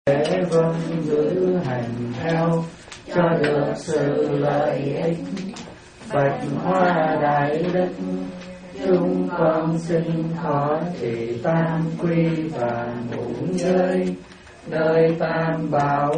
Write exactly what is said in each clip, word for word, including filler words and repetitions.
để vâng giữ hành theo cho được sự lợi ích. Bạch Hoa Đại Đức, chúng con xin thọ trì tam quy và ngũ giới nơi tam bảo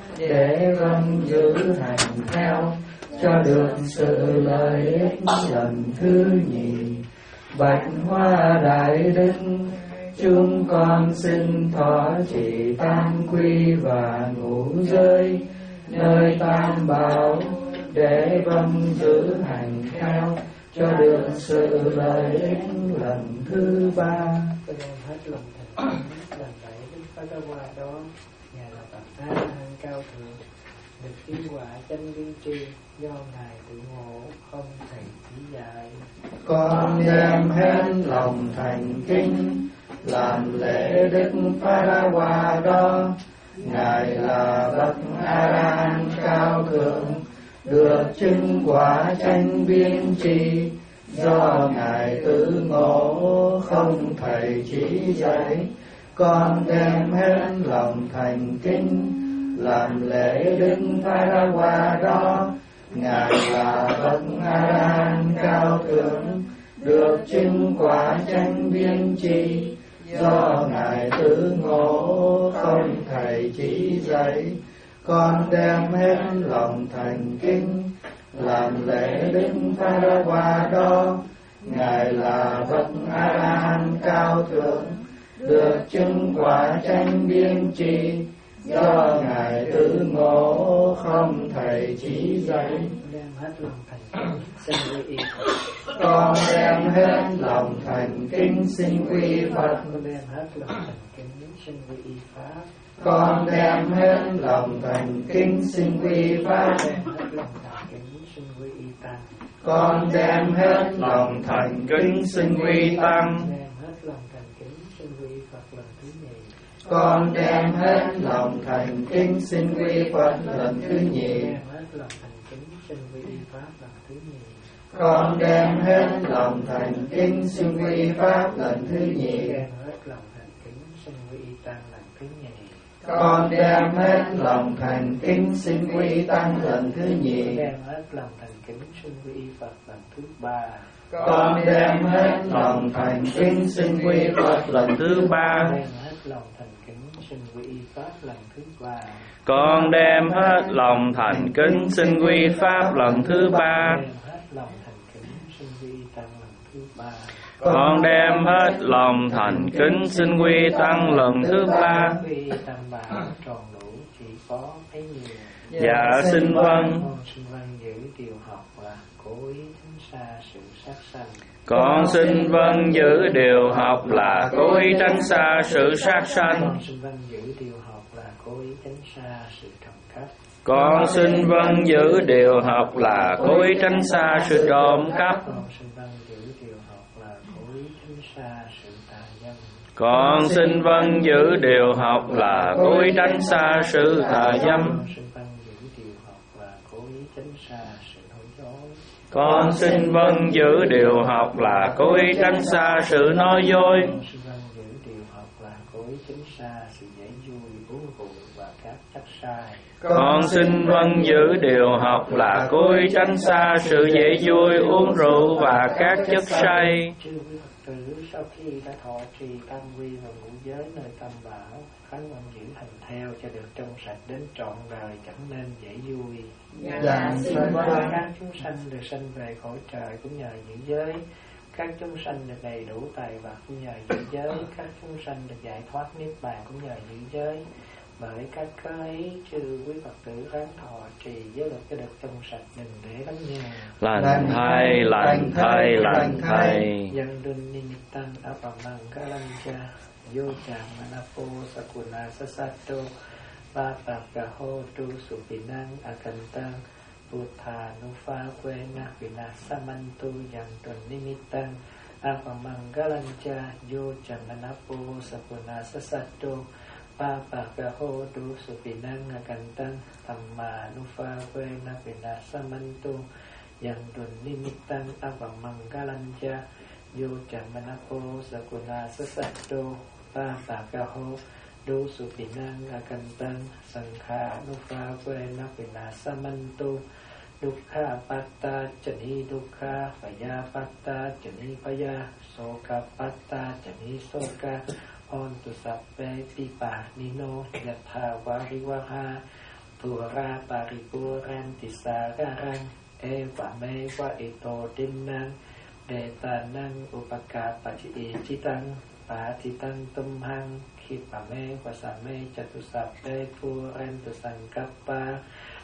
để vâng giữ hành theo cho được sự lợi ích lần thứ nhì. Bạch Hoa Đại Đức, chúng con xin thọ trì tam quy và ngũ giới nơi tam bảo để vâng giữ hành theo cho được sự lợi ích lần thứ ba. Tôi đem hết lòng thành kính lần bảy Đức Phật Hoa đó, ngài là bậc A La Hán cao thượng, được tiến quả chánh viên tri, do ngài tự ngộ không thầy chỉ dạy. Con đem hết lòng thành kính làm lễ Đức Phật Hoa đó, ngài là bậc A La Hán cao thượng, được chứng quả chánh viên tri, do ngài tự ngộ không thầy chỉ dạy. Con đem hết lòng thành kính làm lễ Đức Phật Hoa đó, ngài là bậc A La Hán cao thượng, được chứng quả chánh viên tri, do ngài tự ngộ không thầy chỉ dạy. Con đem hết lòng thành kính làm lễ Đức Phật Hoa đó, ngài là bậc A La Hán cao thượng, được chứng quả chánh viên tri, do ngài tự ngộ không thầy chỉ dạy. Đem hết lòng thành kính xin quy y Phật. Con đem hết lòng thành kính xin quy Phật. Con đem hết lòng thành kính xin quy y Pháp. Con đem hết lòng thành kính xin quy Pháp. Con đem hết lòng thành kính xin quy Tăng. Con đem hết lòng thành kính xin quy Phật lần thứ nhì. Con đem hết lòng thành kính xin quy Pháp lần thứ nhì. Con đem hết lòng thành kính xin quy Tăng lần thứ nhì. Đem hết lòng thành kính xin quy Phật lần thứ ba. Con đem hết lòng thành kính xin quy Phật lần thứ ba. Đem hết lòng thành kính xin quy Pháp lần thứ ba. Con đem hết lòng thành kính xin quy Pháp lần thứ ba. Con đem hết lòng thành kính xin quy Tăng lần thứ ba. Dạ xin vâng. Con xin vâng giữ điều học là cố ý tránh xa sự sát sanh. Con xin vâng giữ điều học là cố ý tránh xa sự trộm cắp. Con xin vâng giữ điều học là cố ý tránh xa sự tà dâm. Con xin vâng giữ điều học là cố ý tránh xa sự nói dối. Con xin vâng giữ điều học là cố ý tránh xa sự dễ vui uống rượu và các chất say. Sau khi đã thọ trì tam quy và ngũ giới nơi tam bảo, khánh vân giữ hành theo cho được trong sạch đến trọn đời, chẳng nên dễ vui. Dạ xin vâng. Các chúng sanh được sanh về cõi trời cũng nhờ giữ giới. Các chúng sanh được đầy đủ tài vật cũng nhờ giữ giới. Các chúng sanh được giải thoát niết bàn cũng nhờ giữ giới. Bởi các cơ ấy chư quý Phật tử ráng thọ trì giới luật cho được trong sạch đừng để lắm nha. Lành thầy, lành thầy, lành thầy. Dân đun nimitan apamangkalancha yo chamanapo sakuna sasato papakaho tu supinang akantang buddha nufa quena vinasamantu dân đun nimitan apamangkalancha yo chamanapo sakuna sasato papakaho tu supinang akantang tamma nufa quena vinasamantu dân đun nimitan apamangkalancha yo chamanapo sakuna sasato papakaho đô su phi năng a căn tăng sang kha nô pha quê na phi na sa man tu dukkha patta chani dukkha phaya patta chani phaya soka patta chani soka ontu sappe pipa nino yatha varivaha pura paripuran tisararan eva me va ito dinang Deta năng upaka pachi chitang patitang tumhang khipame vasame chatusappe purentu sankappa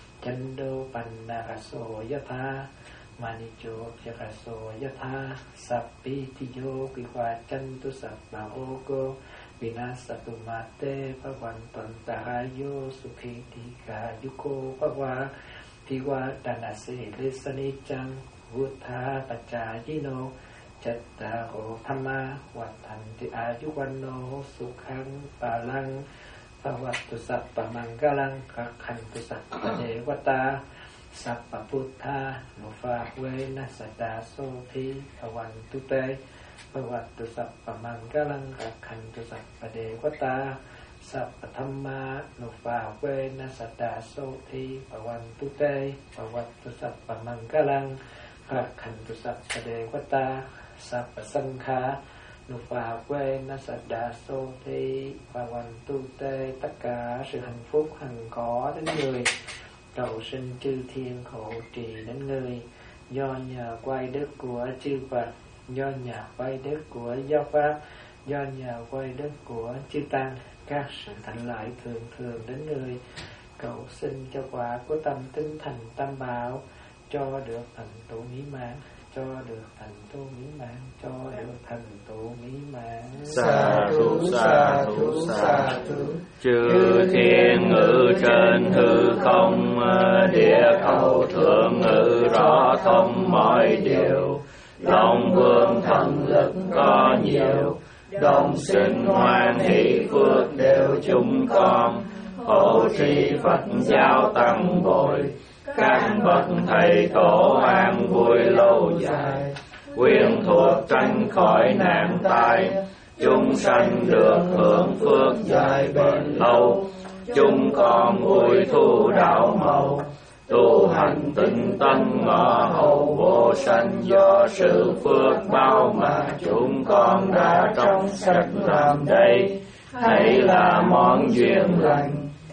chando pannaraso yatha manicho chakaso yatha sappi tiyo kiwa chantu sapparogo vinasatu mate pavanton tarayo sukhiti yuko pava tiwa danase lesanichang Vutha Pachayino Chattaro Thamma Vatthanti Ayuvanno Sukhang Palang Pavattu Sappa Mangalang Kakhantu Sappa Devata Sappa Buddha Nufa Vena Sada Sothi Pavantu Te Pavattu Sappa Mangalang Kakhantu Sappa Devata Sappa Thamma Nufa Vena Sada Sothi Pavantu Te Pavattu Sappa Mangalang Kakhantu Sappa Devata Sappa Sankha Nufa Vena Sada Sothi Pavantu Te. Tất cả sự hạnh phúc hằng có đến người, cầu sinh chư thiên hộ trì đến người, do nhờ quay đức của chư Phật, do nhờ quay đức của giáo pháp, do nhờ quay đức của chư tăng, các sự thạnh lợi thường thường đến người, cầu xin cho quả của tâm tinh thành tam bảo, cho được thành tựu mỹ mãn, cho được thành tựu mỹ mãn, cho được thành tựu mỹ mãn. Sa thu sa thu sa thu. Chư thiên ngự trên hư không, địa cầu thượng ngự rõ thông mọi điều. Long vương thần lực có nhiều, đồng sinh hoan hỷ phước đều chúng con. Hộ trì Phật giáo tăng bồi, các bậc thầy tổ an vui lâu dài. Quyền thuộc tránh khỏi nạn tai, chúng sanh được hưởng phước dài bền lâu. Chúng con vui thu đạo màu, tu hành tinh tấn ngõ hậu vô sanh. Do sự phước bao mà chúng con đã trong sách làm đây, hãy là món duyên lành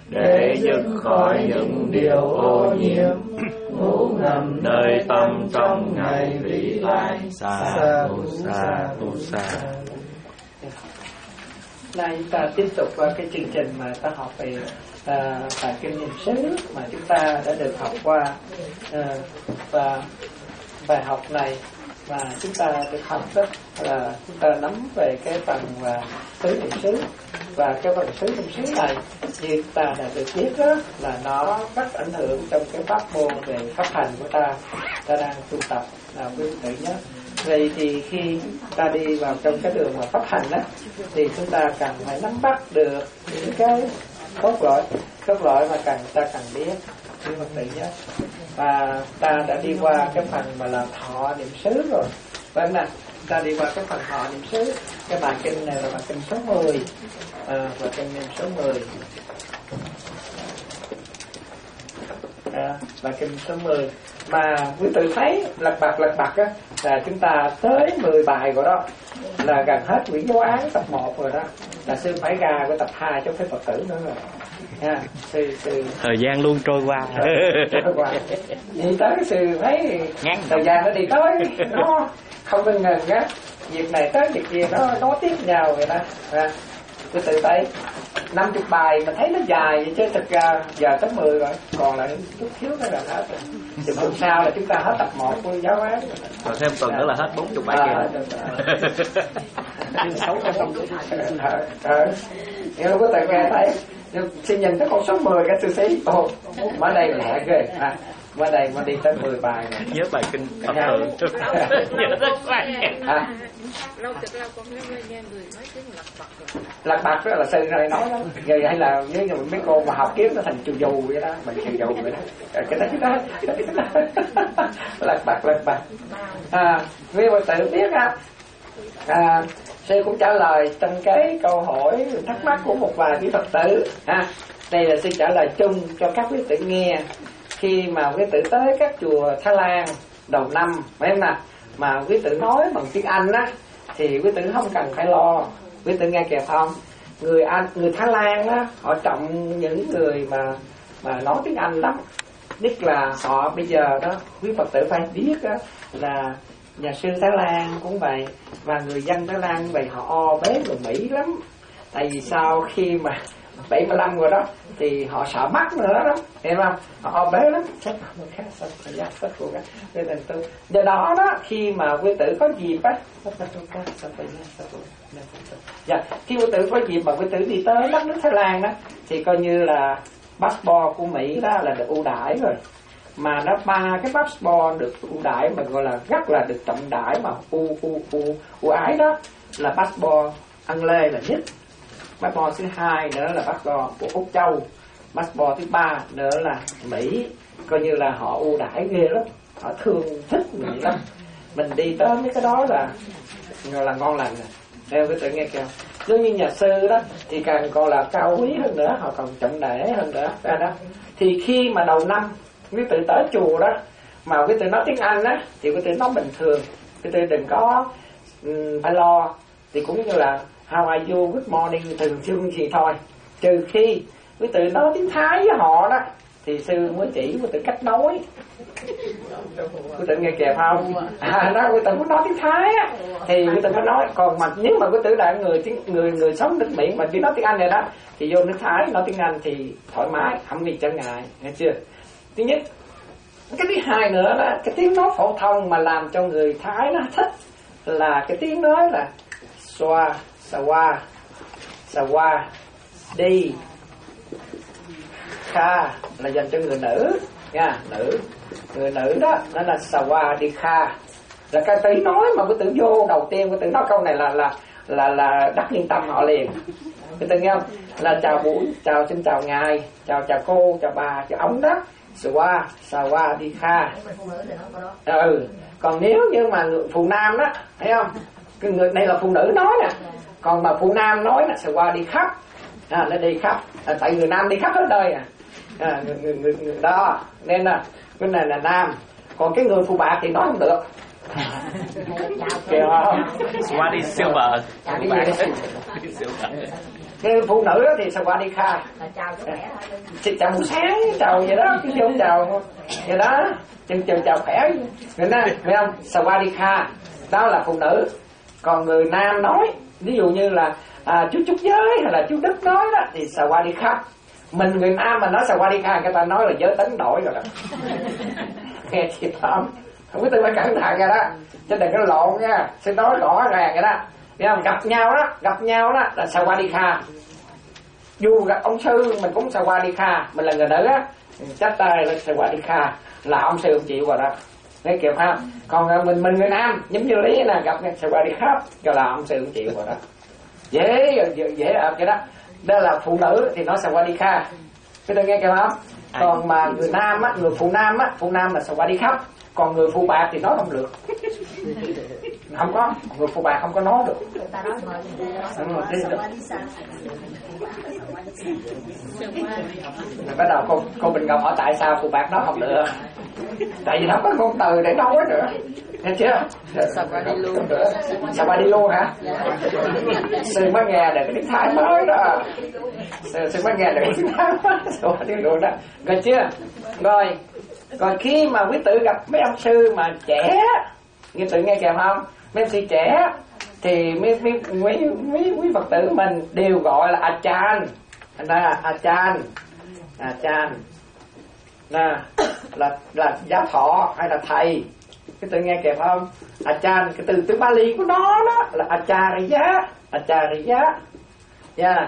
để dứt khỏi những điều ô nhiễm ngủ nằm nơi tâm trong ngày vị lai. Sa thu sa thu sa. Nay chúng ta tiếp tục qua cái chương trình mà ta học về à, bài kinh niệm xứ mà chúng ta đã được học qua, à, và bài học này mà chúng ta được học đó là chúng ta nắm về cái phần và xứ niệm xứ, và cái phần xứ niệm xứ này như ta đã được biết đó là nó rất ảnh hưởng trong cái pháp môn về pháp hành của ta ta đang tu tập là quý vị nhé. Vậy thì khi ta đi vào trong cái đường mà pháp hành đó thì chúng ta cần phải nắm bắt được những cái cốt lõi cốt lõi mà cần ta cần biết quý vị nhé. Và ta đã đi qua cái phần mà là thọ niệm xứ rồi, vâng nè, ta đi qua cái phần thọ niệm xứ. Cái bài kinh này là bài kinh số mười, à, và kinh niệm số mười, à, bài kinh số mười mà quý tự thấy lật bạc lật bạc á là chúng ta tới mười bài rồi đó, là gần hết quyển giáo án tập một rồi đó, là sư phải ra cái tập hai cho cái Phật tử nữa rồi. À, sư, sư... Thời gian luôn trôi qua. Trôi qua. Đi tới sư thấy ngắn, thời gian nó đi tới, nó không ngừng ngừng á, việc này tới việc kia nó nó tiếp nhau vậy đó. À, tôi tự thấy năm chục bài mình thấy nó dài vậy chứ thực ra giờ tới mười rồi, còn lại chút thiếu nó là hết rồi. Thì hôm sau là chúng ta hết tập một của giáo án. Còn thêm tuần nữa là hết bốn chục bài kia. Sáu cái xong rồi. Nhưng không có tự nghe thấy. Xin nhìn tới con số mười cái sư sĩ. Ồ, ở đây lẹ ghê. À, qua đây mà đi tới mười bài này. Nhớ bài kinh Phật tử. Nhớ tới bài. À. Lâu thực lâu con nghe nghe người nói tiếng lật bật rồi. Lật bật đó là sư này nói đó. Rồi hay là với mấy cô mà học kiếp nó thành chù dù vậy đó, mình chù dù vậy đó. Cái đó cái đó. Lật bật lật bật. À, vì mà tự biết á. À, sư cũng trả lời trong cái câu hỏi thắc mắc của một vài vị Phật tử ha. Đây là sư trả lời chung cho các quý tử nghe. Khi mà quý tử tới các chùa Thái Lan đầu năm phải không nào, mà quý tử nói bằng tiếng Anh á thì quý tử không cần phải lo. Quý tử nghe kịp không? Người Anh, người Thái Lan á, họ trọng những người mà mà nói tiếng Anh lắm. Nhất là họ bây giờ đó, quý Phật tử phải biết đó, là nhà sư Thái Lan cũng vậy, và người dân Thái Lan cũng vậy, họ o bế người Mỹ lắm. Tại vì sao? Khi mà bảy mươi lăm rồi đó thì họ sợ mắc nữa đó, hiểu không? Họ o bế lắm. Do đó đó, khi mà quý tử có dịp á, dạ, khi quý tử có dịp mà quý tử đi tới đất nước Thái Lan đó thì coi như là passport của Mỹ đó là được ưu đãi rồi. Mà nó ba cái passport được ưu đãi mà gọi là rất là được trọng đãi mà ưu ưu ưu ưu ái đó là passport Ân Lê là nhất, passport thứ hai nữa là passport của Úc Châu, passport thứ ba nữa là Mỹ. Coi như là họ ưu đãi ghê lắm, họ thương thích mình lắm. Mình đi tới mấy cái đó là gọi là ngon lành rồi. Theo cái tự nghe kìa, nếu như nhà sư đó thì càng còn là cao quý hơn nữa, họ còn trọng đãi hơn nữa ra đó. Thì khi mà đầu năm quý tự tới chùa đó mà quý tự nói tiếng Anh á thì quý tự nói bình thường, quý tự đừng có um, phải lo. Thì cũng như là how are you, good morning thường xuyên gì thôi. Trừ khi quý tự nói tiếng Thái với họ đó thì sư mới chỉ quý tự cách nói. Quý tự nghe kịp không? À, đó quý tự muốn nói tiếng Thái á thì quý tự có nói. Còn mà nếu mà quý tự là người tiếng người người sống nước Mỹ mà chỉ nói tiếng Anh này đó thì vô nước Thái nói tiếng Anh thì thoải mái, không gì trở ngại, nghe chưa? Thứ nhất. Cái thứ hai nữa là cái tiếng nói phổ thông mà làm cho người Thái nó thích là cái tiếng nói là xoa, sawa, sawa, đi, kha là dành cho người nữ nha, nữ người nữ đó nó là sawa đi kha, là cái tiếng nói mà cái tự vô đầu tiên cái tự nói câu này là là là là đắc nhân tâm họ liền. Cái tự nghe không? Là chào buổi, chào xin chào ngài, chào chào cô, chào bà, chào ông đó. Sawa, sawa đi kha. Ừ. Còn nếu như mà người phụ nam đó, thấy không? Cái người này là phụ nữ nói nè. Còn mà phụ nam nói là sawa đi khắp. À, nó đi khắp. À, tại người nam đi khắp hết đời à. À người, người, người, người đó. Nên là cái này là nam. Còn cái người phụ bạc thì nói không được. Kìa không? Sawa đi silver. Cái phụ nữ đó thì sawa đi kha. Chào chào buổi sáng, chào vậy đó, chứ không chào vậy đó, chào chào chào khỏe, người ta thấy không? Sawa đi kha, đó là phụ nữ. Còn người nam nói, ví dụ như là à, chú Trúc Giới hay là chú Đức nói đó thì sawa đi khắp. Mình người nam mà nói sawa đi kha, người ta nói là giới tính đổi rồi đó. Nghe chị không? Không biết tôi phải cẩn thận rồi đó, chứ đừng có lộn nha, sẽ nói rõ ràng vậy đó. Thấy không? Gặp nhau đó, gặp nhau đó là sawa đi kha. Dù gặp ông sư mình cũng sawa đi kha, mình là người nữ á, chắc tay là sawa đi kha, là ông sư ông chịu rồi đó, thấy kịp ha. Còn mình mình người nam giống như Lý là gặp sawa đi khắp, cho là ông sư ông chịu rồi đó, dễ dễ dễ ợp vậy đó. Đó là phụ nữ thì nói sawa đi kha, cái tôi nghe kịp không? Còn mà người nam á, người phụ nam á, phụ nam là sawa đi khắp. Còn người phụ bạc thì nói không được. Không có, người phụ bạc không có nói được. Rồi bắt đầu cô, cô Bình Ngọc hỏi tại sao phụ bạc nói không được. Tại vì không có ngôn từ để nói nữa. Nghe chưa? Sao qua đi luôn. Sao qua đi luôn hả? Sư mới nghe được cái Thái mới đó. Sư, sư mới nghe được cái Thái mới. Sao qua đi luôn đó. Nghe chưa? Rồi. Còn khi mà quý tử gặp mấy ông sư mà trẻ, quý tử nghe kìa không? Mấy ông sư trẻ thì mấy mấy mấy mấy quý Phật tử mình đều gọi là Achan, là Achan, Achan, là là là giá thọ hay là thầy. Quý tử nghe kìa không? Achan, cái từ từ Bali của nó đó là Acharya, Acharya, nha.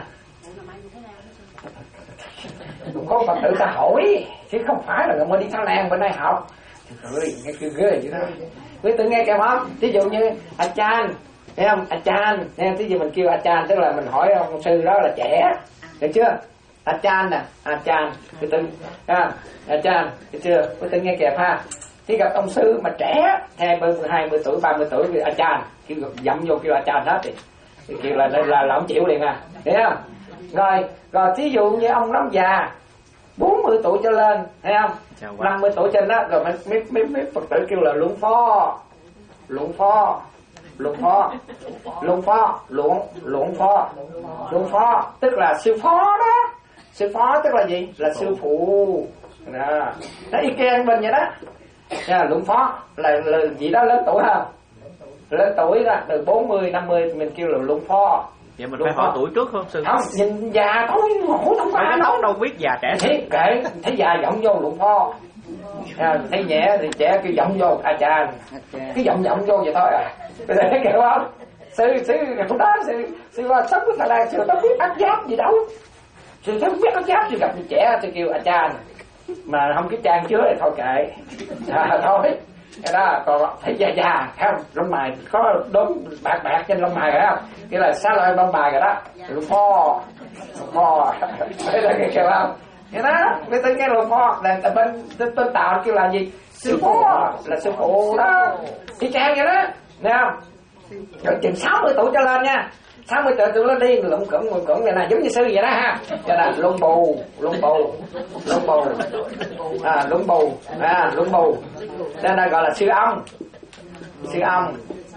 Cũng có Phật tử ta hỏi chứ không phải là người mới đi Thái Lan bên đây học. Trời nghe kêu ghê vậy đó. Quý tử nghe kìa không? Ví dụ như Achan, thấy không? Achan, nghe ví dụ mình kêu Achan tức là mình hỏi ông sư đó là trẻ, được chưa? Achan nè, Achan, quý tử, à, Achan, được chưa? Quý tử nghe kìa ha. Khi gặp ông sư mà trẻ, hai mươi, hai mươi tuổi, ba mươi tuổi thì Achan, kêu dậm vô kêu Achan hết thì. thì kêu là là, là, là ông chịu liền à, hiểu không? Rồi rồi thí dụ như ông nắm già bốn mươi tuổi trở lên, thấy không, năm mươi tuổi trên đó, rồi mấy mấy mấy, mấy Phật tử kêu là luận pho, luận pho, luận pho, luận pho, luận luận pho, luận pho, tức là sư phó đó. Sư phó tức là gì? Là sư phụ. Đó, nó y chang bên vậy đó. Nha, luận phó là, là gì đó lớn tuổi hơn, lớn tuổi đó từ bốn mươi năm mươi mình kêu là luận phó. Vậy mình phải hỏi tuổi trước không sư? Không, nhìn già thôi, hỏi không phải đâu. Đâu biết già trẻ. Thế kệ, thấy già giọng vô luận pho. À, thấy nhẹ thì trẻ kêu giọng vô à cha, cái giọng giọng vô vậy thôi à. Bây giờ thấy kìa không? Sư sư không đó sư sư sống với Thái Lan sư đâu biết ác giáp gì đâu. Sư không biết ác giáp sư gặp người trẻ sư kêu à cha, mà không cái trang chứa thì thôi kệ. À, thôi. Cái đó còn thấy già già thấy không, lông mày có đốm bạc bạc trên lông mày phải không, cái là xá lợi lông mày rồi đó, lông pho pho thấy là cái kêu không, cái đó cái tên nghe lông pho là bên tên, tên Tàu kêu là gì, sư phó là sư phụ đó, y chang vậy đó, nghe không? Rồi chừng sáu mươi tuổi trở lên nha, sáu mươi tuổi trở lên đi lụng củng lụng củng này nè, giống như sư vậy đó ha, cho là lung bù lung bù lung bù à lung bù à lung bù, nên là gọi là sư ông, sư ông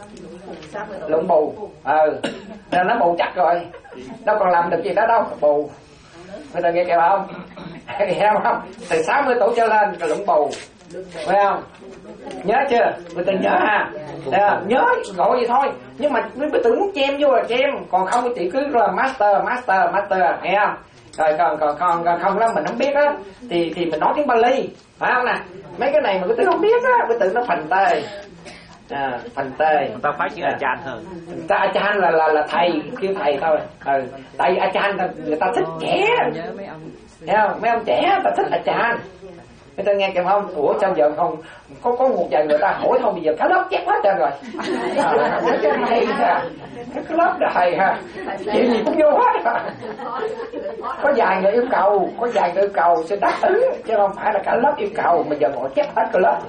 lung bù, ừ, nên nó bù chắc rồi, đâu còn làm được gì đó đâu, bù, người ta nghe kêu không, nghe không, từ sáu mươi tuổi trở lên là lung bù, phải không? Nhớ chưa? Người ta nhớ ha. À, nhớ gọi vậy thôi. Nhưng mà quý tử muốn chém vô là chém, còn không thì cứ là master, master, master, nghe không? Rồi còn còn còn, còn không lắm mình không biết á, thì thì mình nói tiếng Bali, phải không nè? Mấy cái này mà quý tử không biết á, quý tử nó phành tê. À, phành tê. Người ta phải chữ Achan hơn. Người ta Achan là là là thầy, kêu thầy thôi. Ừ, tại Achan người ta thích trẻ. Thấy không? Mấy ông trẻ người ta thích Achan. Người ta nghe kèm không? Ủa sao giờ không có có một vài người ta hỏi không, bây giờ cả lớp chép hết trơn rồi. À, cái hay ha, cái lớp đó hay ha, chuyện gì cũng vô hết. Có vài người yêu cầu, có vài người yêu cầu sẽ đáp ứng, chứ không phải là cả lớp yêu cầu mà giờ ngồi chép hết cả lớp.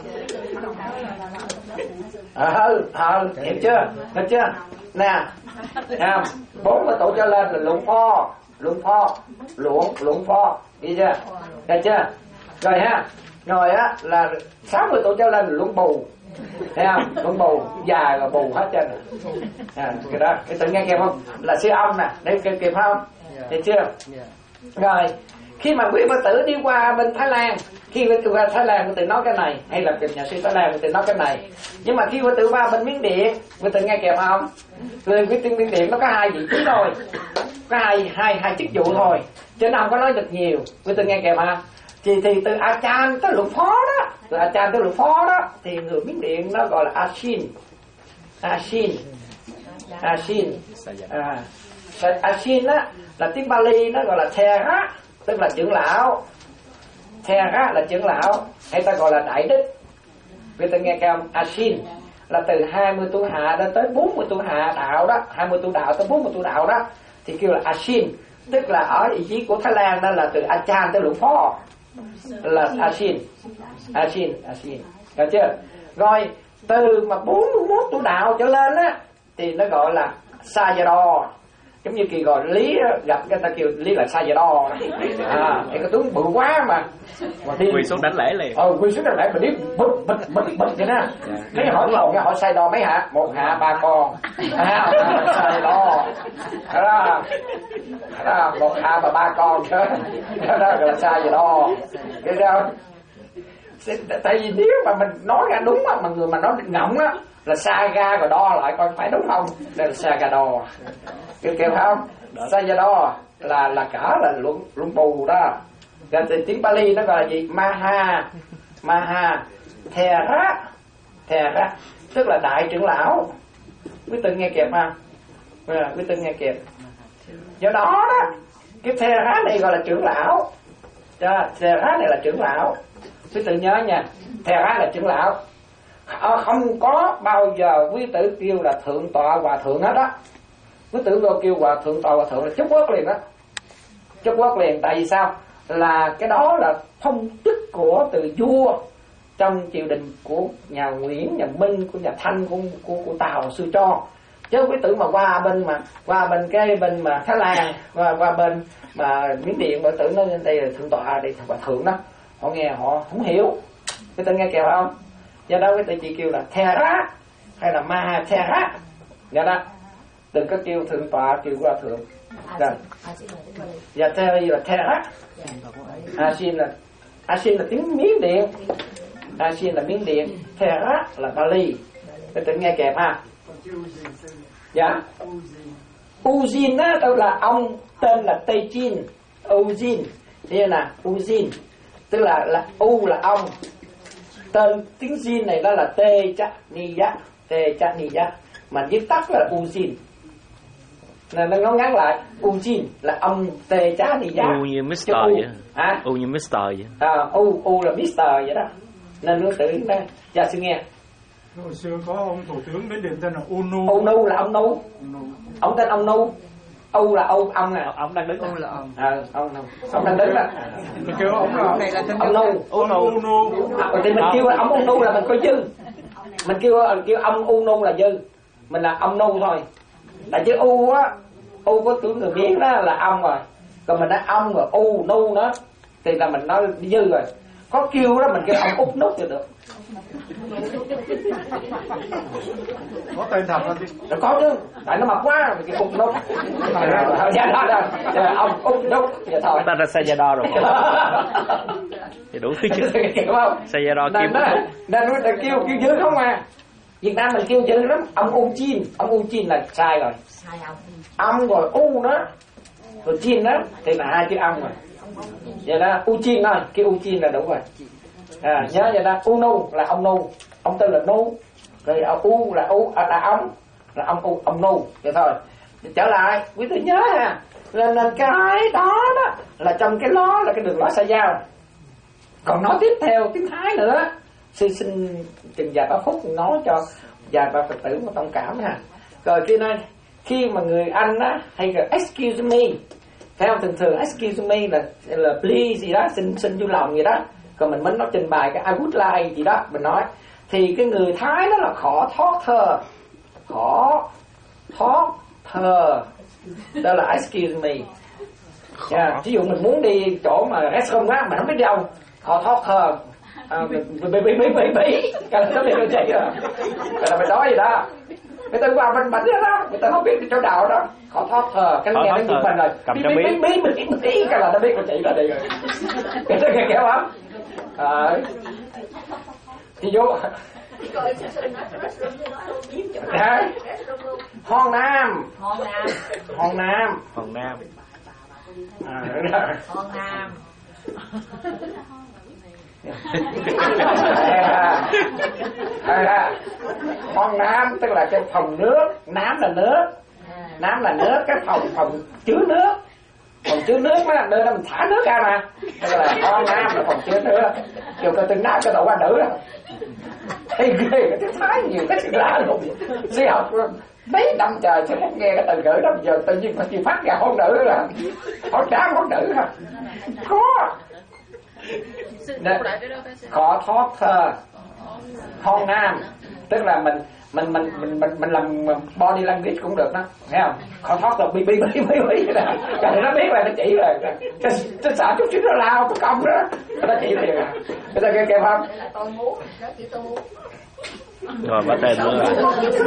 Ờ, ờ, hiểu chưa? Hiểu chưa? Nè, nè, bốn mươi tuổi trở lên là luận pho, luận pho, luận luận pho, đi chưa? Được chưa? Rồi ha, rồi á là sáu mươi tuổi trở lên là luận bù, thấy không? Luận bù, già rồi bù hết trơn. À, cái đó, cái tự nghe kịp không? Là sư ông nè, để kịp kịp không? Thấy chưa? Rồi, khi mà quý Phật tử đi qua bên Thái Lan, khi quý tử qua Thái Lan quý tử nói cái này, hay là nhà sư Thái Lan quý tử nói cái này. Nhưng mà khi quý tử qua bên Miến Điện, quý tử nghe kịp không? Lên quý tử Miến Điện nó có hai vị trí thôi, có hai hai hai chức vụ thôi, chứ nó không có nói được nhiều. Quý tử nghe kịp không? Thì, thì từ Achan tới luận phó đó, từ Achan tới luận phó đó, thì người Miến Điện nó gọi là Ashin, Ashin, Ashin, à, Ashin á là tiếng Bali nó gọi là Thera, tức là trưởng lão, Thera là trưởng lão, hay ta gọi là đại đức. Người ta nghe không? Ashin là từ hai mươi tuổi hạ đến tới bốn mươi tuổi hạ đạo đó, hai mươi tuổi đạo tới bốn mươi tuổi đạo đó, thì kêu là Ashin, tức là ở vị trí của Thái Lan đó là từ Achan tới luận phó là Ashin, Ashin, Ashin, được chưa? Rồi từ mà bốn mươi mốt tuổi đạo trở lên á thì nó gọi là Sayadaw, giống như kỳ gọi Lý gặp người ta kêu Lý là Sayadaw, à, cái tướng bự quá mà, mà đi quỳ xuống đánh lễ liền, ờ quỳ xuống đánh lễ mà đi bực bực bực bực vậy nè, mấy hỏi lộn nha, hỏi Sayadaw mấy hạ, một hạ ba con, à, Sayadaw, đó, đó, một hạ và ba con chứ, đó gọi là Sayadaw, cái đó. Tại vì nếu mà mình nói ra đúng mà người mà nói ngọng á là Saga rồi đo lại coi phải đúng không, đây là Saga đo, kêu kêu không, Saga đo là là cả là luận luận bù đó. Rồi thì tiếng Pali nó gọi là gì? Maha, Maha, Thera, Thera, tức là đại trưởng lão. Quý tự nghe kịp ha, quý tự nghe kịp. Do đó đó, cái Thera này gọi là trưởng lão, Thera này là trưởng lão. Quý tử nhớ nha, Thera là trưởng lão, à, không có bao giờ quý tử kêu là thượng tọa hòa thượng hết đó. Quý tử vô kêu hòa thượng tọa hòa thượng là chúc quốc liền đó, chúc quốc liền. Tại vì sao? Là cái đó là phong chức của từ vua trong triều đình của nhà Nguyễn, nhà Minh, của nhà Thanh, của, của, của Tàu xưa cho. chứ không quý tử mà qua bên mà qua bên cái bên mà Thái Lan, qua qua bên mà Miến Điện, quý tử nói đây là thượng tọa, đây hòa thượng đó, họ nghe họ không hiểu, quý tử nghe kêu không? Do đó quý tử chỉ kêu là Thera hay là Ma Thera, do đó đừng có kêu thượng tọa, kêu hòa thượng. Rồi, dạ theo là Thera, Asin là Asin là tiếng Miến Điện, Asin là Miến Điện, Thera là Bali. Quý tử nghe kẹp ha. Dạ. Ujin á, đâu là ông tên là Tây Chin, Ujin, thế là Ujin, tức là là U là ông, tên tiếng Jin này đó là Tê Chát Ni Giá, Tê Chát Ni Giá, mà viết tắt là Ujin, nên nó ngắn ngắn lại Ujin là ông Tê Chát Ni Giá. U như mister vậy. Hả? U như mister vậy. À, U U là mister vậy đó, nên nó tự đó. Dạ xin nghe. Hồi xưa có ông thủ tướng Miến Điện tên là Unu. Unu là ông Nu. Ông tên ông Nu. U là ông ông nè. Ông đang đứng. U là ông. À, ông Nu. Ông đang đứng đó. Mình kêu ông là này là tên ông Nu. Unu. Unu. À, thì mình kêu ông Unu là mình có dư. Mình kêu kêu ông Unu là dư. Mình là ông Nu thôi. Tại chứ U á, U có tướng người Miến đó là ông rồi. Còn mình nói ông rồi U Nu đó thì là mình nói dư rồi. Có kêu đó mình kêu ông Út Nút cho được. Có tên thật không? Nó có chứ, tại nó mập quá mình kêu Út Nút. Dạ đó đó, ông Út Nút vậy thôi. Ta ra Sayadaw rồi. Thì đủ thứ chứ. Đúng không? Sayadaw Nên kim. đó, nên nó kêu kêu dư không à. Việt Nam mình kêu dư lắm, ông U Chin, ông U Chin là sai rồi. Ông rồi U đó, rồi Chin đó thì là hai chữ ông rồi. Vậy đó, U Chin thôi, kêu U Chin là đúng rồi. À, nhớ vậy đó, Unu là ông Nu, ông tên là Nu, rồi U là U à, là ông, là ông U, ông Nu, vậy thôi. Trở lại, quý vị nhớ ha, nên, nên cái đó đó là trong cái ló là cái đường lối xã giao. Còn nói tiếp theo tiếng Thái nữa, sư xin chừng vài ba phút nói cho vài ba Phật tử một thông cảm ha. Rồi khi này, khi mà người Anh á hay là excuse me, theo thường thường excuse me là là please gì đó, xin xin vui lòng gì đó. Còn mình mới nói trình bày cái I would like gì đó mình nói, thì cái người Thái đó là khó thoát thơ, khó thoát thơ, đó là excuse me. Yeah. Ví dụ mình muốn đi chỗ mà restaurant á mà không biết đi đâu, khó thoát thơ, bị bị bị bị bị cái nó biết cái gì rồi, cái là mình nói gì đó. Người ta qua bên bánh đó, người ta không biết cái chỗ đạo đó, khó thoát thờ, cái nghe nó giật mình rồi, bí bí bí bí bí bí bí cái là nó biết con chị là đi rồi, cái đó nghe kéo lắm, à, thì vô, đấy, Hòn Nam, Hòn Nam, Hòn Nam, Hòn Nam, à, Hòn Nam. Hòn Nam tức là cái phòng nước, Nam là nước, Nam là nước, cái phòng phòng chứa nước, phòng chứa nước á, nơi đó mình thả nước ra mà, tức là Hòn Nam là phòng chứa nước. Dù cái từ nam cái đầu qua nữ đó, thấy ghê cái tiếng Thái nhiều cái chuyện lạ luôn, suy học mấy năm trời chứ không nghe cái từ ngữ đó, giờ tự nhiên phải chịu phát ra hôn nữ là hôn nam hôn nữ hả? Có. Khó thoát thơ, Hòn Nam tức là mình mình mình mình mình mình làm body language cũng được đó, nghe không? Khó thoát là bi bi bi bi bi nè, cái nó biết là nó chỉ rồi, cái cái sợ chút xíu nó lao cái công đó, nó chỉ liền à, người ta kêu kêu không? Rồi bắt tên nữa rồi.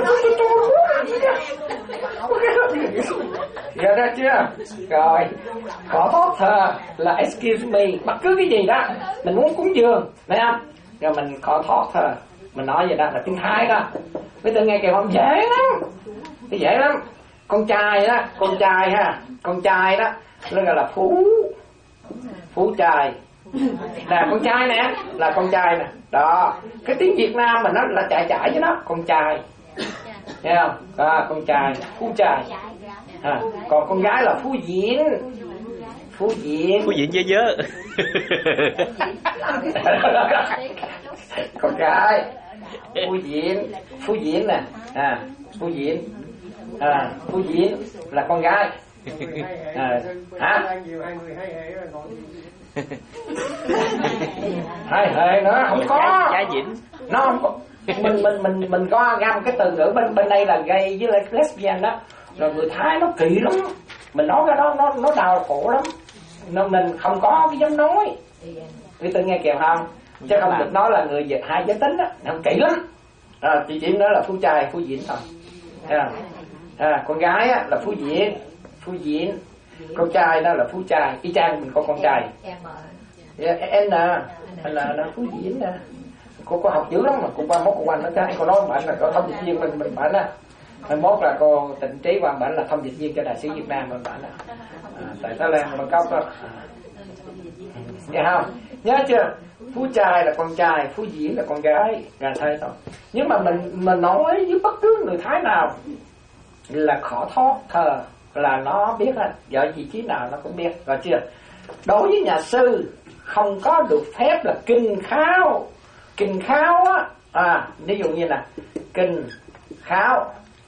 Giờ ra chưa? Rồi, khó thoát thơ là excuse me, bất cứ cái gì đó mình muốn cúng dường, thấy không? Rồi mình khó thoát thơ, mình nói vậy đó là tiếng Thái đó. Mấy tôi nghe kêu không dễ lắm, thì dễ lắm. Con trai đó, con trai ha, con trai đó, nó gọi là phú, phú trai. Nè con trai nè, là con trai nè. Đó, cái tiếng Việt Nam mình nó là chạy chạy với nó, con trai. Thấy không? À, con trai, phú trai. À, còn con gái là phú diễn. Phú diễn. Phú diễn dớ dớ. Con gái phú diễn, phú diễn nè, à, phú diễn, à, phú diễn là con gái. À, hả? Hai hệ nữa không có. Trái diễn. Nó không có, mình mình mình mình có găm cái từ ngữ bên bên đây là gay với lại lesbian đó, rồi người Thái nó kỳ lắm, mình nói cái đó nó nó đau khổ lắm, nên mình không có cái dám nói. Quý tự nghe kìa không, chứ không được nói là người hai giới tính đó, không kỹ lắm. À, chị chỉ nói là phú trai phú diễn thôi. À, à, con gái á, là phú diễn phú diễn, con trai đó là phú trai. Y chang mình có con trai yeah, em nè là là phú diễn nè. Cô có học dữ lắm mà cô qua mốt cô quanh nó cái cô nói bạn là có thông dịch viên mình mình bạn á, mai mốt là cô Tịnh Trí qua bạn là thông dịch viên cho đại sứ Việt Nam mình bạn á. À, tại Thái Lan bằng cấp đó. Nghe không? Nhớ chưa? Phú trai là con trai, phú diễn là con gái, là thay thôi. Nhưng mà mình mình nói với bất cứ người Thái nào là khỏ thoát thờ là nó biết hết, giờ vị trí nào nó cũng biết, rồi chưa? Đối với nhà sư không có được phép là kinh khao. Kinh khao á, à, ví dụ như là kinh khao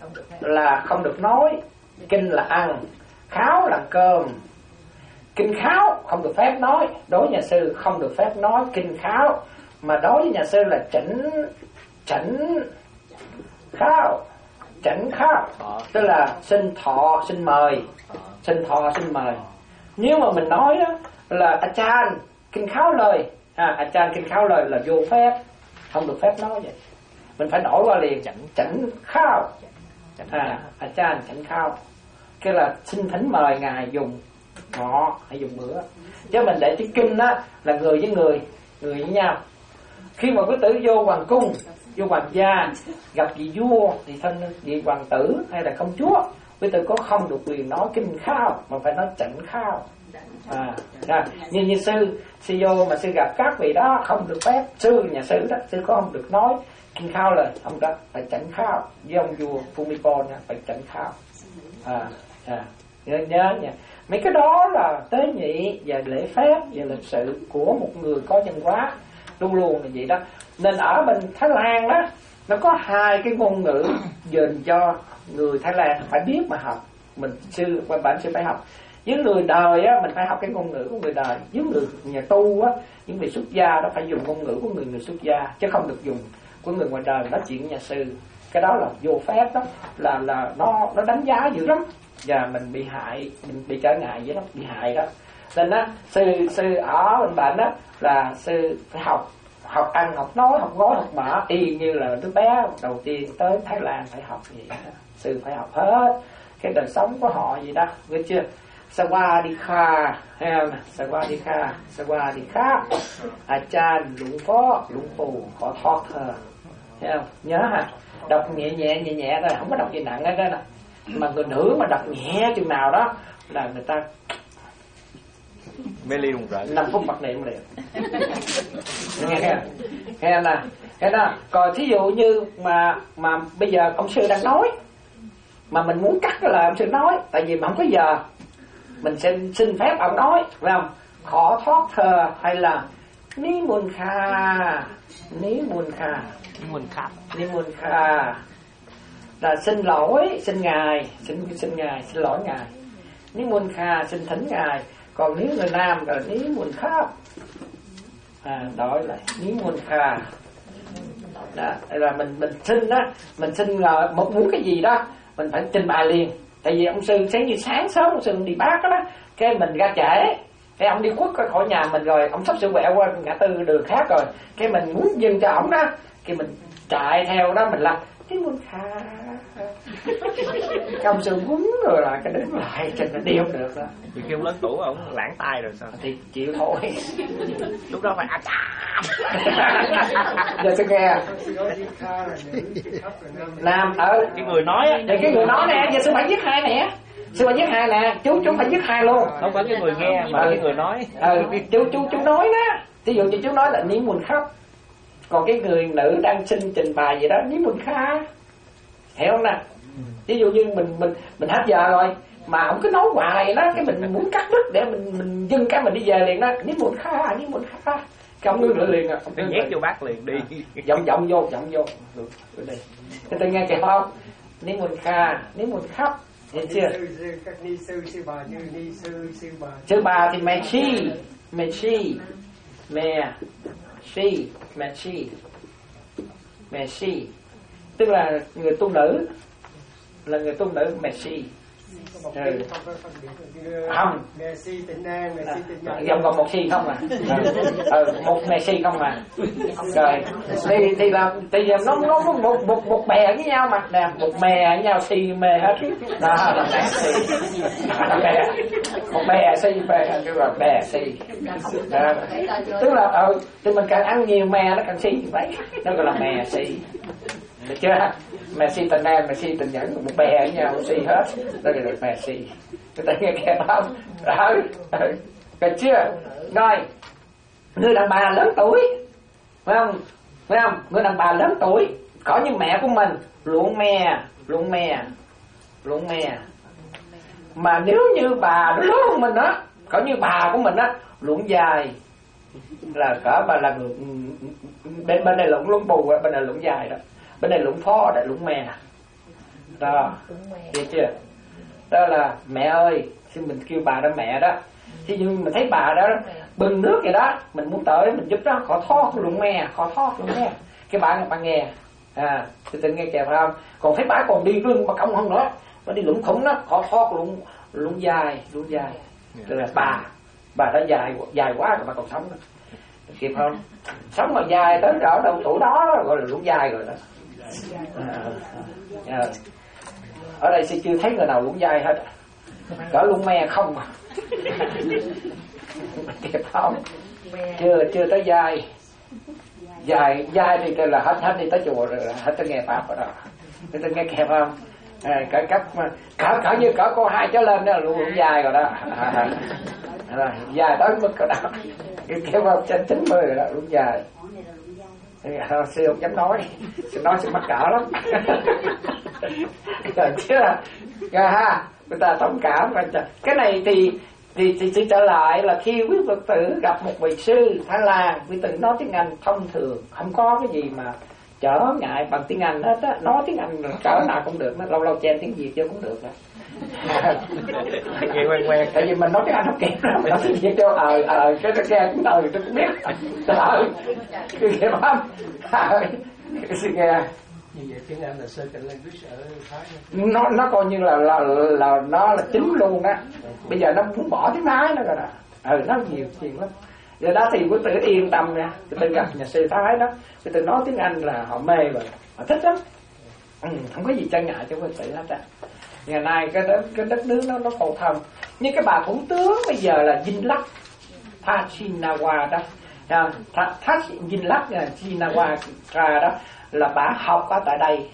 là không được nói, kinh là ăn, khao là cơm. Kinh khao không được phép nói, đối với nhà sư không được phép nói kinh khao, mà đối với nhà sư là chỉnh chỉnh khao, chỉnh khao, tức là xin thọ, xin mời, xin thọ, xin mời. Nếu mà mình nói đó là a chan kinh khao lời, à, a chan kinh khao lời là vô phép, không được phép nói vậy. Mình phải đổi qua liền, chỉnh chỉnh khao, à, a chan chỉnh khao, cái là xin thỉnh mời ngài dùng họ hãy dùng bữa. Chứ mình để chữ kinh á là người với người, người với nhau. Khi mà quý tử vô hoàng cung, vô hoàng gia gặp vị vua thì thân vị hoàng tử hay là công chúa, quý tử có không được quyền nói kinh khao mà phải nói chỉnh khao. À, à, như như sư sư vô mà sư gặp các vị đó không được phép, sư nhà sư đó sư có không được nói kinh khao lời, không đó phải chỉnh khao. Với ông vua Phumipol nha, phải chỉnh khao. À, à, nhớ nhớ nha. Mấy cái đó là tế nhị và lễ phép và lịch sự của một người có văn hóa, luôn luôn là vậy đó. Nên ở bên Thái Lan đó nó có hai cái ngôn ngữ dành cho người Thái Lan phải biết mà học. Mình sư qua bản sư phải học. Với người đời á mình phải học cái ngôn ngữ của người đời. Với người nhà tu á, những người xuất gia đó phải dùng ngôn ngữ của người người xuất gia, chứ không được dùng của người ngoài đời nói chuyện với nhà sư. Cái đó là vô phép đó, là là nó nó đánh giá dữ lắm. Và mình bị hại, mình bị trở ngại vậy đó, bị hại đó. Nên á, sư sư ở bên bạn đó là sư phải học, học ăn, học nói, học gói, học mở, y như là đứa bé đầu tiên tới Thái Lan phải học vậy đó. Sư phải học hết cái đời sống của họ vậy đó, biết chưa? Sawadika, thấy không? Sawadika, Sawadika, a chan, lũng phó, lũng phù, họ thoát thờ, thấy không? Nhớ hả? Đọc nhẹ nhẹ nhẹ nhẹ thôi, không có đọc gì nặng hết đó nè. Mà người nữ mà đọc nhẹ chừng nào đó là người ta mê ly rùng rợn năm phút mặc niệm liền. Nghe nghe nghe nè, nghe nè. Còn thí dụ như mà mà bây giờ ông sư đang nói mà mình muốn cắt cái lời ông sư nói, tại vì mà không có giờ, mình xin xin phép ông nói, phải không? Khó thoát thờ hay là ní môn kha, ní môn kha, ní môn kha, ní môn kha là xin lỗi, xin ngài, xin xin ngài, xin lỗi ngài. Ní môn kha xin thỉnh ngài. Còn nếu người nam là ní môn kha, à, đổi lại ní môn kha. Đó, là mình mình xin đó, mình xin ngờ một muốn cái gì đó mình phải trình bày liền. Tại vì ông sư sáng như sáng sớm ông sư đi bác đó, cái mình ra trễ, cái ông đi quất ra khỏi nhà mình rồi, ông sắp sửa quẹo qua ngã tư đường khác rồi, cái mình muốn dừng cho ổng đó, cái mình chạy theo đó mình làm cái môn kha. Cái ông sư quấn rồi là cái đứng lại cho nó đi không được đó. Thì kêu lớn tuổi ông lãng tay rồi sao? Thì chịu thôi. Lúc đó phải à chà. Giờ tôi nghe nam ở cái người nói á, cái người nói nè, giờ sư phải viết hai nè, sư phải viết hai nè, chú chú phải viết hai luôn. Không phải cái người nghe mà ừ. Cái người nói. Ừ, chú chú chú nói đó. Ví dụ như chú nói là ní mùn khóc, còn cái người nữ đang xin trình bày gì đó ní mùn kha, hiểu không nè? Ví dụ như mình mình mình hết giờ rồi mà không cứ nói hoài đó, cái mình muốn cắt đứt để mình mình dừng cái mình đi về liền đó, ní mùn kha, ní mùn kha, cái ông ngưng lại liền à, ông nhét vô bát liền đi, vọng vọng vô, vọng vô, được, được đi. Cái tôi nghe kịp không? Ní mùn kha, ní mùn khóc, hiểu chưa? Các ni sư sư bà như ni sư sư bà. Sư bà thì mẹ chi, mẹ chi, mẹ chi, mẹ chi. Messi, tức là người tu nữ, là người tu nữ Messi. Ừ. Không, Messi tình nam, Messi tình nhân, dòng còn một si không à. Ừ, một Messi không à. Rồi thì thì là thì nó nó một một một, một bè với nhau mà nè, một bè với nhau si mê hết đó là Messi. Bè, một bè si bè kêu là bè si. Đó. Tức là ừ, thì mình càng ăn nhiều mè nó càng si như vậy, nó gọi là mè si. Được chưa? Messi tình nam, Messi tình nhẫn, một bè với nhau si hết, đó là được Messi. Người ta nghe kẹp không? Rồi, được chưa? Rồi, người đàn bà lớn tuổi, phải không? Phải không? Người đàn bà lớn tuổi, có như mẹ của mình, luộn mè, luộn mè, luộn mè. Mà nếu như bà lớn hơn mình á, có như bà của mình á, luộn dài, là cỡ bà là người bên bên này luộn luộn bù, bên này luộn dài đó. Bên này lũng phó, đại lũng mè. Đó, hiểu chưa? Đó là mẹ ơi, xin mình kêu bà đó mẹ đó. Thì nhưng mình thấy bà đó bưng nước vậy đó, mình muốn tới mình giúp đó, khó thoát lũng mè, khó thoát lũng mè. Cái bà bà nghe, à, thì tình nghe kèm không? Còn thấy bà còn đi lưng mà cong hơn nữa, nó đi lũng khủng đó, khó thoát lũng lũng dài, lũng dài. Tức là bà, bà đã dài dài quá rồi bà còn sống nữa. Kịp không? Sống mà dài tới ở đâu tuổi đó gọi là lũng dài rồi đó. À, à. Ở đây sẽ chưa thấy người nào lũng dài hết, cỡ lũng me không mà. Kịp không? Chưa chưa tới dài, dài dài thì là hết hết đi tới chùa rồi, hết tới nghe pháp rồi đó, hết tới nghe kẹp không? À, cả cấp cỡ cỡ như cỡ cô hai trở lên đó là lũng dài rồi đó. À, à, dài tới mức cỡ đó, kêu vào trên chín mươi rồi đó, lũng dài. Thôi sư không dám nói, sư nói sư mắc cỡ lắm. Rồi chứ là ha, người ta thông cảm. Cái này thì thì thì, thì trở lại là khi quý Phật tử gặp một vị sư Thái Lan, quý tử nói tiếng Anh thông thường, không có cái gì mà trở ngại bằng tiếng Anh hết á, nói tiếng Anh cỡ nào cũng được, nó lâu lâu chen tiếng Việt chứ cũng được á. Nghe quen quen. Tại vì mình nói tiếng Anh không kịp lắm, mình nói tiếng Việt cho ờ ờ cái cái cũng ờ tôi cũng biết. Ờ, cái gì không? Ờ, cái gì nghe? Như vậy tiếng Anh là second language ở Thái. Nó nó coi như là là là nó là chính luôn á. Bây giờ nó muốn bỏ tiếng Thái nữa rồi nè. Ừ, nó nhiều chuyện lắm. Giờ đó thì quý tử yên tâm nha, quý tử gặp nhà sư Thái đó, quý tử nói tiếng Anh là họ mê rồi, họ thích lắm. Ừ, không có gì chân ngại cho quý tử hết á. Ngày nay cái đất, cái đất nước nó nó phổ thông. Như cái bà thủ tướng bây giờ là Dinh Lắc Thachinawa đó, Thachinawa Thachinawa đó là bà học ở tại đây,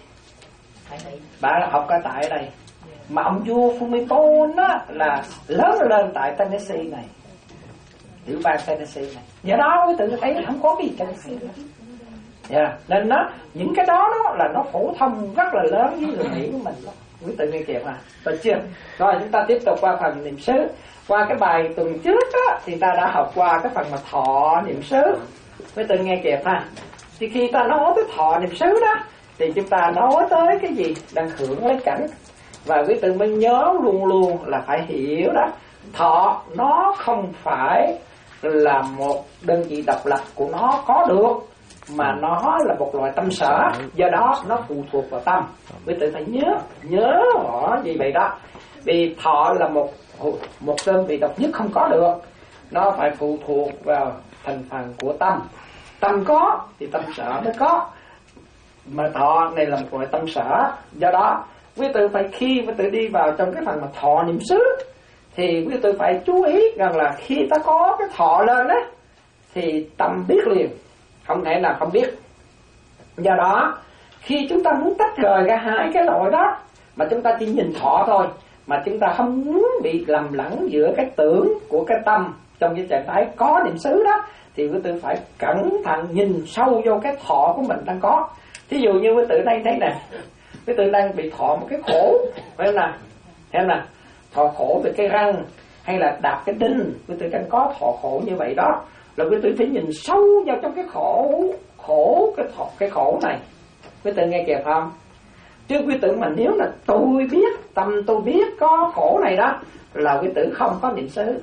bà học ở tại đây. Mà ông vua Fumito đó là lớn lên tại Tennessee này, tiểu bang Tennessee này. Do đó cái tự thấy không có cái gì chân ngại. Yeah. Nên nó những cái đó, đó là nó phổ thông rất là lớn với người Mỹ của mình đó. Quý tự nghe kịp à, được chưa? Rồi chúng ta tiếp tục qua phần niệm xứ. Qua cái bài tuần trước á, thì ta đã học qua cái phần mà thọ niệm xứ. Quý tự nghe kịp ha. Thì khi ta nói tới thọ niệm xứ đó, thì chúng ta nói tới cái gì? Đang hưởng lấy cảnh. Và quý tự mới nhớ luôn luôn là phải hiểu đó, thọ nó không phải là một đơn vị độc lập của nó có được, mà nó là một loại tâm sở, do đó nó phụ thuộc vào tâm. Quý tử phải nhớ nhớ rõ gì vậy đó, vì thọ là một một đơn vị độc nhất không có được, nó phải phụ thuộc vào thành phần của tâm. Tâm có thì tâm sở mới có, mà thọ này là một loại tâm sở. Do đó quý tử phải khi quý tử đi vào trong cái phần mà thọ niệm xứ, thì quý tử phải chú ý rằng là khi ta có cái thọ lên á, thì tâm biết liền, không thể nào không biết. Do đó khi chúng ta muốn tách rời ra hai cái loại đó, mà chúng ta chỉ nhìn thọ thôi, mà chúng ta không muốn bị lầm lẫn giữa cái tưởng của cái tâm trong cái trạng thái có niệm xứ đó, thì quý tử phải cẩn thận nhìn sâu vô cái thọ của mình đang có. Thí dụ như quý tử đây thấy nè, quý tử đang bị thọ một cái khổ, phải không nào? Thấy nè, thọ khổ về cái răng hay là đạp cái đinh, quý tử đang có thọ khổ như vậy đó, là quý tử phải nhìn sâu vào trong cái khổ, khổ cái thọ, cái khổ này. Quý tử nghe kịp không? Chứ quý tử mà nếu là tôi biết, tâm tôi biết có khổ này đó, là quý tử không có niệm xứ.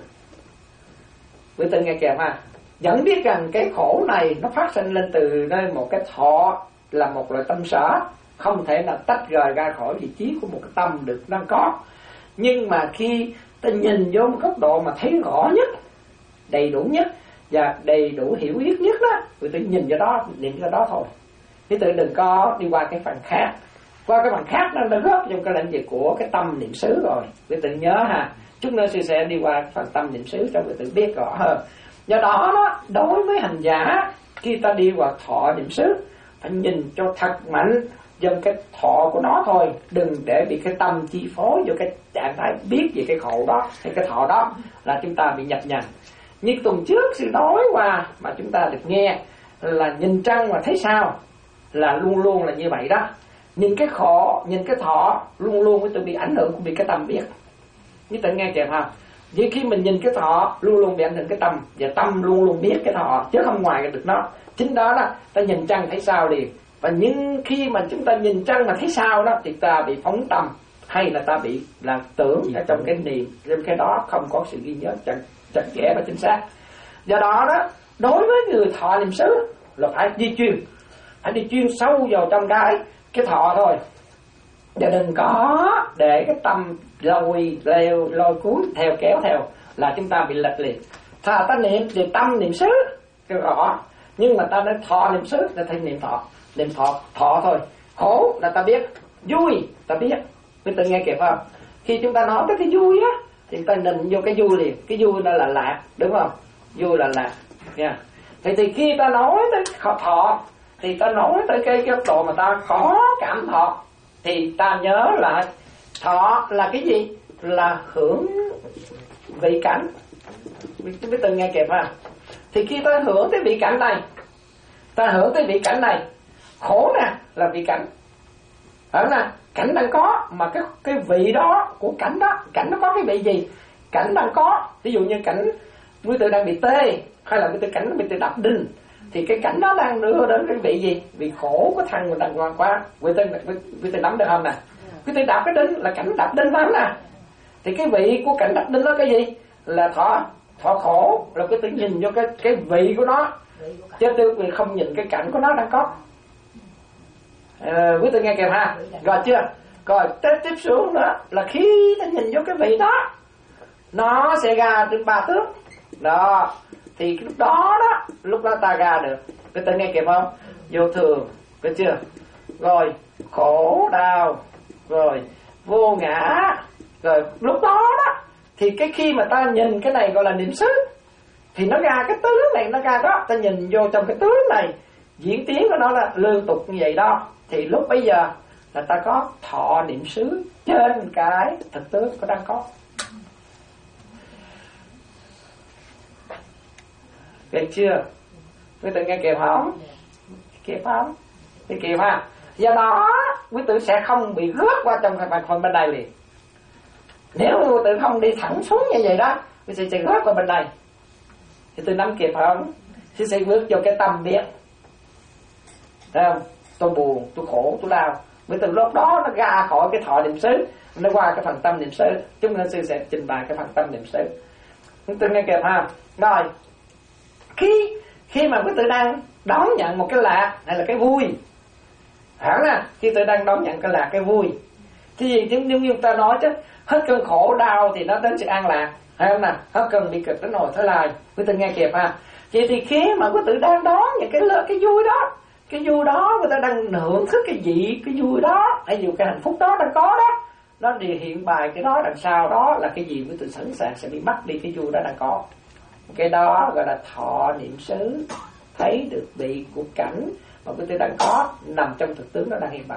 Quý tử nghe kịp ha? Vẫn biết rằng cái khổ này nó phát sinh lên từ nơi một cái thọ là một loại tâm sở, không thể là tách rời ra khỏi vị trí của một cái tâm được đang có. Nhưng mà khi ta nhìn vô một góc độ mà thấy rõ nhất, đầy đủ nhất và đầy đủ hiểu biết nhất đó, người ta nhìn vào đó, niệm vào đó thôi. Chứ tự đừng có đi qua cái phần khác. Qua cái phần khác nó đã góp trong cái lĩnh vực của cái tâm niệm xứ rồi. Người tự nhớ ha. Chút nữa sư sẽ đi qua phần tâm niệm xứ cho người tự biết rõ hơn. Do đó đó, đối với hành giả, khi ta đi vào thọ niệm xứ, phải nhìn cho thật mạnh dòng cái thọ của nó thôi, đừng để bị cái tâm chi phối vô cái trạng thái biết về cái khổ đó hay cái thọ đó là chúng ta bị nhập nhằn. Như tuần trước sư nói qua mà chúng ta được nghe là nhìn trăng mà thấy sao, là luôn luôn là như vậy đó. Nhìn cái khổ, nhìn cái thọ luôn luôn mới tự bị ảnh hưởng của bị cái tâm biết. Như tự nghe kịp không? Vì khi mình nhìn cái thọ luôn luôn bị ảnh hưởng cái tâm, và tâm luôn luôn biết cái thọ chứ không ngoài được nó. Chính đó đó, ta nhìn trăng thấy sao liền. Và nhưng khi mà chúng ta nhìn trăng mà thấy sao đó thì ta bị phóng tâm, hay là ta bị là tưởng ở trong cái niệm, trong cái đó không có sự ghi nhớ chặt, chặt chẽ và chính xác. Do đó đó, đối với người thọ niệm xứ là phải đi chuyên, phải đi chuyên sâu vào trong cái cái thọ thôi, và đừng có để cái tâm lôi leo lôi cuốn theo kéo theo là chúng ta bị lệch liền. Thà ta niệm thì tâm niệm xứ cho rõ, nhưng mà ta nói thọ niệm xứ là thay niệm thọ, niệm thọ thọ thôi. Khổ là ta biết, vui ta biết. Quý tự nghe kịp không? Khi chúng ta nói tới cái vui á thì ta nhìn vô cái vui liền. Cái vui đó là lạc, đúng không? Vui là lạc nha. Thì, thì khi ta nói tới thọ thì ta nói tới cái cái độ mà ta khó cảm thọ, thì ta nhớ lại thọ là cái gì? Là hưởng vị cảnh. Quý tự nghe kịp ha? Thì khi ta hưởng cái vị cảnh này, ta hưởng cái vị cảnh này, khổ nè là vị cảnh, phải không nè? Cảnh đang có, mà cái cái vị đó của cảnh đó, cảnh nó có cái vị gì? Cảnh đang có, ví dụ như cảnh quý tự đang bị tê, hay là quý tự cảnh nó bị tự đập đinh, thì cái cảnh đó đang đưa đến cái vị gì? Vị khổ của thằng mình đang quan quá. Quý tự quý tự nắm được không nè? Quý tự đập cái đinh là cảnh đập đinh lắm nè. Thì cái vị của cảnh đập đinh đó cái gì? Là thọ thọ khổ, là quý tự nhìn vô cái cái vị của nó, chứ tôi không nhìn cái cảnh của nó đang có. À, quý tự nghe kịp ha? Rồi chưa? Rồi tiếp tiếp xuống nữa là khi ta nhìn vô cái vị đó, nó sẽ ra đến ba tướng đó, thì lúc đó đó, lúc đó ta ra được. Quý tự nghe kịp không? Vô thường, biết chưa? Rồi khổ đau, rồi vô ngã, rồi lúc đó đó thì cái khi mà ta nhìn cái này gọi là niệm xứ, thì nó ra cái tướng này, nó ra đó, ta nhìn vô trong cái tướng này, diễn tiến của nó là liên tục như vậy đó, thì lúc bây giờ là ta có thọ niệm xứ trên cái thực tướng có đang có. Được chưa? Quý tử nghe kịp không? Kịp không? Thì kịp ha. Do đó quý tử sẽ không bị rớt qua trong cái phần bên đây liền. Nếu quý tử không đi thẳng xuống như vậy đó, quý tử sẽ rớt qua bên đây. Thì tôi nắm kịp không? Thì sẽ bước vô cái tâm biết. Thấy không? Tôi buồn, tôi khổ, tôi đau. Bởi từ lúc đó nó ra khỏi cái thọ niệm xứ, nó qua cái phần tâm niệm xứ. Chúng ta sư sẽ trình bày cái phần tâm niệm xứ. Tôi nghe kịp ha. Rồi khi khi mà quý tử đang đón nhận một cái lạc hay là cái vui, hẳn là khi tôi đang đón nhận cái lạc, cái vui, thì giống như chúng ta nói chứ, hết cơn khổ đau thì nó đến sự an lạc, hay không nè? Hết cơn bị cực đến nồi thở lai. Quý tử nghe kịp ha. Vậy thì khi mà quý tử đang đón những cái cái vui đó, cái vui đó người ta đang hưởng thức cái gì, cái vui đó, hay dù cái hạnh phúc đó đang có đó, nó đi hiện bài cái đó đằng sau đó là cái gì quý tử sẵn sàng sẽ bị mất đi cái vui đó đang có. Cái đó gọi là thọ niệm xứ, thấy được vị của cảnh mà quý tử đang có nằm trong thực tướng đó đang hiện bài.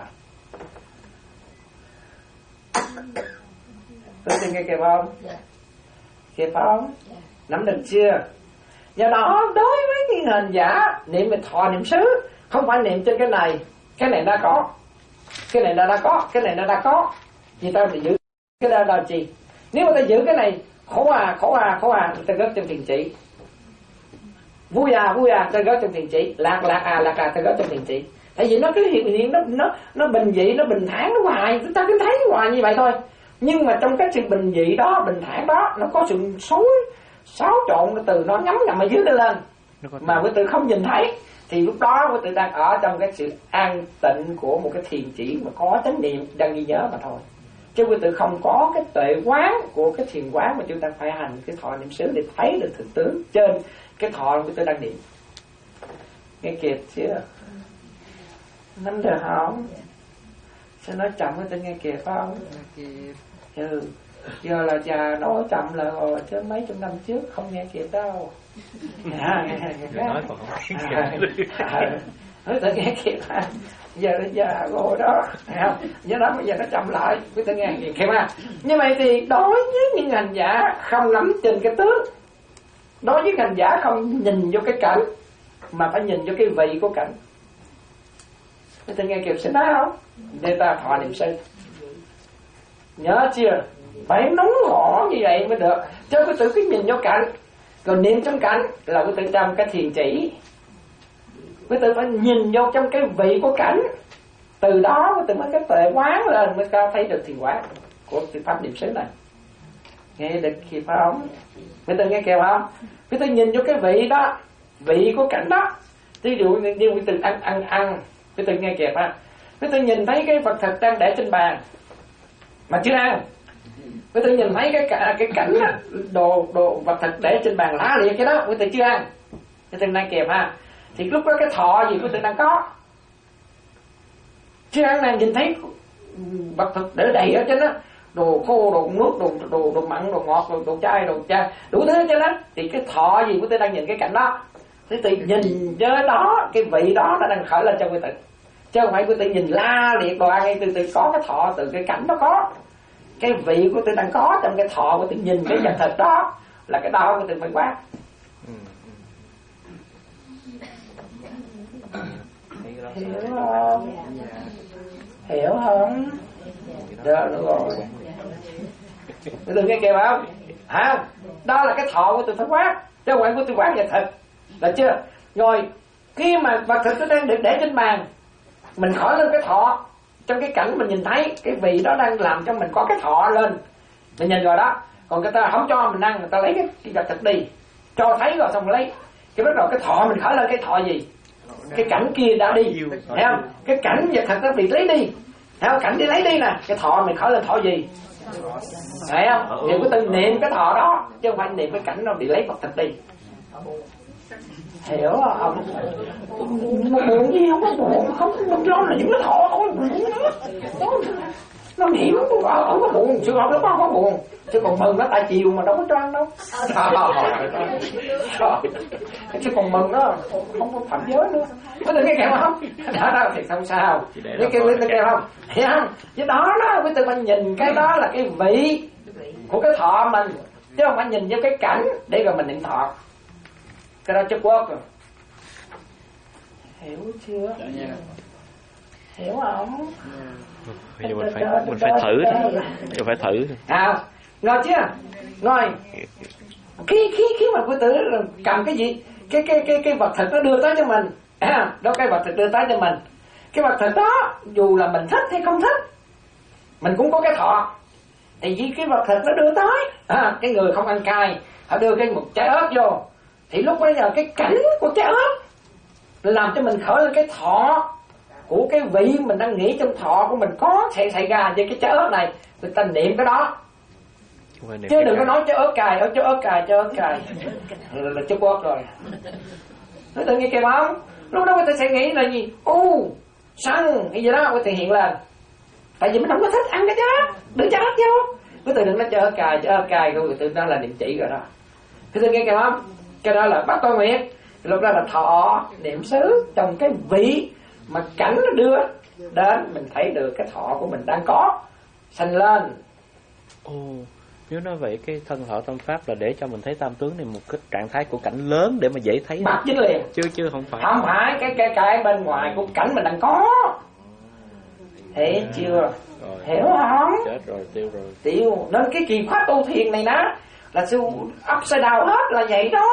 Quý tử nghe kịp không? Kịp không? Nắm được chưa? Do đó đối với cái hành giả niệm về thọ niệm xứ, không phải niệm trên cái này, cái này đã có, cái này đã đã có, cái này đã đã có, thì ta phải giữ cái đó là gì? Nếu mà ta giữ cái này khổ à, khổ à, khổ à, ta gớt trong thiền chỉ. Vui à, vui à, ta gớt trong thiền chỉ. Lạc lạc à, lạc à, ta gớt trong thiền chỉ. Tại vì nó cứ hiện hiện nó nó nó bình dị, nó bình thản nó hoài, chúng ta cứ thấy hoài như vậy thôi. Nhưng mà trong cái sự bình dị đó, bình thản đó, nó có sự xối xáo trộn từ nó ngấm ngầm ở dưới lên, mà quý tử không nhìn thấy. thì lúc đó quý tự đang ở trong cái sự an tịnh của một cái thiền chỉ mà có chánh niệm đang ghi nhớ mà thôi. Chứ quý tự không có cái tuệ quán của cái thiền quán mà chúng ta phải hành cái thọ niệm xứ để thấy được thực tướng trên cái thọ quý tự đang niệm. Nghe kịp chưa? Nắm được không? Sao nói chậm quý tự nghe kịp không? Ừ. Giờ là già nói chậm lại rồi, chứ mấy chục năm trước không nghe kịp đâu. À, nói còn không nói tự nghe kịp ha. Giờ nó già rồi đó, không? Do đó bây giờ nó chậm lại, quý tự nghe kịp ha. Như vậy thì đối với những hành giả không nắm trên cái tướng, đối với hành giả không nhìn vô cái cảnh, mà phải nhìn vô cái vị của cảnh. Quý tự nghe kịp sẽ nói không? Để ta thọ niệm xứ. Nhớ chưa? Phải nóng gõ như vậy mới được. Chứ quý tự cứ nhìn vô cảnh, còn niệm trong cảnh là quý tự trong cái thiền chỉ. Quý tự phải nhìn vô trong cái vị của cảnh, từ đó quý tự mới cái tuệ quán lên, mới cao thấy được thiền quán của pháp niệm xứ này. Nghe được kịp không? Quý tự nghe kịp không? Quý tự nhìn vô cái vị đó, vị của cảnh đó. Ví dụ như quý tự ăn ăn ăn, quý tự nghe kịp ha. Quý tự nhìn thấy cái vật thực đang để trên bàn mà chưa ăn. Quý tự nhìn thấy cái cái, cái cảnh đó, đồ đồ vật thực để trên bàn lá liệt cái đó, quý tự chưa ăn. Quý tự đang kịp ha. Thì lúc đó cái thọ gì quý tự đang có. Chưa ăn này nhìn thấy vật thực để đầy ở trên đó, đồ khô, đồ nước, đồ đồ đồ mặn, đồ ngọt, đồ đồ chai, đồ chai, đủ thứ trên đó. Thì cái thọ gì quý tự đang nhìn cái cảnh đó. Quý tự nhìn với đó, cái vị đó nó đang khởi lên trong quý tự. Chứ không phải quý tự nhìn la liệt đồ ăn, hay từ từ có cái thọ từ cái cảnh đó có. Cái vị của tôi đang có trong cái thọ của tôi nhìn cái vật thật đó là cái đau của tôi phải quát. Hiểu không? Hiểu không? Được rồi. Tôi đừng nghe kìa không? Hả? Đó là cái thọ của tôi phải quát, chứ không phải của tôi quát vật thật. Được chưa? Rồi khi mà vật thực nó đang được để trên bàn, mình khỏi lên cái thọ. Trong cái cảnh mình nhìn thấy cái vị đó đang làm cho mình có cái thọ lên, mình nhìn rồi đó. Còn người ta không cho mình ăn, người ta lấy cái, cái vật thực đi, cho thấy rồi xong lấy. Cái bắt đầu cái thọ mình khởi lên cái thọ gì? Cái cảnh kia đã đi, thấy không? Cái cảnh vật thực nó bị lấy đi, thấy không? Cảnh đi lấy đi nè, cái thọ mình khởi lên thọ gì? Thấy không? Thì có tự niệm cái thọ đó, chứ không phải niệm cái cảnh nó bị lấy vật thực đi. Hiểu không? Nó buồn gì không có buồn, không không lo là những cái thọ không buồn nữa. Nó hiểu không có buồn, chưa học nó không có buồn, chứ còn mừng nó tại chiều mà đâu có cho ăn đâu. Chứ còn mừng nó không có phạm giới nữa. Có được nghe kèm không? Đó đó thì không sao. Nghe kêu lên kèm không? Hiểu không? Chứ đó đó, với tự mình nhìn cái đó là cái vị của cái thọ mình, chứ không phải nhìn vô cái cảnh để rồi mình niệm thọ. Cái đó chất quốc rồi. Hiểu chưa? Hiểu không? Bây giờ mình phải mình phải thử, mình phải thử. À, ngồi chưa? Ngồi. Khi khi khi mà quý tử cầm cái gì, cái cái cái cái vật thực nó đưa tới cho mình, à, đó cái vật thực đưa tới cho mình. Cái vật thực đó dù là mình thích hay không thích, mình cũng có cái thọ. Thì vì cái vật thực nó đưa tới, à, cái người không ăn cay, họ đưa cái một trái ớt vô. Thì lúc bây giờ cái cảnh của trái ớt làm cho mình khởi lên cái thọ của cái vị mình đang nghĩ trong thọ của mình có xảy xảy ra với cái trái ớt này, người ta niệm cái đó. Chứ đừng có nói trái ớt cay, ở trái ớt cay, trái ớt cay là trái ớt rồi. Nói tự nghe kìa không? Lúc đó người ta sẽ nghĩ là gì? U, săn hay gì đó người ta hiện lên. Tại vì mình không có thích ăn cái trái ớt, đừng trái ớt vô. Người ta đừng nói trái ớt cay, trái ớt cay rồi người ta đó là niệm chỉ rồi đó. Người ta nghe kìa không? Cái đó là bắt tôi nguyện. Lúc đó là thọ niệm xứ trong cái vị mà cảnh nó đưa đến, mình thấy được cái thọ của mình đang có sanh lên. Ồ, nếu nói vậy cái thân thọ tâm pháp là để cho mình thấy tam tướng này một cái trạng thái của cảnh lớn để mà dễ thấy. Bắt chính liền. Chứ chứ không phải. Không phải cái cái cái bên ngoài của cảnh mình đang có. Thấy à, chưa? Rồi. Hiểu không? Chết rồi, tiêu rồi. Tiêu. Nên cái kỳ khóa tu thiền này nè là sự upside down hết là vậy đó.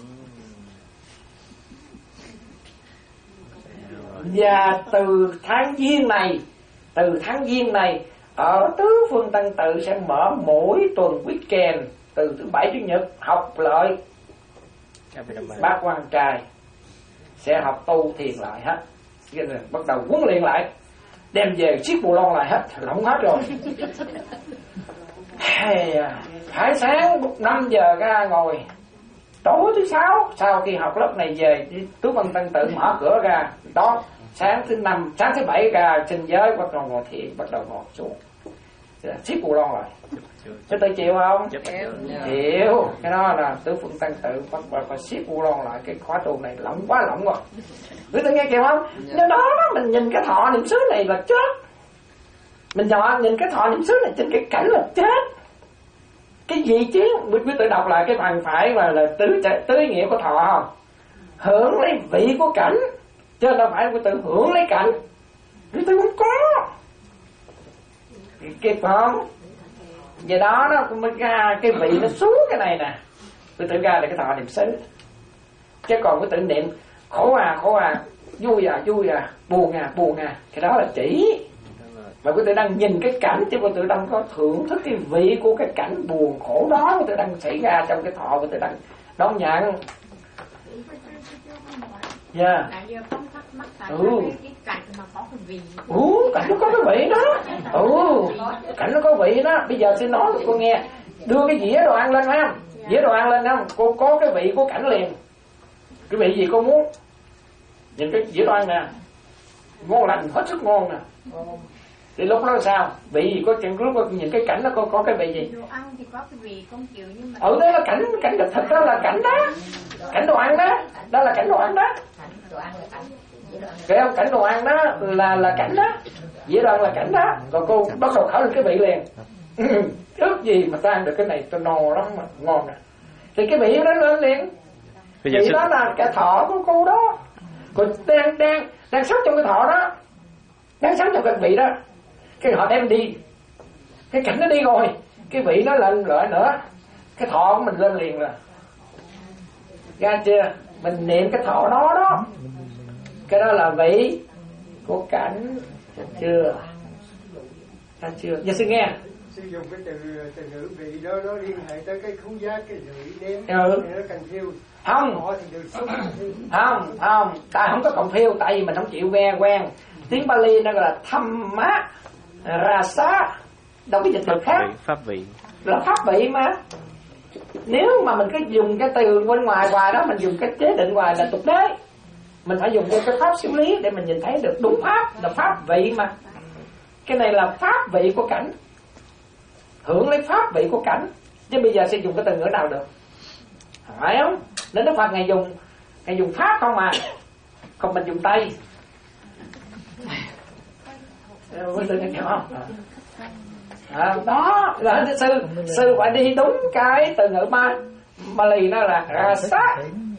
Và từ tháng Giêng này, từ tháng Giêng này ở tứ phương Tăng Tự sẽ mở mỗi tuần weekend từ thứ bảy chủ nhật học lại Bát Quan Trai. sẽ học tu thiền lại hết. Bắt đầu huấn luyện lại, đem về chiếc bù lon lại hết, lỏng hết rồi. Hay, phải sáng năm giờ ra ngồi, tối thứ sáu sau khi học lớp này về, Tú Văn Tăng Tự mở cửa ra đó, sáng thứ năm, sáng thứ bảy ra trình giới, bắt đầu ngồi thiền, bắt đầu ngồi xuống, chiếc bù lon lại. Chứ tự chịu không? Chịu. Cái đó là Tứ Phương Tăng Tự bắt đầu phải siết bù lon lại. Cái khóa tu này lỏng quá lỏng rồi. Quý tự nghe kìa không? Nên đó mình nhìn cái thọ niệm xứ này là chết. Mình nhỏ nhìn cái thọ niệm xứ này trên cái cảnh là chết. Cái gì chứ? Quý tự đọc lại cái phần phải mà là tứ tứ nghĩa của thọ không? Hưởng lấy vị của cảnh, chứ đâu phải quý tự hưởng lấy cảnh. Quý tự không có. Kịp không? Vậy đó nó mới ra cái vị nó xuống cái này nè. Quý tự ra là cái thọ niệm xứ. Chứ còn quý tự niệm khổ à khổ à, vui à vui à, buồn à buồn à, cái đó là chỉ. Mà quý tự đang nhìn cái cảnh, chứ quý tự đang có thưởng thức cái vị của cái cảnh buồn khổ đó quý tự đang xảy ra trong cái thọ, quý tự đang đón nhận. Dạ. Yeah. Tại giờ không thắc mắc tại ừ. cái, cái cảnh mà có cái vị. Ừ, cảnh nó có cái vị đó. Ừ, cảnh nó có vị đó. Bây giờ xin nói cho cô nghe, đưa cái dĩa đồ ăn lên phải không? Dĩa đồ ăn lên không? Cô có cái vị của cảnh liền. Cái vị gì cô muốn? Nhìn cái dĩa đồ ăn nè, ngon lành, hết sức ngon nè. Thì lúc đó sao? Vị gì có chuyện, lúc nhìn cái cảnh nó có có cái vị gì? Đồ ăn thì có cái vị không chịu nhưng mà. Ừ, đó là cảnh, cảnh thịt thịt đó là cảnh đó. Cảnh đồ ăn đó, đó là cảnh đồ ăn đó. Đồ ăn là cảnh. Cái không, cảnh đồ ăn đó là là cảnh đó. Dĩa đồ ăn là cảnh đó. Còn cô bắt đầu khảo lên cái vị liền. Ước gì mà ta ăn được cái này, tôi no lắm mà ngon nè. Thì cái vị đó lên liền. Vị đó là cái thọ của cô đó. Còn đang đang đang sống trong cái thọ đó, đang sống trong cái vị đó, cái họ đem đi, cái cảnh nó đi rồi, cái vị nó lên lại nữa, cái thọ của mình lên liền rồi. Ra chưa? Mình niệm cái thọ đó đó, cái đó là vị của cảnh. Chưa? Ra chưa? Giờ xin nghe. Sử dụng cái từ từ ngữ vị đó nó liên hệ tới cái khứu giác, cái lưỡi đếm, ừ. nó cần phiêu. Không, không, không, ta không có cộng phiêu, tại vì mình không chịu nghe quen. Tiếng Bali nó gọi là Thamma Rasa, đâu có dịch được khác. Pháp vị. Là pháp vị mà. Nếu mà mình cứ dùng cái từ bên ngoài hoài đó, mình dùng cái chế định hoài là tục đế. Mình phải dùng cái pháp xử lý để mình nhìn thấy được đúng pháp, là pháp vị mà. Cái này là pháp vị của cảnh, hưởng lấy pháp vị của cảnh. Chứ bây giờ sẽ dùng cái từ ngữ nào được, phải không? Nên Đức Phật ngày dùng ngày dùng pháp không mà, còn mình dùng tay. Quý tự nghe không? À, đó là sư sư phải đi đúng cái từ ngữ ba Bali, nó là rasa.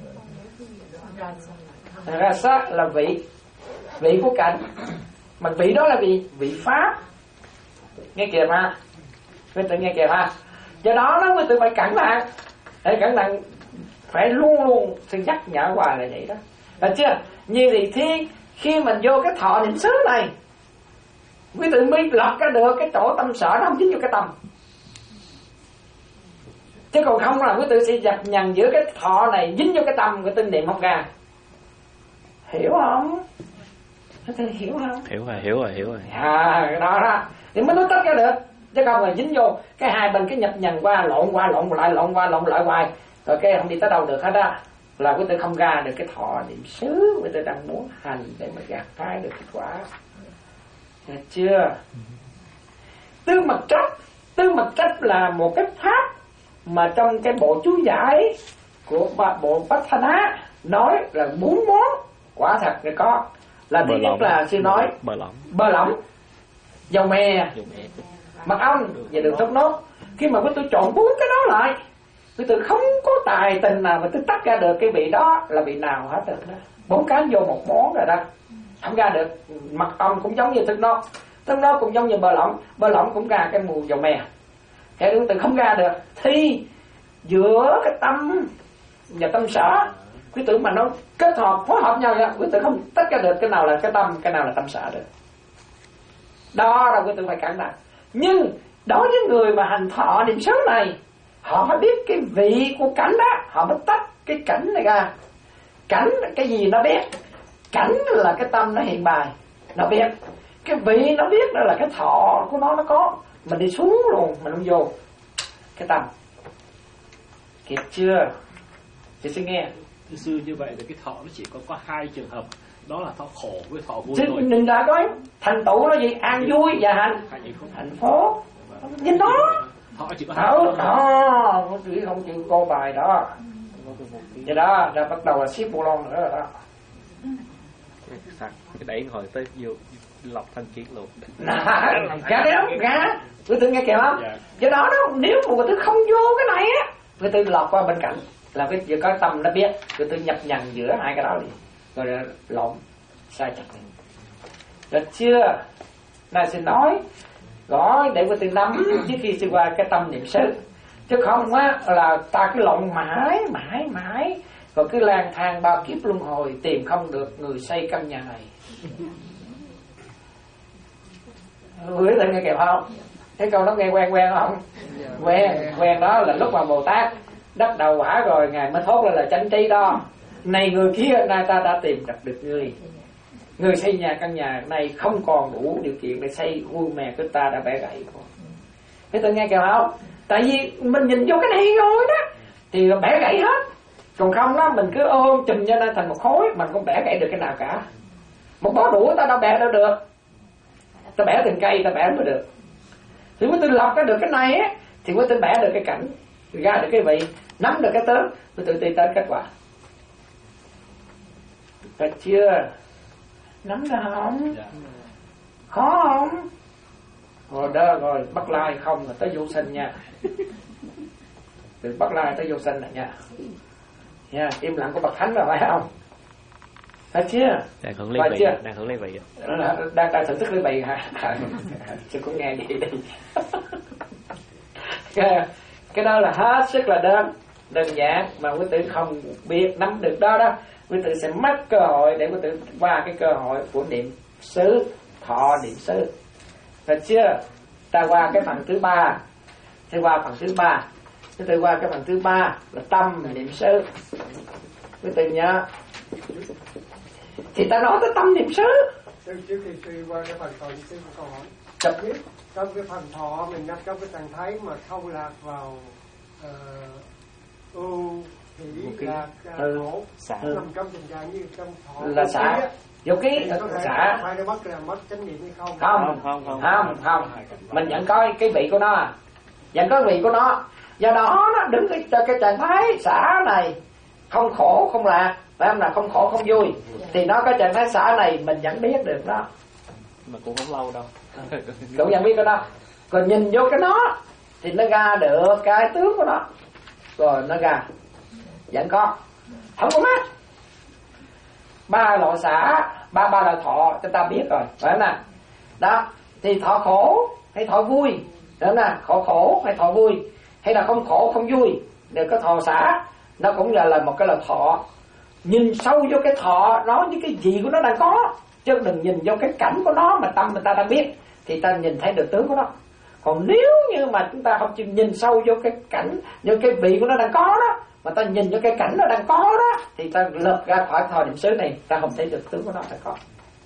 Rasa là vị, vị của cảnh. Mà vị đó là vị vị pháp. Nghe kìa mà, quý tự nghe kìa mà. Do đó nó quý tự phải cẩn thận, để cẩn thận, phải luôn luôn sự nhắc nhở hoài là vậy đó. Được chưa? Như thì khi khi mình vô cái thọ niệm xứ này, quý tự mới lọc ra được cái chỗ tâm sở nó không dính vô cái tâm. Chứ còn không là quý tự sẽ dập nhằn giữa cái thọ này dính vô cái tâm, quý tự niệm không ra. Hiểu không? Quý tự hiểu không? Hiểu rồi, hiểu rồi, hiểu rồi. À, đó đó. Thì mới nói tách ra được. Chứ không là dính vô cái hai bên cái nhập nhằn qua, lộn qua, lộn lại, lộn qua, lộn lại hoài. Rồi cái không đi tới đâu được hết á. Là quý tự không ra được cái thọ niệm xứ, quý tự đang muốn hành để mà gặt hái được kết quả. Được chưa? Tư mật trách. Tư mật trách là một cái pháp mà trong cái bộ chú giải của bộ Bát Thanh Á nói là bốn món quả thật để có. Là thứ nhất là sư nói bơ lỏng, bơ lỏng, dầu me, mật ong và đường thốt nốt. Khi mà quý tự trộn bốn cái đó lại, quý tự không có tài tình nào mà tôi tách ra được cái vị đó là vị nào hết được đó. Bốn cái vô một món rồi đó, không ra được. Mật ong cũng giống như thức nốt, thức nốt cũng giống như bơ lỏng, bơ lỏng cũng ra cái mùi dầu me. Cái quý tự không ra được thì giữa cái tâm và tâm sở, quý tự mà nó kết hợp phối hợp nhau vậy, quý tự không tách ra được cái nào là cái tâm, cái nào là tâm sở được. Đó là quý tự phải cẩn thận. Nhưng đối với người mà hành thọ niệm xứ này, họ phải biết cái vị của cảnh đó, họ mới tách cái cảnh này ra. Cảnh cái gì nó biết? Cảnh là cái tâm nó hiện bài, nó biết. Cái vị nó biết đó là cái thọ của nó nó có. Mình đi xuống luôn, mình không vô cái tâm. Kịp chưa? Chị sẽ nghe. Thưa sư, như vậy là cái thọ nó chỉ có có hai trường hợp, đó là thọ khổ với thọ vui thôi. Nhìn ra coi, thành tựu nó gì? An vui và hạnh hạnh phúc. Nhìn đó. Thọ chỉ có hai. Đó, đó, không chịu không chịu cô bài đó. Vậy đó, rồi bắt đầu là xếp bộ lon nữa rồi đó. Cái đẩy hồi tới vô lọc thanh kiến luôn. Gã đấy đó, gã. Quý tư nghe kìa không? Dạ. Do đó đó, nếu mà quý tư không vô cái này á, quý tư lọt qua bên cạnh, là cái vừa có tâm nó biết, quý tư nhập nhằn giữa hai cái đó đi, rồi lộn sai chặt. Được chưa? Này xin nói, đó để quý tư nắm trước khi sư qua cái tâm niệm xứ, chứ không á là ta cứ lộn mãi mãi mãi, rồi cứ lang thang bao kiếp luân hồi tìm không được người xây căn nhà này. Quý tư nghe kịp không? Cái câu nó nghe quen quen không? Quen, quen đó là lúc mà Bồ Tát đắc đầu quả rồi ngài mới thốt lên là chánh trí đó. Này người kia, nay ta đã tìm gặp được người. Người xây nhà căn nhà này không còn đủ điều kiện để xây, vui mẹ của ta đã bẻ gãy. Thế tôi nghe kìa không? Tại vì mình nhìn vô cái này rồi đó thì bẻ gãy hết. Còn không đó mình cứ ôm chùm cho nên thành một khối, mình không bẻ gãy được cái nào cả. Một bó đũa ta đâu bẻ đâu được. Ta bẻ từng cây ta bẻ mới được. Thì mới tôi lọc ra được cái này á thì mới tôi bẻ được cái cảnh, ra được cái vị, nắm được cái tướng, mới tôi đi tới kết quả. Được chưa? Nắm ra không? Dạ. Khó không? Rồi đó rồi bắt lai không là tới vô sinh nha. Từ bắt lai tới vô sinh này nha. Nha, im lặng của bậc thánh rồi phải không? Phải chưa? Đang hưởng lấy vị, đang hưởng lấy vị. Đang đang thưởng thức lấy vị hả? Chứ cũng nghe vậy đi. cái, cái đó là hết sức là đơn đơn giản mà quý tử không biết nắm được đó đó, quý tử sẽ mất cơ hội để quý tử qua cái cơ hội của niệm xứ, thọ niệm xứ. Được chưa? Ta qua cái phần thứ ba, ta qua phần thứ ba, quý tử qua cái phần thứ ba là tâm niệm xứ. Quý tử nhớ. Thì ta nói tới tâm niệm xứ. Trước khi suy qua cái phần thọ niệm xứ của câu hỏi. Chập biết trong cái phần thọ mình nằm trong cái trạng thái mà không lạc vào ưu hỷ lạc khổ, nằm trong tình trạng như trong thọ là xả vô ký xả. Phải nó mất là mất chánh niệm hay không? Không không không không không. Mình vẫn có cái vị của nó, vẫn có vị của nó. Do đó nó đứng cái cái trạng thái xả này không khổ không lạc, phải không? Là không khổ không vui thì nó có trạng thái xả này mình vẫn biết được đó. Mà cũng không lâu đâu. Cũng vẫn biết cái đó. Còn nhìn vô cái nó thì nó ra được cái tướng của nó. Rồi nó ra vẫn có, không có mắt. Ba loại xả, ba ba loại thọ chúng ta biết rồi, phải không nào? Đó, thì thọ khổ hay thọ vui, phải không nào? Khổ khổ hay thọ vui, hay là không khổ không vui, đều có thọ xả. Nó cũng là, là một cái là thọ. Nhìn sâu vô cái thọ nó với cái gì của nó đang có, chứ đừng nhìn vô cái cảnh của nó mà tâm người ta đang biết thì ta nhìn thấy được tướng của nó. Còn nếu như mà chúng ta không chịu nhìn sâu vô cái cảnh, vô cái vị của nó đang có đó, mà ta nhìn vô cái cảnh nó đang có đó, thì ta lật ra khỏi thọ niệm xứ này, ta không thấy được tướng của nó đang có.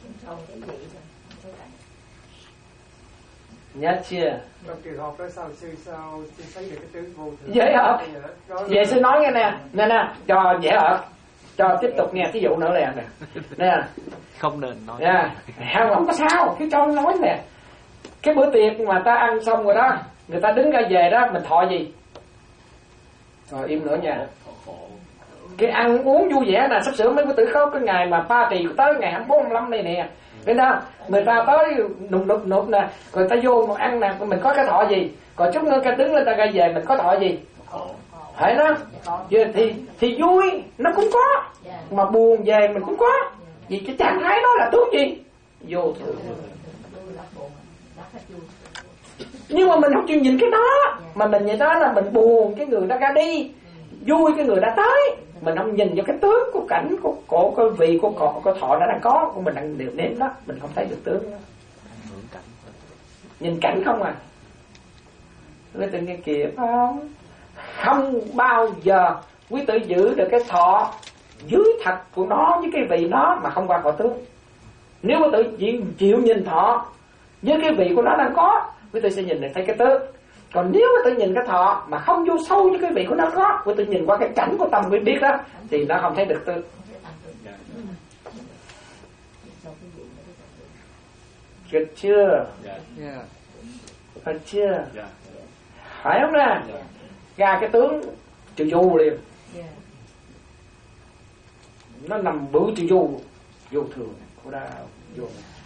Nhớ chưa? Trong trường hợp đó sao sư sao sư thấy được cái tướng vô thường? Dễ hợp. Vậy sư nói nghe nè, nè nè, cho dễ hợp. Cho tiếp tục nghe ví dụ nữa nè. Nè. Không nên nói. Nha. Yeah. Không có sao, cứ cho nói nè. Cái bữa tiệc mà ta ăn xong rồi đó, người ta đứng ra về đó, mình thọ gì? Rồi im nữa nha. Cái ăn uống vui vẻ nè, sắp sửa mấy bữa tử có cái ngày mà party tới ngày hai mươi bốn, hai mươi lăm này nè. Biết không? Người ta tới nụp nụp nụp nè, rồi ta vô mà ăn nè, mình có cái thọ gì? Còn chút nữa ta đứng lên ta ra về mình có thọ gì? Phải đó. Thì thì vui nó cũng có, mà buồn về mình cũng có. Vì cái trạng thái đó là tướng gì? Vô thường. Nhưng mà mình không chịu nhìn cái đó, mà mình nhìn đó là mình buồn cái người đã ra đi, vui cái người đã tới. Mình không nhìn vào cái tướng của cảnh của cổ cái vị của cổ của thọ nó đang có, của mình đang điều nếm đó, mình không thấy được tướng đó. Nhìn cảnh không à. Quý tử nghe kìa phải không? Không bao giờ quý tử giữ được cái thọ dưới thật của nó với cái vị nó mà không qua khỏi tướng. Nếu quý tử chỉ chịu nhìn thọ với cái vị của nó đang có, quý tử sẽ nhìn được thấy cái tướng. Còn nếu quý tử nhìn cái thọ mà không vô sâu với cái vị của nó có, quý tử nhìn qua cái cảnh của tâm quý biết đó, thì nó không thấy được tướng. Được chưa? Yeah. Được chưa? Yeah. Phải không nè? Yeah. Ra cái tướng chịu du liền. Nó nằm bự chịu du, vô thường, khổ đau, vô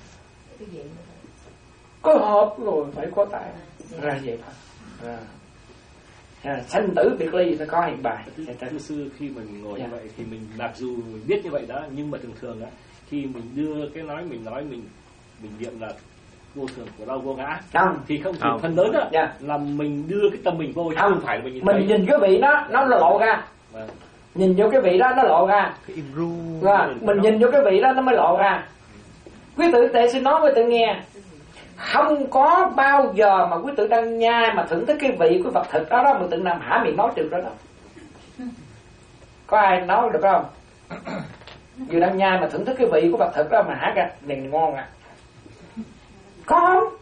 có hợp rồi phải có tại ra vậy thôi. À. À, sanh tử biệt ly nó có hiện bài. Từ xưa khi mình ngồi Yeah. như vậy thì mình mặc dù mình biết như vậy đó, nhưng mà thường thường á khi mình đưa cái nói mình nói mình mình niệm là vô thường của đau vô ngã Không. thì không, Không. thì phần lớn đó Yeah. là mình đưa cái tâm mình vô chứ Không. không phải là mình nhìn Mình thấy. nhìn cái vị đó nó lộ ra. Vâng. Nhìn vô cái vị đó nó lộ ra. Cái im ru. Rồi, mình nhìn vô cái vị đó nó mới lộ ra. Quý tử tệ xin nói với tự nghe, không có bao giờ mà quý tử đang nhai mà thưởng thức cái vị của vật thực đó đó mà tự nằm hả miệng nói được đó đâu. Có ai nói được không? Vừa đang nhai mà thưởng thức cái vị của vật thực đó mà hả ra này ngon à? Có không?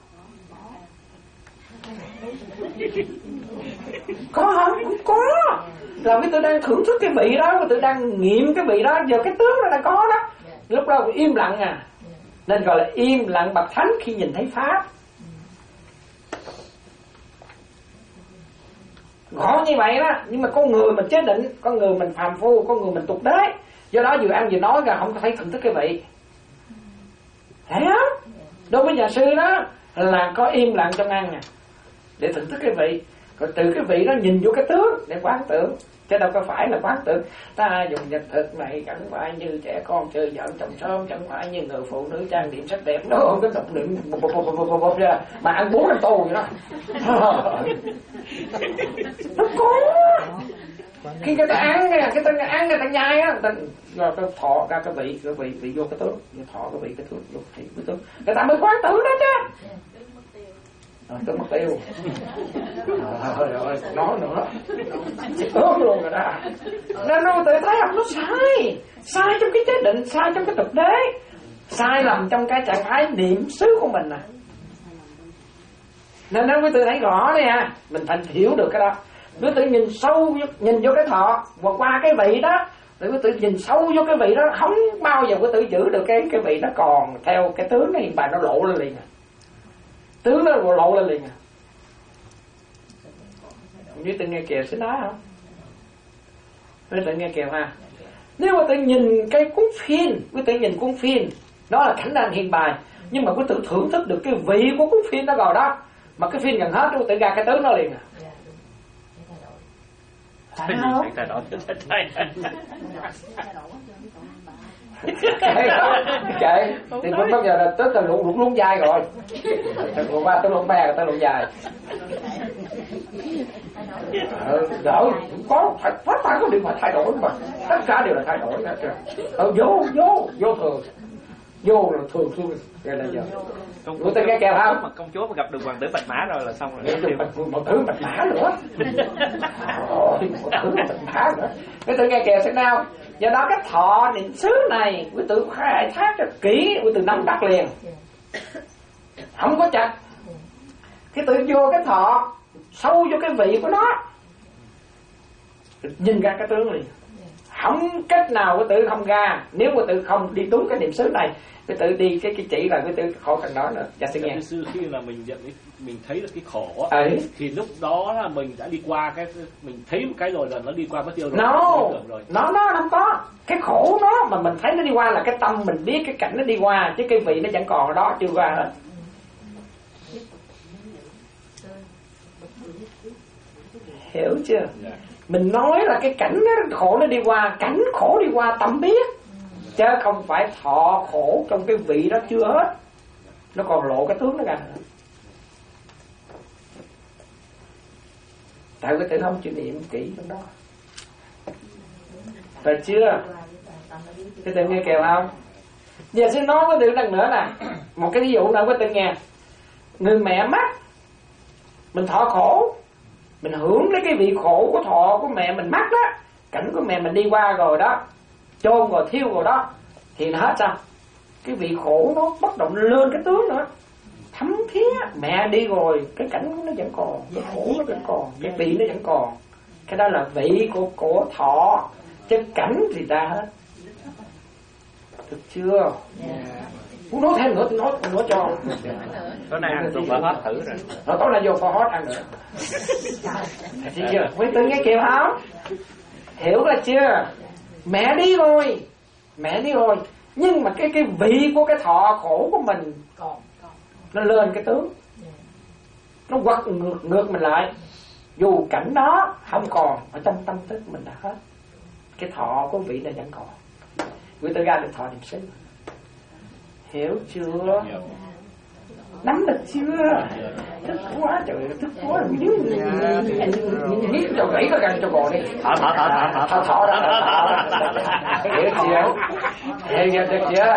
Có không? Cũng có. Là quý tử đang thưởng thức cái vị đó, quý tử đang nghiệm cái vị đó, giờ cái tướng nó đã có đó. Lúc đó im lặng à. Nên gọi là im lặng bậc thánh khi nhìn thấy pháp. Ngộ như vậy đó. Nhưng mà con người mình chế định, con người mình phàm phu, con người mình tục đế, do đó vừa ăn vừa nói ra không có thấy thưởng thức cái vị. Thấy không? Đối với nhà sư đó là có im lặng trong ăn à, để thưởng thức cái vị. Rồi từ cái vị đó nhìn vô cái tướng để quán tưởng, chứ đâu có phải là quán tưởng ta dùng nhật thực này chẳng phải như trẻ con chơi giỡn trong sớm, chẳng phải như người phụ nữ trang điểm sắc đẹp, nó không có độc niệm ra mà ăn bốn năm tô vậy đó. Nó có khi người ta ăn nè, cái ta ăn người ta nhai á, người ta rồi ta thọ ra cái vị, cái vị vị vô cái tướng, thọ cái vị cái tướng vô cái tướng, người ta mới quán tưởng đó chứ. À, tôi mất tiêu. Trời ơi, nói nữa ớn luôn rồi đó. Nên nó tự thấy không, nó sai. Sai trong cái chế định, sai trong cái thực đế, sai lầm trong cái trạng thái niệm xứ của mình nè. Nên nó mới tự thấy rõ đây à. Mình phải hiểu được cái đó. Cứ tự nhìn sâu, nhìn vô cái thọ và qua cái vị đó, tự tự nhìn sâu vô cái vị đó, không bao giờ có tự giữ được cái cái vị nó còn theo cái tướng này, bà nó lộ lên liền à. Tướng nó lộ lên liền à. Như tự nghe kìa xin nói không? Với tự nghe kìa ha. Nếu mà tự nhìn cái cuốn phim, với tự nhìn cuốn phim, nó là cảnh đang hiện bài, nhưng mà quý tự thưởng thức được cái vị của cuốn phim đó rồi đó, mà cái phim gần hết quý tự ra cái tướng nó liền à. Phải không? Thay đổi. Kệ, thì lúc bây giờ là tới từ lụng lụng dài rồi, từ ba tới lụng ba rồi tới lụng dài. Ừ, đỡ có phải phải phải có điều phải thay đổi mà, tất cả đều là thay đổi hết trơn. Ừ, vô vô vô thường, vô là thường xuyên rồi là giờ. Người ta nghe kèo không? Mà công chúa mà gặp được hoàng tử Bạch Mã rồi là xong rồi. Một thứ Bạch Mã nữa. Ôi, một thứ Bạch Mã nữa. Người ta nghe kèo thế nào? Do đó cái thọ niệm xứ này quý tử khai thác cho kỹ, quý tử nắm bắt liền, không có chặt. Cái tự vô cái thọ sâu vô cái vị của nó, nhìn ra cái tướng liền, không cách nào quý tử không ra. Nếu quý tử không đi đúng cái niệm xứ này, quý tử đi cái cái chỉ là quý tử khó cần đó nữa. Dạ xin nghe. Cái xưa khi là mình nhận mình thấy được cái khổ á, ấy thì lúc đó là mình đã đi qua cái, mình thấy một cái rồi là nó đi qua mất tiêu rồi. No, rồi. nó nó không có cái khổ nó mà mình thấy nó đi qua là cái tâm mình biết cái cảnh nó đi qua, chứ cái vị nó vẫn còn ở đó chưa qua hết. Hiểu chưa? Yeah. Mình nói là cái cảnh nó khổ nó đi qua, cảnh khổ đi qua tâm biết, chứ không phải thọ khổ trong cái vị đó chưa hết, nó còn lộ cái tướng nó ra. Tại cái tự không chịu niệm kỹ trong đó. Rồi chưa? Cái tự nghe kèo không? Giờ xin nói với tự lần nữa nè, một cái ví dụ nữa với tự nghe. Người mẹ mất, mình thọ khổ, mình hưởng lấy cái vị khổ của thọ của mẹ mình mất đó, cảnh của mẹ mình đi qua rồi đó, chôn rồi thiêu rồi đó thì nó hết sao? Cái vị khổ nó bất động lên cái tướng nữa, thấm thía. Mẹ đi rồi cái cảnh nó vẫn còn, cái khổ nó vẫn còn, cái vị nó vẫn còn. Cái đó là vị của của thọ, chứ cảnh thì ra hết. Được chưa? Muốn nói thêm nữa tôi nói tôi nói cho. Tối nay ăn tôi phải hết thử rồi. Rồi tối nay vô phải hết ăn nữa. Thấy chưa? Quý tư nghe kêu không? Hiểu là chưa? Mẹ đi rồi, mẹ đi rồi, nhưng mà cái cái vị của cái thọ khổ của mình nó lên cái tướng, nó quật ngược ngược mình lại. Dù cảnh đó không còn ở trong tâm thức mình đã hết, cái thọ của vị này vẫn còn. Quý tư ra được thọ niệm xứ. Hiểu chưa? Nắm được chưa? Thích quá trời, thích quá. Biết cho gãy nó gần cho gò đi. Thở thở thở thở Thở thở đó. Hiểu chưa? Hiểu được chưa?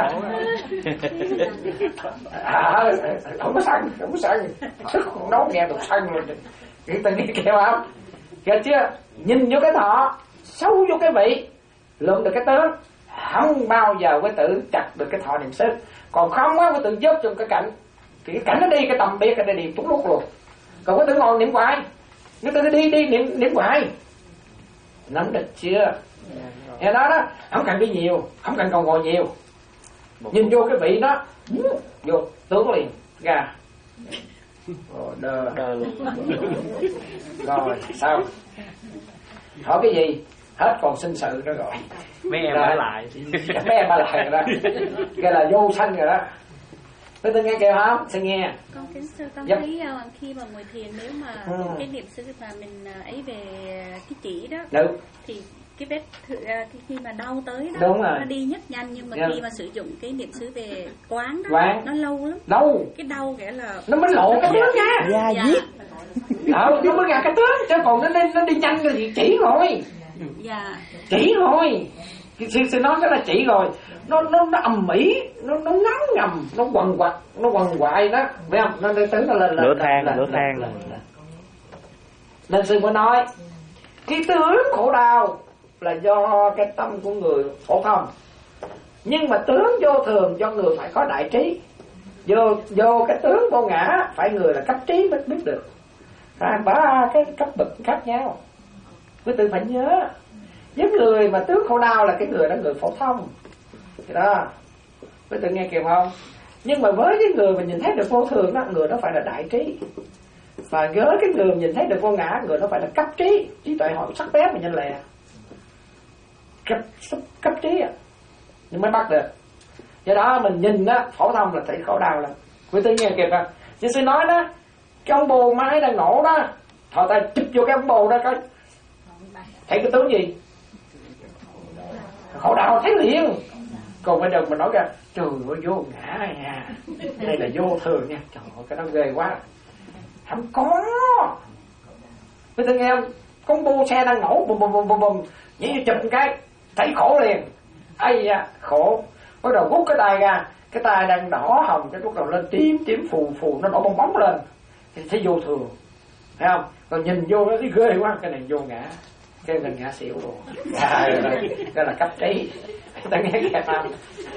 À, không có sân, không có sân. Thức còn nói nghe được sân rồi. Nghĩ từng nghe kêu không? Hiểu chưa? Nhìn vô cái thọ, sâu vô cái vị, lượm được cái tướng, không bao giờ quý tử chặt được cái thọ niệm xứ. Còn không á, quý tử dớt trong cái cảnh, thì cái cảnh nó đi, cái tầm biết cái đi túng lúc luôn. Còn quý tử ngồi niệm hoài, quý tử đi đi niệm niệm hoài. Nắm được chưa? Nghe đó đó, không cần đi nhiều, không cần còn ngồi nhiều. Nhìn vô cái vị đó, vô tướng liền ra. Rồi đơ đơ luôn. Rồi sao? Hỏi cái gì? Hết còn sinh sự đó rồi. Mấy em ở lại. Mấy em ở lại rồi đó. Cái là vô sanh rồi đó. Tôi tôi nghe kêu không? Xin nghe. Con kính sư, con Yep. thấy uh, khi mà ngồi thiền, nếu mà ừ. cái niệm xứ mà mình uh, ấy về cái chỉ đó, Đúng. thì cái vết thử, uh, cái khi mà đau tới đó, Đúng rồi. nó đi nhất nhanh, nhưng mà Yeah. khi mà sử dụng cái niệm xứ về quán đó, Quán. nó lâu lắm. Đâu? Cái đau nghĩa là Nó mới lộ cái tướng ra. dạ, dạ. Ờ, nó mới ra cái tướng, chứ còn nó đi, nó đi nhanh rồi thì chỉ rồi. Dạ. Chỉ rồi. Sư sư nói cái là chỉ rồi. Nó nó nó ầm ĩ, nó nó ngấm ngầm, nó quằn quặt, nó quằn quại đó, phải không? Nó tới nó lên lên. Lửa than, lửa than. Nên sư mới nói cái tướng khổ đau là do cái tâm của người phổ thông, nhưng mà tướng vô thường do người phải có đại trí. Vô vô cái tướng vô ngã phải người là cấp trí mới biết được. Ra ba cái cấp bậc khác nhau. Quý tử phải nhớ, với người mà tướng khổ đau là cái người đó người phổ thông. Thì đó, quý tử nghe kịp không? Nhưng mà với cái người mà nhìn thấy được vô thường đó, người đó phải là đại trí. Và với cái người nhìn thấy được vô ngã, người đó phải là cấp trí. Trí tuệ họ sắc bén mà nhanh lẹ. Cấp, cấp trí à, nhưng mới bắt được. Do đó mình nhìn đó, phổ thông là thấy khổ đau lắm. Quý tử nghe kịp không? Chứ sư nói đó, cái ông bồ máy đang nổ đó, thọ tay chụp vô cái ông bồ đó coi, thấy cái tướng gì? Khổ đau thấy liền. Còn bây giờ mình nói ra, trời ơi vô ngã nha, đây là vô thường nha, trời ơi cái đó ghê quá. Không có. Quý tử nghe không? Con bu xe đang nổ bùm bùm bùm bùm bùm, nhảy chụp một cái thấy khổ liền. Ây da khổ. Bắt đầu rút cái tay ra, cái tay đang đỏ hồng, cái lúc đầu lên tím tím phù phù, nó nổ bong bóng lên thì thấy vô thường, thấy không? Còn nhìn vô nó thấy ghê quá, cái này vô ngã, cái mình ngã xỉu rồi. À, cái là cấp trí. Ta nghe kìa không?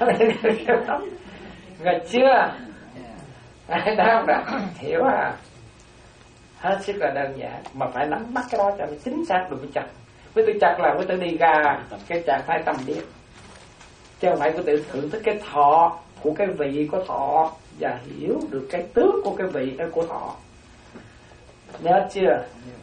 Rồi chưa? Đó không được? Hiểu à? Hết sức là đơn giản, mà phải nắm bắt cái đó cho nó chính xác được. Với chặt, với tự chặt là với tự đi ra cái trạng thái tâm biết, chứ không phải với tự thưởng thức cái thọ của cái vị của thọ và hiểu được cái tướng của cái vị đó của thọ. Nhớ chưa?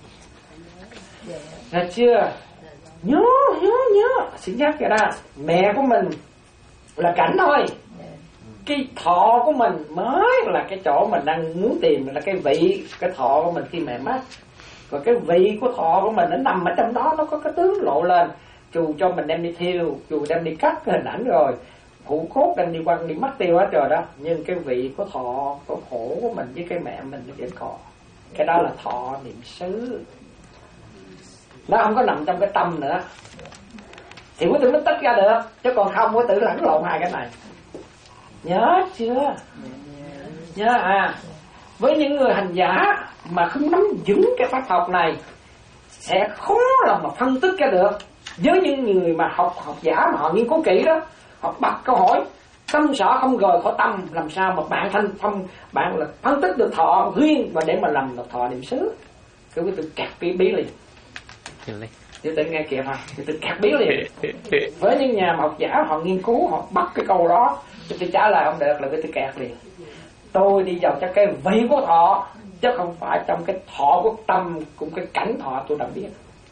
Nhớ chưa? Nhớ, nhớ, nhớ. Xin nhắc cái đó, mẹ của mình là cảnh thôi, cái thọ của mình mới là cái chỗ mình đang muốn tìm, là cái vị, cái thọ của mình khi mẹ mất. Còn cái vị của thọ của mình nó nằm ở trong đó, nó có cái tướng lộ lên. Dù cho mình đem đi thiêu, dù đem đi cắt cái hình ảnh rồi, hũ cốt đem đi quăng đi mất tiêu hết rồi đó, nhưng cái vị của thọ, của khổ của mình với cái mẹ mình nó vẫn còn. Cái đó là thọ niệm xứ, nó không có nằm trong cái tâm nữa, thì quý tử mới tách ra được, chứ còn không quý tử lẫn lộn hai cái này. Nhớ chưa? Nhớ à? Với những người hành giả mà không nắm vững cái pháp học này sẽ khó lòng mà phân tích ra được Với những người mà học học giả mà họ nghiên cứu kỹ đó, họ đặt câu hỏi tâm sở không rời khỏi tâm, làm sao mà bạn thành phong bạn là phân tích được thọ riêng và để mà làm được thọ niệm xứ. Cứ tự cắt bí bí liền, thì tự nghe kịp hả? Thì tự cắt bí liền. Với những nhà học giả họ nghiên cứu, họ bắt cái câu đó, thì tôi trả lời không được là cái tôi kẹt liền. Tôi đi vào cho cái vị của thọ, chứ không phải trong cái thọ của tâm, cũng cái cảnh thọ tôi đã biết.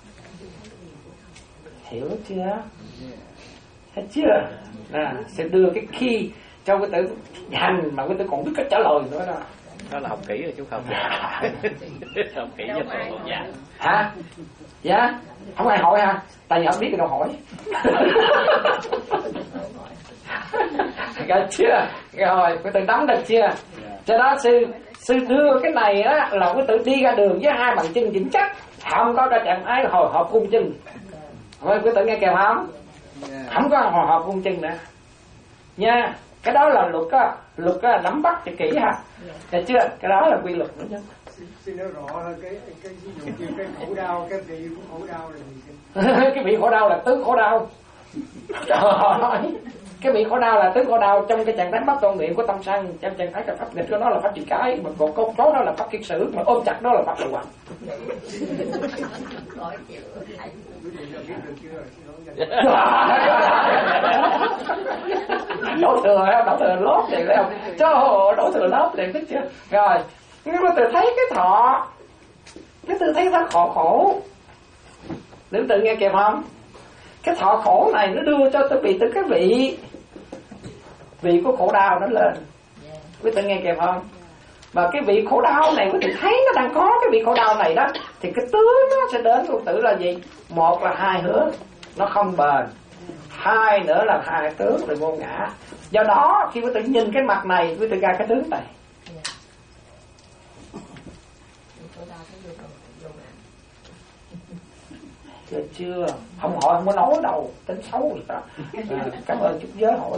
Hiểu chưa? Thấy chưa? Nè, sẽ đưa cái khi cho cái tử hành mà cái tử còn biết cách trả lời nữa đó. Đó là học kỹ rồi chú không? Học kỹ cho tôi một dạ. Hả? Dạ? Không ai hỏi hả? Tại vì không biết thì đâu hỏi. Rồi chưa? Rồi, cái tử nắm được chưa? Cho đó sư sư đưa cái này á là cái tử đi ra đường với hai bàn chân vững chắc, không có cái trạng thái hồi hộp cung chân. Rồi cái tử nghe kèm không? Không có hồi hộp cung chân nữa nha. Cái đó là luật á, luật á nắm bắt cho kỹ ha. Được chưa? Cái đó là quy luật nữa chứ. Xin nói rõ hơn cái cái ví dụ như cái khổ đau, cái vị của khổ đau là gì? Cái vị khổ đau là tứ khổ đau. Trời ơi, cái vị khổ đau là tứ khổ đau trong cái trạng thái bất tôn niệm của tâm sân, trong trạng thái cái pháp nghịch của nó là pháp trì cái, mà còn câu số đó là pháp kiết sử, mà ôm chặt đó là pháp lợi hoành. Đổ thừa không? Đổ thừa lót liền thấy không? Trời ơi, đổ thừa lót liền biết chưa? Rồi, nhưng mà tôi thấy cái thọ, cái tôi thấy nó khổ khổ. Đừng tự nghe kịp không? Cái thọ khổ này nó đưa cho tôi bị từ cái vị vị của khổ đau nó lên. Quý tự nghe kịp không? Và cái vị khổ đau này quý tự thấy nó đang có cái vị khổ đau này đó, thì cái tướng nó sẽ đến của tử là gì? Một là hai hướng, nó không bền. Hai nữa là hai tướng rồi vô ngã. Do đó khi quý tự nhìn cái mặt này, quý tự ra cái tướng này. Được chưa? Không hỏi không có nói đâu, tính xấu rồi đó. À, cảm ơn chút giới hỏi.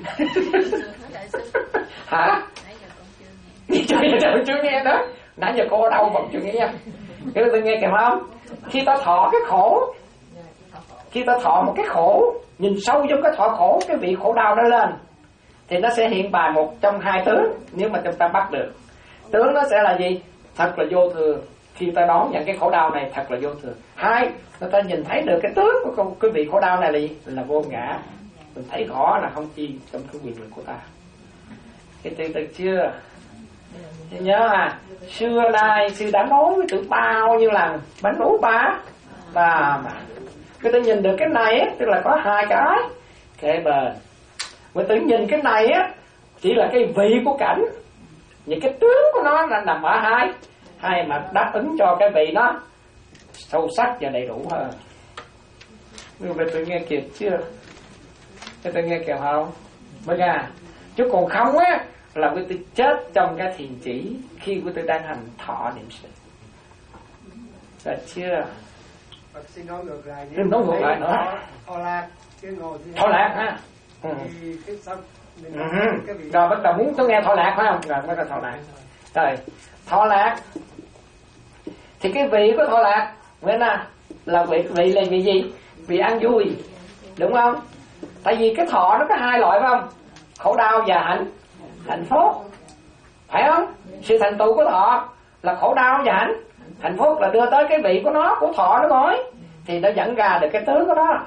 Hả? Chưa chưa chưa nghe đó. Nãy giờ cô ở đâu mà chưa nghe. Cái tôi nghe kìa không? Khi ta thọ cái khổ, khi ta thọ một cái khổ, nhìn sâu vô cái thọ khổ, cái vị khổ đau nó lên, thì nó sẽ hiện bài một trong hai tướng. Nếu mà chúng ta bắt được, tướng nó sẽ là gì? Thật là vô thường. Khi ta đón nhận cái khổ đau này thật là vô thường. Hai, người ta nhìn thấy được cái tướng của cái vị khổ đau này là gì? Là vô ngã. Mình thấy rõ là không chi trong cái quyền lực của ta. Cái từ từ chưa? Thì nhớ à, xưa nay sư đã nói với tụi bao nhiêu lần, bánh đố ba và mà cái tôi nhìn được cái này á, tức là có hai cái kề bền. Người tự nhìn cái này á chỉ là cái vị của cảnh, những cái tướng của nó là nằm ở hai hai mà đáp ứng cho cái vị nó sâu sắc và đầy đủ hơn. Nhưng mà tôi nghe kịp chưa? Cái tôi nghe kịp không? Mới ra. Chứ còn không á là tôi chết trong cái thiền chỉ khi tôi đang hành thọ niệm xứ. Được chưa? Phật xin nói ngược lại. Đừng nói ngược lại nữa. Thọ lạc, cái ngồi thì thọ lạc ha. Ừ. Thì cái xong mình Ừ. cái vị... Rồi bắt đầu muốn tôi nghe thọ lạc phải không? Rồi bắt đầu thọ lạc. Rồi thọ lạc thì cái vị của thọ lạc nghĩa là là vị vị là vị gì? Vị ăn vui, đúng không? Tại vì cái thọ nó có hai loại phải không? Khổ đau và hạnh hạnh phúc, phải không? Sự thành tựu của thọ là khổ đau và hạnh hạnh phúc, là đưa tới cái vị của nó, của thọ nó nói, thì nó dẫn ra được cái tướng của nó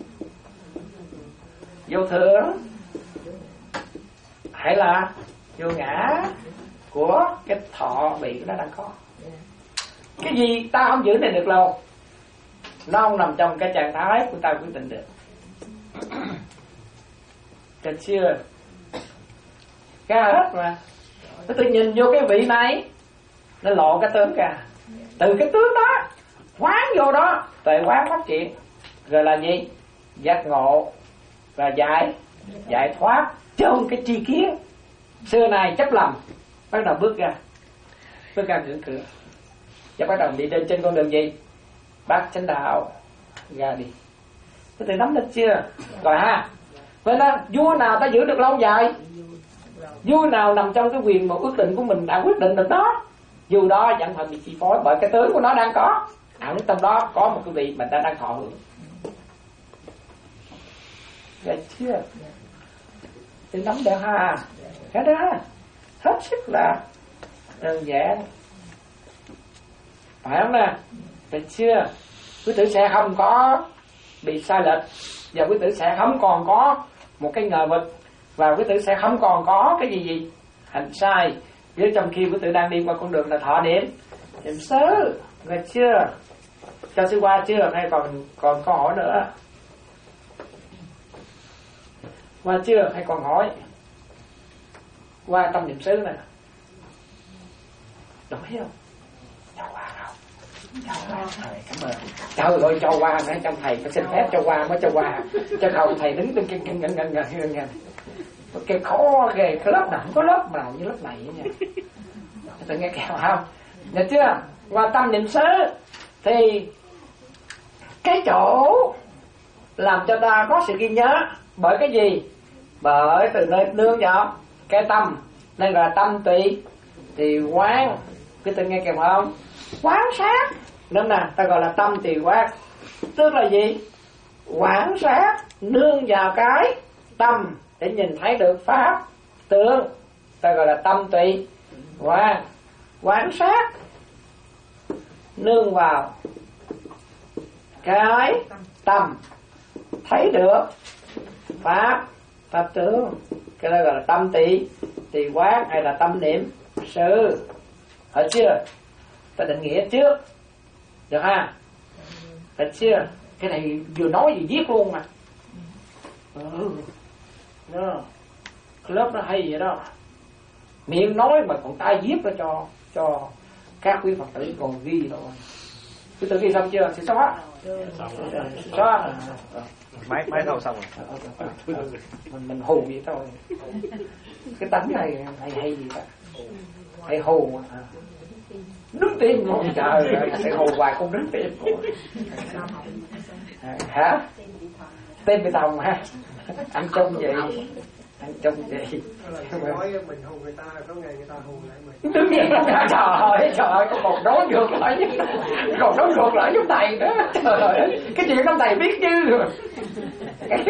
vô thường hay là vô ngã của cái thọ vị nó đang có. Cái gì ta không giữ này được lâu, nó không nằm trong cái trạng thái của ta quyết định được. Được chưa? Ra hết mà. Tôi nhìn vô cái vị này, nó lộ cái tướng ra. Từ cái tướng đó quán vô đó, tuệ quán phát triển, rồi là gì? Giác ngộ và giải giải thoát trong cái tri kiến xưa này chấp lầm. Bắt đầu bước ra, bước ra cửa cửa, và bắt đầu đi trên trên con đường gì? Bát chánh đạo, ra đi. Có thể nắm được chưa? Rồi ha. Vậy đó, vua nào ta giữ được lâu dài? Vua nào nằm trong cái quyền mà quyết định của mình đã quyết định được đó, dù đó chẳng phải bị chi phối bởi cái tướng của nó đang có. Ẩn trong đó có một cái vị mình ta đang thọ hưởng. Được chưa? Từ nắm được ha. Cái đó hết sức là đơn giản, phải không nè? Được chưa? Quý tử sẽ không có bị sai lệch, và quý tử sẽ không còn có một cái ngờ vực, và quý tử sẽ không còn có cái gì gì hành sai. Với trong khi quý tử đang đi qua con đường là thọ niệm niệm xứ. Được chưa? Cho sư qua chưa? Hay còn còn câu hỏi nữa? Qua chưa? Hay còn hỏi? Qua tâm niệm xứ nè. Đúng không? Cho qua không? Cho qua. Cảm ơn. Trời ơi, cho qua nữa. Trong thầy phải xin phép cho qua mới cho qua. Cho không thầy đứng đứng kinh kinh ngân ngân ngân ngân. Cái khó ghê. Cái lớp nào không có lớp nào như lớp này nha. Tôi nghe kẹo không? Được chưa? Qua tâm niệm xứ thì cái chỗ làm cho ta có sự ghi nhớ bởi cái gì? Bởi từ nơi nương vào cái tâm, nên là tâm tùy thì quán. Cái tự nghe kèm không? Quán sát, nên là ta gọi là tâm tùy quán. Tức là gì? Quán sát nương vào cái tâm để nhìn thấy được pháp tướng, ta gọi là tâm tùy quán. Quán sát nương vào cái tâm thấy được pháp pháp tướng, cái đó gọi là tâm tỳ tỳ quán hay là tâm niệm xứ. Hiểu chưa? Ta định nghĩa trước được ha? Hiểu chưa? Cái này vừa nói vừa viết luôn mà. Ừ. Đó. Cái lớp nó hay vậy đó, miệng nói mà còn tay viết ra cho cho các quý Phật tử còn ghi rồi. Quý tử ghi xong chưa? Sẽ xóa. Xóa. Máy máy thâu xong rồi. Mình mình hù vậy thôi. Cái tánh này hay hay gì đó. Hay hù à. Đứng tim luôn. Trời ơi, sẽ hù hoài không đứng tim luôn. Hả? Tên bị tòng ha. Anh trông vậy. Anh trông vậy. Nói mình hù người ta là có ngày người ta hù lại mình. Đứng vậy đó. Trời ơi, trời ơi, còn nói ngược lại với còn nói ngược lại với thầy nữa. Trời ơi, cái chuyện ông thầy biết chứ. Cái,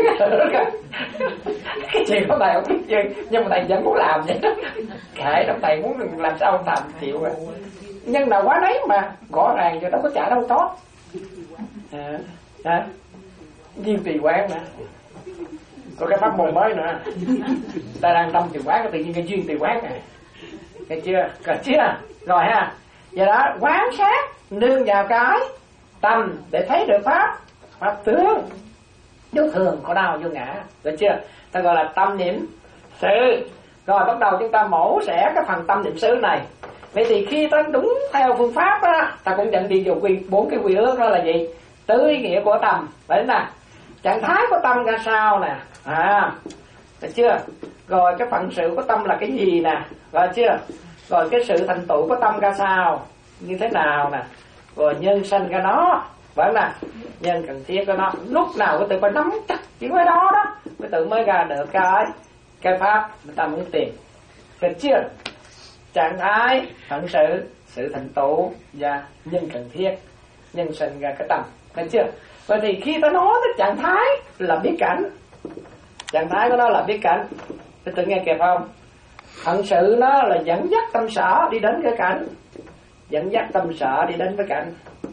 cái chuyện ông thầy không biết chứ, nhưng mà thầy vẫn muốn làm vậy đó. Kệ ông thầy muốn làm sao ông làm chịu rồi. Nhưng nào quá đấy mà rõ ràng cho nó có trả đâu tốt. À, à, viên tỳ quán nè, có cái pháp môn mới nữa. Ta đang tâm tỳ quán, tự nhiên cái duyên tỳ quán này, nghe chưa? Được chưa? Rồi ha. Giờ đó quán sát nương vào cái tâm để thấy được pháp pháp tướng vô thường có đau vô ngã. Được chưa? Ta gọi là tâm niệm xứ. Rồi bắt đầu chúng ta mổ xẻ cái phần tâm niệm xứ này. Vậy thì khi ta đúng theo phương pháp đó, ta cũng nhận đi vào quy bốn cái quy ước đó là gì? Tứ ý nghĩa của tâm. Vậy nè, trạng thái của tâm ra sao nè, à, được chưa? Rồi cái phận sự của tâm là cái gì nè, rồi chưa? Rồi cái sự thành tựu của tâm ra sao, như thế nào nè, rồi nhân sanh ra nó, vậy nè, nhân cần thiết của nó. Lúc nào cái tự phải nắm chắc chỉ cái đó đó, cái tự mới ra được cái cái pháp người ta muốn tìm, được chưa? Trạng thái, phận sự, sự thành tựu và nhân cần thiết, nhân sanh ra cái tâm, được chưa? Vậy thì khi ta nói tới trạng thái là biết cảnh, trạng thái của nó là biết cảnh, tôi tự nghe kịp không? Phận sự nó là dẫn dắt tâm sở đi đến cái cảnh, dẫn dắt tâm sở đi đến với cảnh,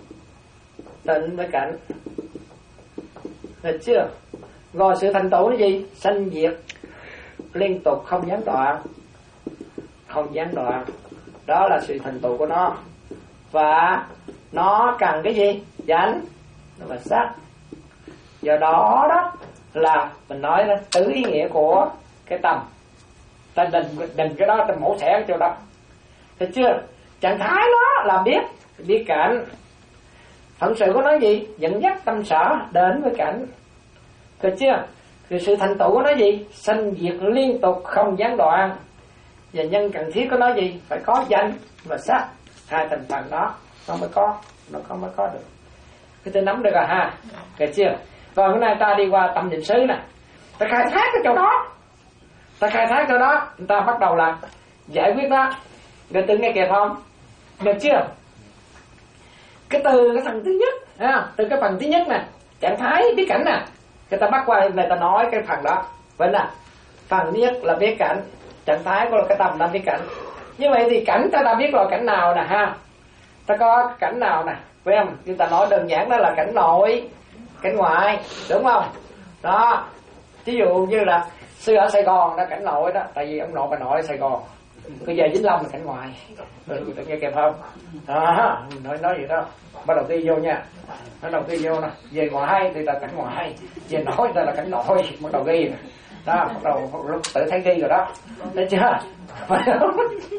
đến với cảnh, được chưa? Rồi sự thành tựu là gì? Sanh diệt liên tục không gián đoạn, không gián đoạn, đó là sự thành tựu của nó. Và nó cần cái gì? Chánh và sắc. Do đó đó là mình nói là tứ ý nghĩa của cái tâm. Ta định định cái đó, ta mổ xẻ cái chỗ đó, thấy chưa? Trạng thái nó là biết biết cảnh, phận sự của nó gì? Dẫn dắt tâm sở đến với cảnh, thấy chưa? Thì sự thành tựu của nó gì? Sanh diệt liên tục không gián đoạn. Và nhân cần thiết của nó gì? Phải có danh và sắc, hai thành phần đó nó mới có, nó có mới có được. Cái tôi nắm được rồi ha, được chưa? Rồi hôm nay ta đi qua tâm niệm xứ nè, ta khai thác cái chỗ đó, ta khai thác chỗ đó, người ta bắt đầu là giải quyết đó. Người tự nghe kịp không? Được chưa? Cái từ cái phần thứ nhất, à, từ cái phần thứ nhất nè, trạng thái biết cảnh nè, Người ta bắt qua người ta nói cái phần đó. Vậy nè, phần nhất là biết cảnh, trạng thái của cái tâm đang biết cảnh. Như vậy thì cảnh ta đã biết rồi, cảnh nào nè ha? Ta có cảnh nào nè, phải không? Chúng ta nói đơn giản đó là cảnh nội, cảnh ngoại, đúng không? Đó, ví dụ như là xưa ở Sài Gòn đó, cảnh nội đó, tại vì ông nội bà nội ở Sài Gòn, bây giờ Vĩnh Long là cảnh ngoại, rồi tự nghe kèm không? Đó, nói nói vậy đó, bắt đầu đi vô nha, bắt đầu đi vô nè, về ngoại thì là cảnh ngoại, về nội thì là cảnh nội, bắt đầu ghi nè, đó, bắt đầu lúc tự thấy ghi rồi đó, thấy chưa? Phải không?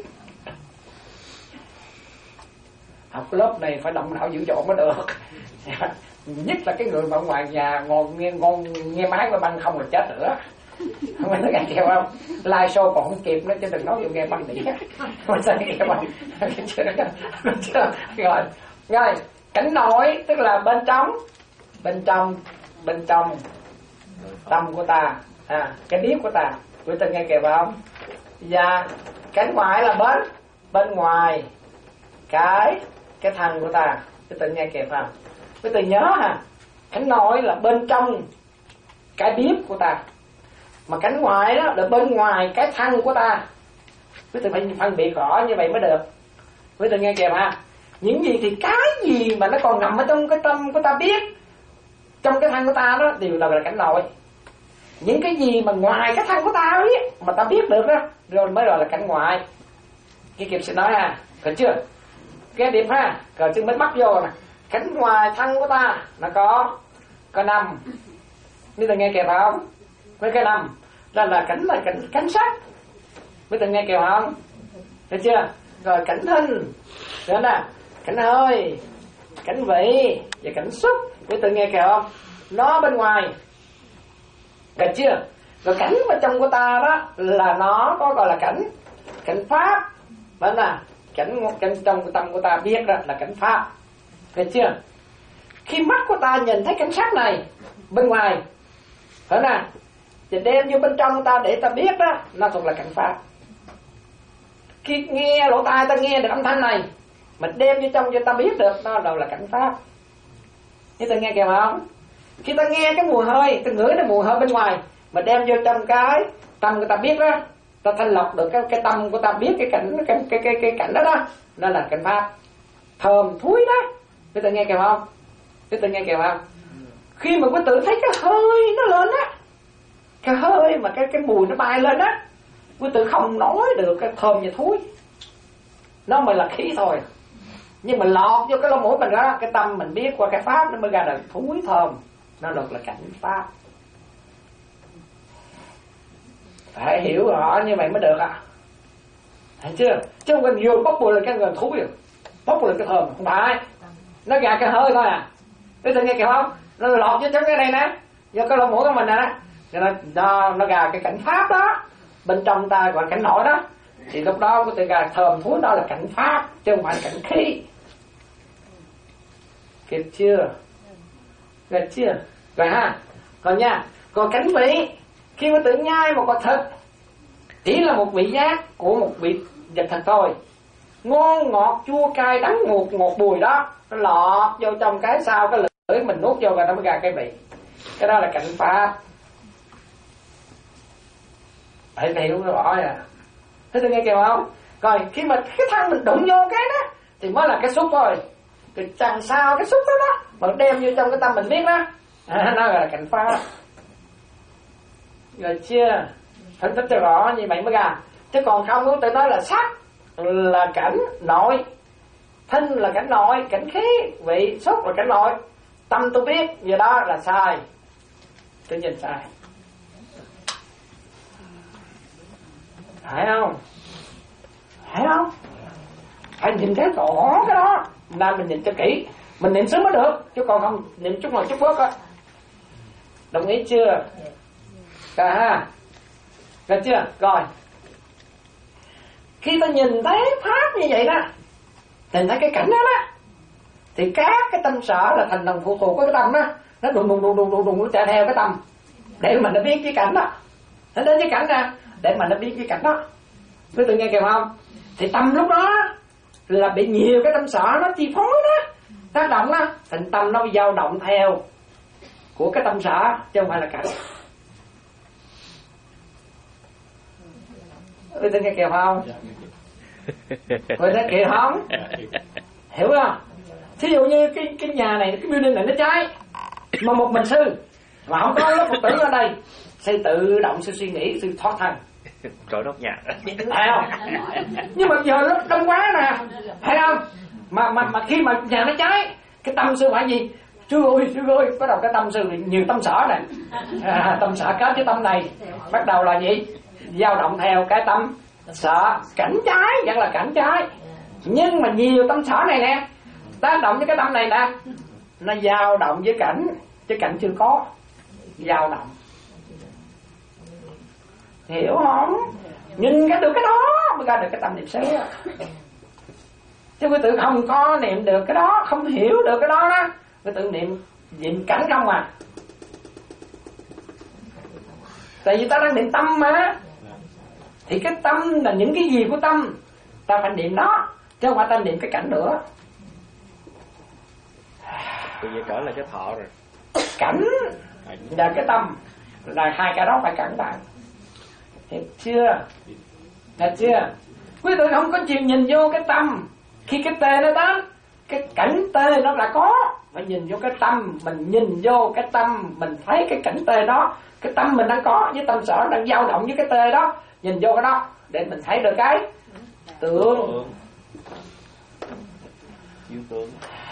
Học cái lớp này phải động não dữ dội mới được. Nhất là cái người mà ở ngoài nhà ngon nghe ngon nghe máy qua băng không là chết nữa. Không phải nói nghe kêu không? Live show còn không kịp nữa chứ đừng nói vô nghe băng đĩa. Không sao nghe băng. Rồi, rồi, cảnh nội tức là bên trong, bên trong, bên trong tâm của ta, à, cái biết của ta, quý ta nghe kêu không? Và cảnh ngoại là bên bên ngoài cái cái thân của ta, quý ta nghe kịp không? Quý ta nhớ ha, cảnh nội là bên trong cái biết của ta, mà cảnh ngoại đó là bên ngoài cái thân của ta. Quý ta phải phân biệt rõ như vậy mới được. Quý ta nghe kịp ha? Những gì thì cái gì mà nó còn nằm ở trong cái tâm của ta biết, trong cái thân của ta đó đều là cảnh nội. Những cái gì mà ngoài cái thân của ta biết mà ta biết được đó, rồi mới gọi là cảnh ngoại. Cái kịp sẽ nói ha, được chưa? Cái điểm ha, rồi chứ mới bắt vô nè. Cảnh ngoài thân của ta nó có có năm. Bây giờ nghe kịp không? Với cái năm là là cảnh là cảnh cảnh sắc. Bây giờ nghe kịp không? Được chưa? Rồi cảnh thân, nữa nè, cảnh hơi, cảnh vị và cảnh xúc. Bây giờ nghe kịp không? Nó bên ngoài. Được chưa? Rồi cảnh bên trong của ta đó là nó có gọi là cảnh cảnh pháp. Vậy nè, cảnh cảnh trong tâm của ta biết đó là cảnh pháp. Được chưa? Khi mắt của ta nhìn thấy cảnh sắc này bên ngoài, phải nè, thì đem vô bên trong ta để ta biết đó, nó thuộc là cảnh pháp. Khi nghe lỗ tai ta nghe được âm thanh này, mình đem vô trong cho ta biết được, nó đâu là cảnh pháp. Thế ta nghe kìa không? Khi ta nghe cái mùi hơi, ta ngửi cái mùi hơi bên ngoài, mà đem vô trong cái tâm của ta biết đó, ta thanh lọc được cái cái tâm của ta biết cái cảnh cái cái cái, cái cảnh đó đó, nó là cảnh pháp. Thơm thúi đó, quý tự nghe kìa không? Quý tự nghe kìa không? Khi mà quý tự thấy cái hơi nó lên á, cái hơi mà cái cái mùi nó bay lên á, quý tự không nói được cái thơm và thúi, nó mới là khí thôi. Nhưng mà lọt vô cái lỗ mũi mình đó, cái tâm mình biết qua cái pháp nó mới ra được thúi thơm, nó được là cảnh pháp. Phải hiểu rõ như vậy mới được ạ. À. Thấy chưa? Chứ không cần vô bốc mùi là cái người thúi rồi, bốc mùi là cái thơm, không phải. Nó gạt cái hơi thôi à. Quý tự nghe kìa không? Nó lọt vô trong cái này nè, vô cái lỗ mũi của mình nè, cho nó nó, nó gạt cái cảnh pháp đó, bên trong ta gọi cảnh nội đó, thì lúc đó có thể gạt thơm thúi, đó là cảnh pháp chứ không phải cảnh khí. Kịp chưa? Kịp chưa? Rồi ha. Còn nha, còn cảnh vị, khi mà tự nhai một quả thịt, chỉ là một vị giác của một vị vật thật thôi, ngon ngọt chua cay đắng ngọt ngọt bùi đó, nó lọt vô trong cái sau cái lưỡi mình nuốt vô rồi nó mới ra cái vị. Cái đó là cảnh pháp. Phải hiểu rõ à. Thế tôi nghe kìa không? Rồi khi mà cái thân mình đụng vô cái đó thì mới là cái xúc thôi. Thì chẳng sao cái xúc đó đó mà đem vô trong cái tâm mình biết đó, à, nó là cảnh pháp. Rồi chưa? Phân tích cho rõ như vậy mới ra. Chứ còn không có tự nói là sắc là cảnh nội, thân là cảnh nội, cảnh khí, vị, xúc là cảnh nội, tâm tôi biết, giờ đó là sai. Tôi nhìn sai. Phải không? Phải không? Phải nhìn thấy rõ cái đó, nên mình nhìn cho kỹ, mình nhìn sớm mới được, chứ còn không nhìn chút nào chút bớt á. Đồng ý chưa? Rồi ha. Rồi chưa? Rồi. Khi ta nhìn thấy pháp như vậy đó, nhìn thấy cái cảnh đó đó, thì các cái tâm sở là thành đồng phụ thuộc của cái tâm đó, nó đùng đùng đùng đùng đùng đùng nó chạy theo cái tâm để mà nó biết cái cảnh đó, nó đến cái cảnh nè để mà nó biết cái cảnh đó. Quý tự nghe kìa không? Thì tâm lúc đó là bị nhiều cái tâm sở nó chi phối đó, tác động đó, thành tâm nó dao động theo của cái tâm sở, chứ không phải là cảnh. Quý tin nghe kìa không? Quý thấy kìa không? Hiểu không? Thí dụ như cái cái nhà này, cái building này nó cháy, mà một mình sư mà không có lớp Phật tử ở đây, sư tự động sư suy nghĩ, sư thoát thân. Trội đốt nhà. Thấy không? Nhưng mà giờ nó đông quá nè, thấy không? Mà mà mà khi mà nhà nó cháy, cái tâm sư phải gì? Sư ơi, sư ơi, bắt đầu cái tâm sư nhiều tâm sở này, à, tâm sở kết với tâm này, bắt đầu là gì? Dao động theo cái tâm sở, cảnh trái vẫn là cảnh trái, nhưng mà nhiều tâm sở này nè, tác động với cái tâm này nè, nó dao động với cảnh, chứ cảnh chưa có, dao động. Hiểu không? Nhìn cái được cái đó mới ra được cái tâm niệm xứ. Chứ quý tử không có niệm được cái đó, không hiểu được cái đó đó, quý tử niệm niệm cảnh không à. Tại vì ta đang niệm tâm mà, thì cái tâm là những cái gì của tâm ta phải niệm đó, chứ không phải ta niệm cái cảnh nữa. Bây giờ trở lại cái thọ rồi. Cảnh và cái tâm là hai cái đó phải cẩn thận. Hiểu chưa? Hiểu chưa? Quý tử không có chịu nhìn vô cái tâm. Khi cái tê nó đến, cái cảnh tê nó là có, phải nhìn vô cái tâm. Mình nhìn vô cái tâm, mình thấy cái cảnh tê đó, cái tâm mình đang có với tâm sở đang dao động với cái tê đó, nhìn vô cái đó để mình thấy được cái tưởng. Dương tướng.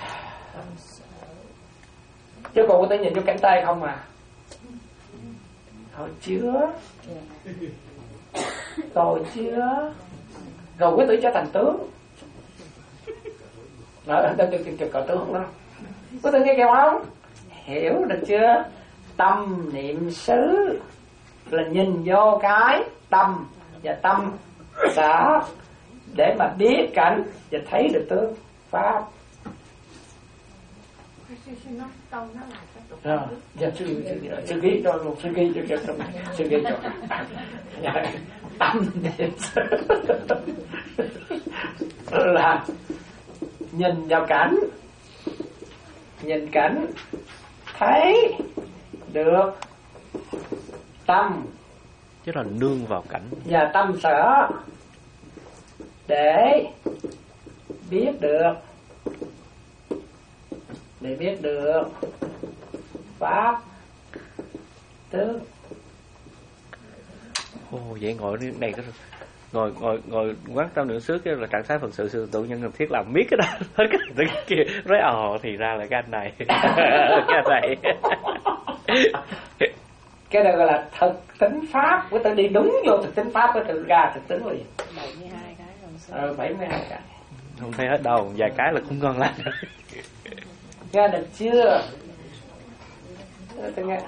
Chứ còn có thể nhìn vô cảnh tê không à. Thôi chưa, rồi chưa, rồi quý tử trở thành tướng. Nói ở đây kêu cờ tướng đó. Quý tử nghe kêu không? Hiểu được chưa? Tâm niệm xứ là nhìn vô cái tâm và tâm sở để mà biết cảnh và thấy được tướng pháp. Rồi, giờ sư sư ghi cho luôn, sư ghi cho cho sư ghi cho tâm niệm xứ là nhìn vào cảnh, nhìn cảnh thấy được tâm, chứ là nương vào cảnh và tâm sở để biết được, để biết được pháp tướng. Ồ, vậy ngồi này có ngồi ngồi ngồi quán tâm niệm xứ cái là trạng thái Phật sự sự tự nhân làm thiết làm biết cái đó hết cái kia nói ồ thì ra là cái anh này cái anh này cái đó gọi là thực tính pháp. Của tự đi đúng vô thực tính pháp của tự ra thực tính liền. bảy mươi hai cái rồi. Ờ, bảy mươi hai cái. Không thấy hết đâu, vài cái là cũng ngon lành. Nghe được chưa? Tôi nghe.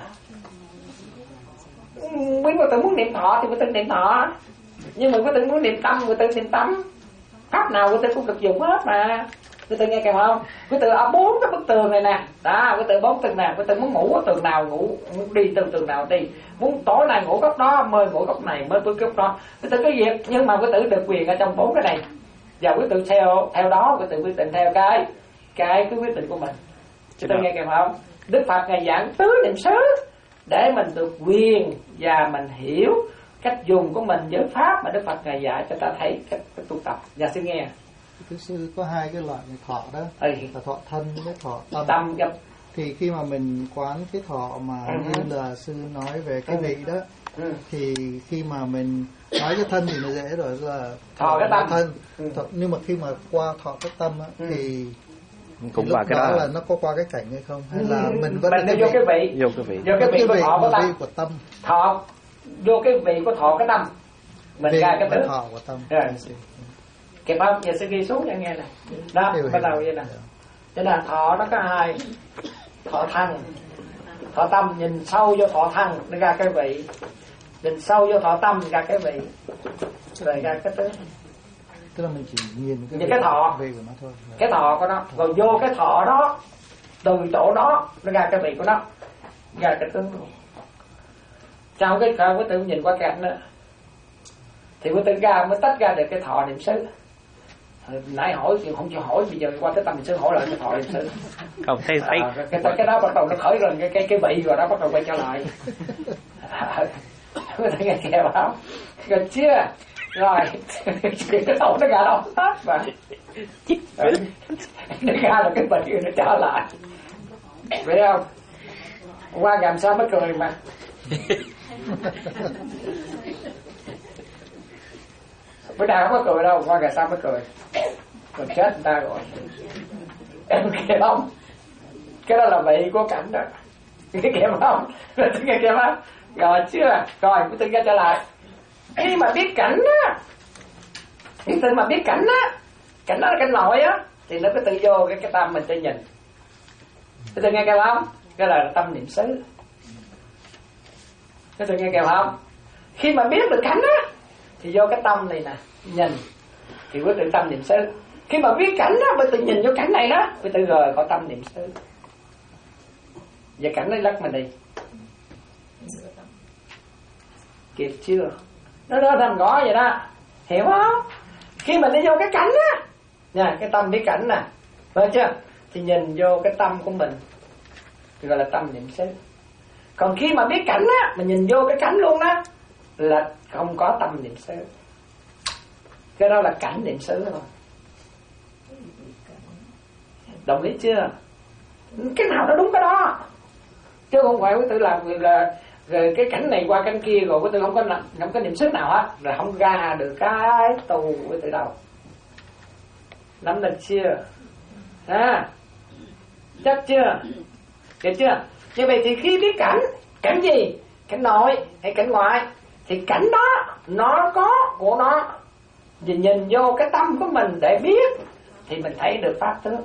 Quý cô tự muốn niệm thọ thì cô tự niệm thọ, nhưng mà cô tự muốn niệm tâm, cô tự niệm tâm. Pháp nào cô tự cũng được dùng hết mà. Cô tự nghe kìa không? Cô tự ở bốn cái bức tường này nè, đó, cô tự bốn tường nào, cô tự muốn ngủ ở tường nào ngủ, muốn đi từ tường nào đi, muốn tối nay ngủ góc đó, mơ ngủ góc này, mơ bước góc đó. Cô tự cái việc, nhưng mà cô tự được quyền ở trong bốn cái này. Và quý tự theo theo đó, quý tự quyết định theo cái cái cái quyết định của mình. Quý tự nghe kìa không? Đức Phật ngài giảng tứ niệm xứ để mình được quyền và mình hiểu cách dùng của mình với pháp mà Đức Phật ngài dạy cho ta thấy cách, cách tu tập. Và xin nghe. Thưa sư, có hai cái loại thọ đó, ừ. là thọ thân với thọ tâm. Tâm gặp. Thì khi mà mình quán cái thọ mà ừ. như là sư nói về cái vị đó, ừ. thì khi mà mình nói cái thân thì nó dễ rồi, là thọ cái tâm. Thân. Ừ. Thọ, nhưng mà khi mà qua thọ cái tâm á, ừ. thì cũng lúc qua cái đó đó là nó có qua cái cảnh hay không, hay là ừ. mình vẫn mình cái vô cái vị, vô cái vị, vô cái vị của thọ của tâm, của tâm, thọ vô cái vị của thọ cái tâm, mình ra cái tướng thọ của tâm. Rồi. Kịp không? Giờ sẽ ghi xuống cho nghe này. Đó, bắt đầu vậy nè. Cho nên thọ nó có hai, thọ thân, thọ tâm. Nhìn sâu vô thọ thân nó ra cái vị, nhìn sâu vô thọ tâm ra cái vị, rồi ra cái tướng. Tức là mình chỉ nhìn cái, nhìn cái thọ vị của nó thôi. Cái thọ của nó, rồi vô cái thọ đó, từ chỗ đó nó ra cái vị của nó, ra cái tướng luôn. Sau cái sau cái tự nhìn qua cảnh đó thì quý tự ra mới tách ra được cái thọ niệm xứ. Nãy hỏi thì không chịu hỏi, bây giờ qua tới tâm niệm xứ hỏi lại cái thọ niệm xứ. Không thấy thấy À, cái, cái cái đó bắt đầu nó khởi lên cái cái cái vị rồi đó, bắt đầu quay trở lại. Có thể nghe kèo không? Được chưa? Rồi cái đầu nó gà đâu hết mà. Nó ra là cái vị nó trở lại. Biết không? Qua làm sao mới cười mà. Bữa nào không có cười đâu, qua ngày sau mới cười. Còn chết người ta rồi. Em kịp không? Cái đó là vị của cảnh đó. Cái kịp không? Rồi tôi nghe kịp không? Rồi chưa? Rồi tôi nghe trở lại. Khi mà biết cảnh á, khi tự mà biết cảnh á, cảnh đó là cảnh nội á, thì nó cứ tự vô cái, cái tâm mình tự nhìn. Tôi nghe kịp không? Cái là tâm niệm xứ. Cái tôi nghe kịp không? Khi mà biết được cảnh á, thì vô cái tâm này nè, nhìn thì quyết định tâm niệm xứ. Khi mà biết cảnh đó, mới tự nhìn vô cảnh này đó, mới tự rời khỏi tâm niệm xứ. Giờ cảnh nó lắc mình đi. Kịp chưa? Nó nó thành gõ vậy đó, hiểu không? Khi mình đi vô cái cảnh á, nha, cái tâm biết cảnh nè, phải chưa? Thì nhìn vô cái tâm của mình, gọi là tâm niệm xứ. Còn khi mà biết cảnh á, mình nhìn vô cái cảnh luôn á, là không có tâm niệm xứ. Cái đó là cảnh niệm xứ thôi. Đồng ý chưa? Cái nào nó đúng cái đó, chứ không phải quý tự làm là rồi cái cảnh này qua cảnh kia rồi quý tự không có không có niệm xứ nào hết, rồi không ra được cái tu quý tự đâu. Nắm được chưa? À, chắc chưa? Được chưa? Như vậy thì khi biết cảnh, cảnh gì? Cảnh nội hay cảnh ngoại, thì cảnh đó nó có của nó. Nhìn nhìn vô cái tâm của mình để biết, thì mình thấy được pháp tướng.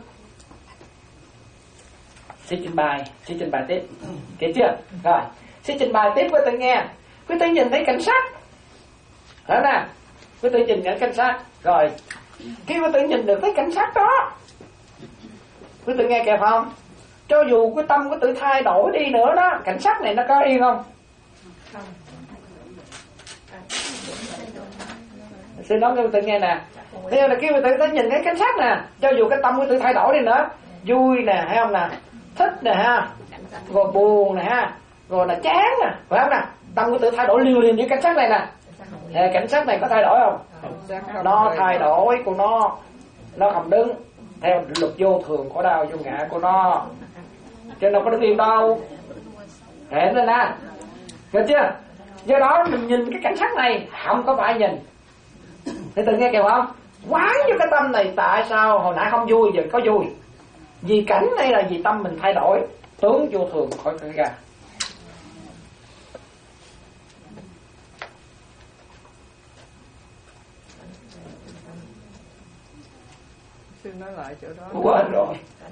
Xin trình bày, xin trình bày tiếp. Kể chưa? Rồi, xin trình bày tiếp với tôi nghe. Quý tôi nhìn thấy cảnh sắc, đó nè, quý tôi nhìn nhận cảnh sắc. Rồi, khi quý tôi nhìn được cái cảnh sắc đó, quý tôi nghe kìa không? Cho dù cái tâm của tự thay đổi đi nữa đó, cảnh sắc này nó có yên không? Không. Xin nói cho tự nghe nè. Thế là khi mà tự tự nhìn cái cảnh sắc nè, cho dù cái tâm của tự thay đổi đi nữa, vui nè, hay không nè, thích nè ha, rồi buồn nè ha, rồi là chán nè, phải không nè? Tâm của tự thay đổi liều liền với cảnh sắc này nè. Thì cảnh sắc này có thay đổi không? Nó thay đổi của nó, nó không đứng theo luật vô thường khổ đau vô ngã của nó, chứ nó có đứng yên đâu. Hiểu rồi nè, được chưa? Do đó mình nhìn cái cảnh sắc này không có phải nhìn. Thì tự nghe kìa không? Quán cho cái tâm này, tại sao hồi nãy không vui giờ có vui? Vì cảnh này là vì tâm mình thay đổi, tướng vô thường khỏi cái ra. Xin nói lại chỗ đó. Quên rồi.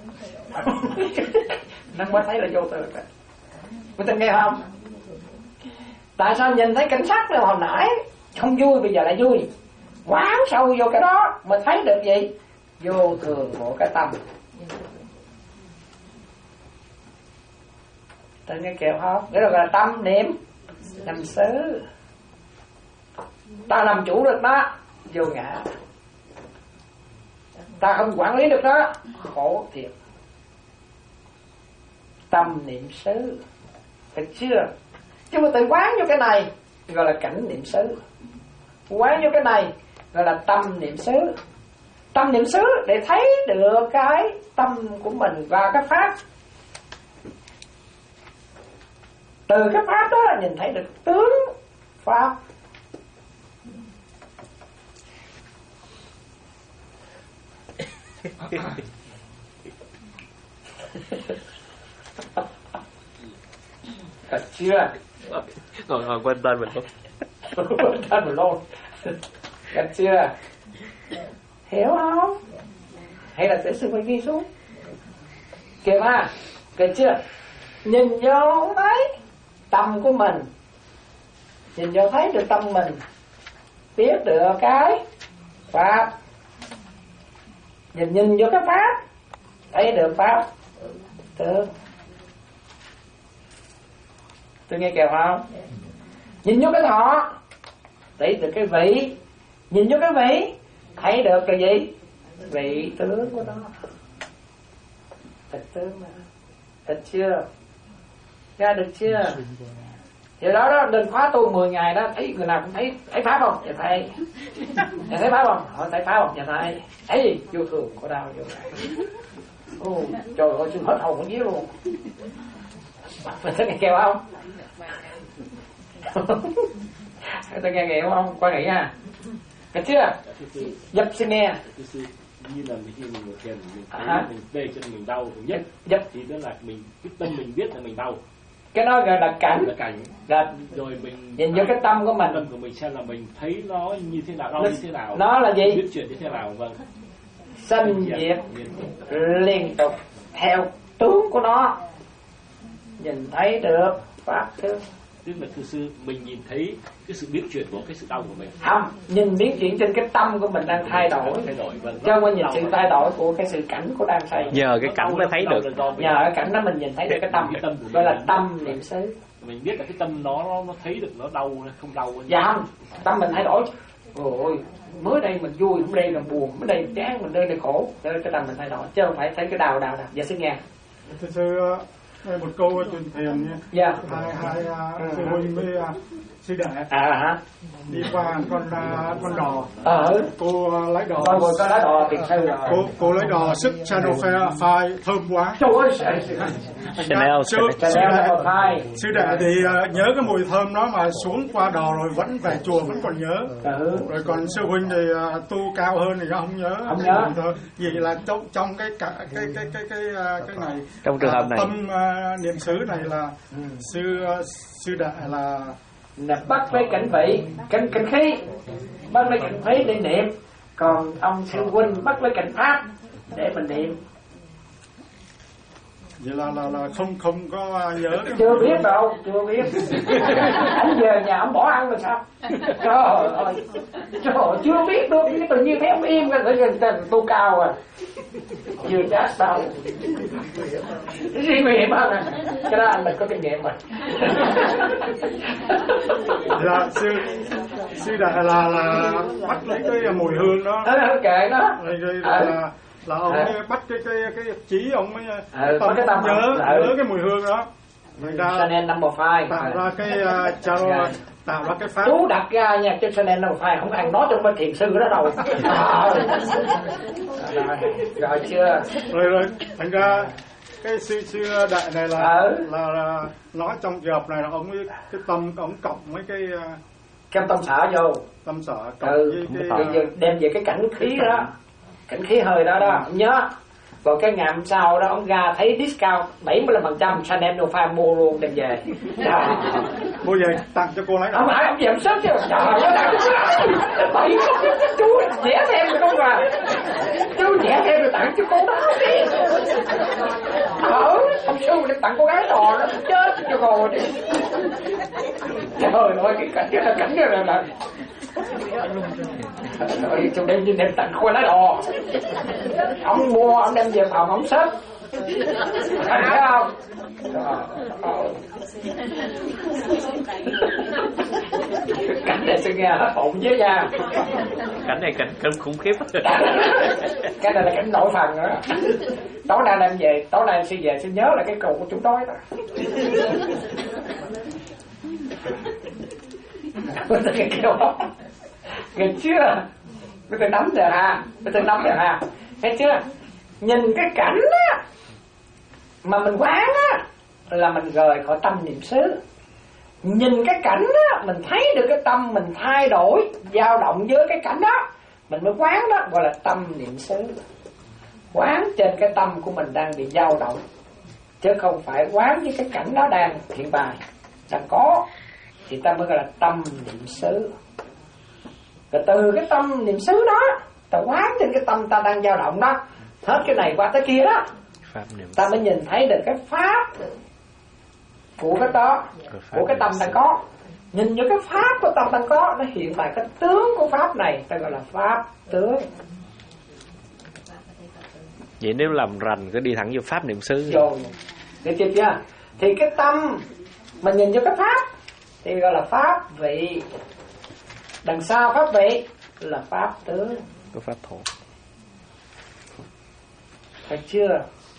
Nó mới thấy là vô thường rồi. Quý tự nghe không? Tại sao nhìn thấy cảnh sắc là hồi nãy không vui bây giờ lại vui? Quán sâu vô cái đó mà thấy được gì? Vô thường của cái tâm. Tự nghe kẹo không? Nghĩa là, là tâm niệm nằm xứ. Ta làm chủ được đó, vô ngã. Ta không quản lý được đó, khổ thiệt. Tâm niệm xứ, được chưa? Chứ mà tự quán vô cái này gọi là cảnh niệm xứ, quán vô cái này gọi là tâm niệm xứ. Tâm niệm xứ để thấy được cái tâm của mình và cái pháp. Từ cái pháp đó nhìn thấy được tướng pháp. Thật chưa? Ngồi ngồi quên tên mình luôn. Quên tên mình luôn. Thật chưa? Hiểu không? Hay là tự sự phải ghi xuống. Kìa mà, kìa chưa? Nhìn vô thấy tâm của mình, nhìn vô thấy được tâm mình, biết được cái pháp. Nhìn nhìn vô cái pháp, thấy được pháp. Được. Tôi nghe kèo không? Nhìn vô cái thọ, thấy được cái vị. Nhìn vô cái vị, thấy được cái gì? vị tướng của nó, thực tướng mà. Được chưa? Ra được chưa? Vậy đó đó, đừng khóa tu mười ngày đó, thấy người nào cũng thấy thấy pháp không? Dạ thầy. Dạ thấy pháp không? Họ thấy pháp không? Dạ thầy. Thấy gì? Vô thường của đau vô. Ồ, trời ơi, tôi hết hồn con vía luôn. Mình thấy nghe kêu không? Người ta nghe hiểu không? Quan nghĩ ha. Được chưa? Dập xin nghe. Như là mình khi mình ngồi thiền mình thấy à. mình tê chân mình đau mình nhất Dập. thì đó là mình cái tâm mình biết là mình đau. Cái đó gọi là cảnh. Là cảnh. Là rồi mình nhìn vô cái tâm của mình. Tâm của mình xem là mình thấy nó như thế nào, đau nó, như thế nào. Nó là gì? Biết chuyện như thế nào, vâng. Sanh diệt liên tục theo tướng của nó, nhìn thấy được pháp tướng. Tức là thưa sư, mình nhìn thấy cái sự biến chuyển của cái sự đau của mình. Không, nhìn biến chuyển trên cái tâm của mình đang thay đổi. Thay đổi, vâng. Chứ không có nhìn sự thay đổi của cái sự cảnh của đang xảy. Nhờ cái cảnh mới thấy được. Nhờ cái cảnh đó mình nhìn thấy được cái tâm. Cái tâm gọi là tâm niệm xứ. Mình biết là cái tâm nó nó thấy được nó đau không đau. Dạ không, tâm mình thay đổi. Ôi, mới đây mình vui, hôm đây là buồn, mới đây chán, mình đây là khổ. Đó cái tâm mình thay đổi, chứ không phải thấy cái đau đau nào. Dạ xin nghe. Thưa sư, một câu truyền thiền nha. Dạ. Hai hai sư huynh với sư đệ à hả đi qua con uh, con đò. Ờ. Cô uh, lấy đò. Con có lấy đò tiền sư rồi. Cô cô lấy đò sức Chanel phai thơm quá. Trời ơi. Chanel. Sư, sư đệ, sư đệ thì uh, nhớ cái mùi thơm đó mà xuống qua đò rồi vẫn về chùa vẫn còn nhớ. Ừ. Rồi còn sư huynh thì uh, tu cao hơn thì nó không nhớ. Không nhớ. Thôi. Vì là trong trong cái cái cái cái cái cái, uh, cái này. Trong trường hợp này. Tâm uh, niệm xứ này là ừ. sư uh, sư đệ là là bắt với cảnh vị, cảnh cảnh khí, bắt với cảnh khí để niệm, còn ông sư huynh bắt với cảnh pháp để mình niệm. Vậy là là là không không có nhớ. Chưa biết đâu, chưa biết. Anh về nhà ông bỏ ăn rồi sao? Trời ơi, trời ơi, chưa biết được, tự nhiên thấy ông im cái tự tu cao à. Chưa chắc đâu. Riêng nguy hiểm hơn à. Cái đó anh mình có kinh nghiệm rồi. Là sư sư đại là là bắt lấy cái mùi hương đó. Đó kệ đó. Là là là ông à. bắt cái cái cái chí ông mới ừ, tâm, cái tâm nhớ ừ. nhớ cái mùi hương đó. Người ta Chanel number five tạo ra cái uh, charo, yeah. tạo ra cái pháp. Chú đặt ra nha, trên Chanel number five không ăn nói trong bên thiền sư đó đâu. À, rồi, rồi chưa? Rồi rồi, thành ra cái sư sư đại này là, ừ. là là nói trong trường hợp này là ông cái, cái tâm ông cộng mấy cái uh, cái tâm sở vô. Tâm sở cộng ừ. với cái giờ đem về cái cảnh khí đó, cảnh khí hơi đó đó, ông nhớ. Còn cái ngày hôm sau đó ông ra thấy discount bảy mươi lăm phần trăm Chanel Nova mua luôn đem về. Mua về tặng cho cô lấy đó. Không phải ông về ông sớm chứ. Trời ơi, bảy chú vẽ thêm được không mà. Chú vẽ thêm rồi tặng cho cô đó đi. Ờ, ông sư đem tặng cô gái đò nó chết cho cô đi. Trời ơi, cái cảnh cái cảnh kia là là rồi trong đêm đi đem tặng cô lái đò. Ông mua ông đem về phòng ông xếp. Anh thấy không? Cảnh này tôi nghe hết hồn với nha. Cảnh này cảnh cơm khủng khiếp. Cái này là cảnh nội phần nữa. Tối nay đem về, tối nay xin về xin nhớ là cái cầu của chúng tôi đó. Tôi nghe kêu không? Nghe chưa? Bây giờ nắm rồi ha, bây giờ nắm rồi ha. Thấy chưa? Nhìn cái cảnh á mà mình quán á là mình rời khỏi tâm niệm xứ. Nhìn cái cảnh á mình thấy được cái tâm mình thay đổi, dao động với cái cảnh đó, mình mới quán đó, gọi là tâm niệm xứ. Quán trên cái tâm của mình đang bị dao động, chứ không phải quán với cái cảnh đó đang hiện bài, đang có, thì ta mới gọi là tâm niệm xứ. Rồi từ cái tâm niệm xứ đó, ta quán trên cái tâm ta đang dao động đó, hết cái này qua tới kia đó, ta mới nhìn thấy được cái pháp của cái đó, của cái tâm đang có. Nhìn vô cái pháp của tâm đang có, nó hiện tại cái tướng của pháp này, ta gọi là pháp tướng. Vậy nếu làm rành cứ đi thẳng vô pháp niệm xứ rồi, được chưa chưa? Thì cái tâm mà nhìn vô cái pháp thì gọi là pháp vị. Đằng sau pháp vị là pháp tướng. Có pháp thổ. Phải chưa?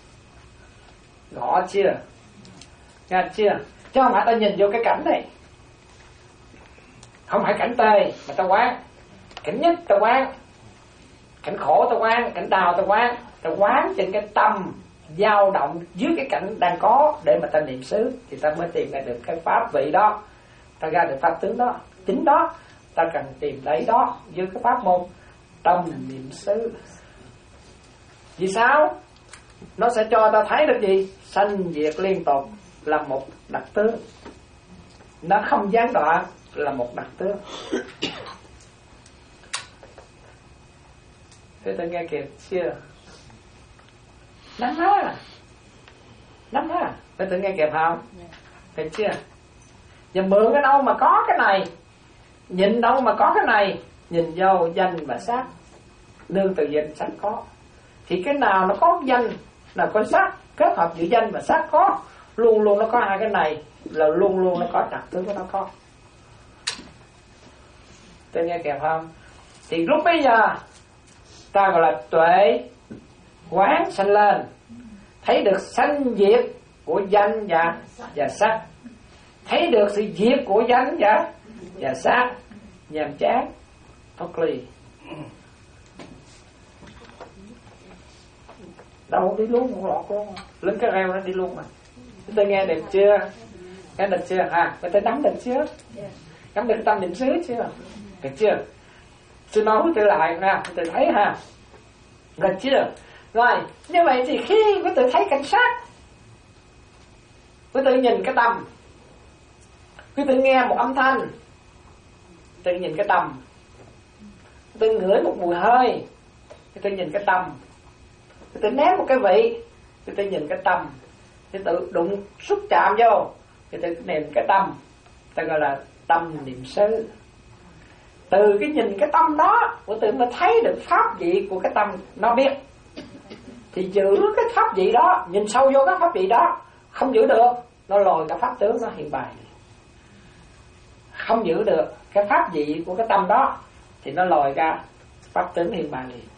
Rõ chưa? Nghe chưa? Chứ không phải ta nhìn vô cái cảnh này, không phải cảnh tê mà ta quán. Cảnh nhất ta quán, cảnh khổ ta quán, cảnh đau ta quán. Ta quán trên cái tâm dao động dưới cái cảnh đang có để mà ta niệm xứ, thì ta mới tìm ra được cái pháp vị đó, ta ra được pháp tướng đó. Chính đó ta cần tìm lấy đó dưới cái pháp môn tâm niệm xứ. Vì sao? Nó sẽ cho ta thấy được gì? Sanh diệt liên tục là một đặc tướng, nó không gián đoạn là một đặc tướng. Thế ta nghe kịp chưa? Nắm ha, nắm ha. Thế ta nghe kịp không? Kịp chưa? Và mượn cái đâu mà có cái này, nhìn đâu mà có cái này, nhìn vô danh và sắc, nương từ danh sắc có. Thì cái nào nó có danh, nào có sắc, kết hợp giữa danh và sắc có, luôn luôn nó có hai cái này, là luôn luôn nó có đặc tướng của nó có. Tôi nghe kèm không? Thì lúc bây giờ ta gọi là tuệ quán sanh lên, thấy được sanh diệt của danh và và sắc, thấy được sự diệt của danh và và sắc, nhàm chán thoát ly. Đâu đi luôn một lọt luôn, lên cái reo nó đi luôn mà. Chúng ta nghe được chưa? Nghe được chưa? À, người ta nắm được chưa? Nắm được tâm niệm xứ chưa? Được chưa? Sư nói tự lại nha, tự thấy ha. Được chưa? Rồi, như vậy thì khi quý tự thấy cảnh sát, quý tự nhìn cái tâm, quý tự nghe một âm thanh, quý tự nhìn cái tâm, quý tự ngửi một mùi hơi, quý tự nhìn cái tâm, quý tự ném một cái vị, quý tự nhìn cái tâm, quý tự đụng xúc chạm vô, quý tự nhìn cái tâm, ta gọi là tâm niệm xứ. Từ cái nhìn cái tâm đó, quý tự mới thấy được pháp vị của cái tâm nó biết. Thì giữ cái pháp vị đó, nhìn sâu vô cái pháp vị đó, không giữ được, nó lòi cả pháp tướng nó hiện bày. Không giữ được cái pháp vị của cái tâm đó, thì nó lòi ra pháp tướng hiện bày liền,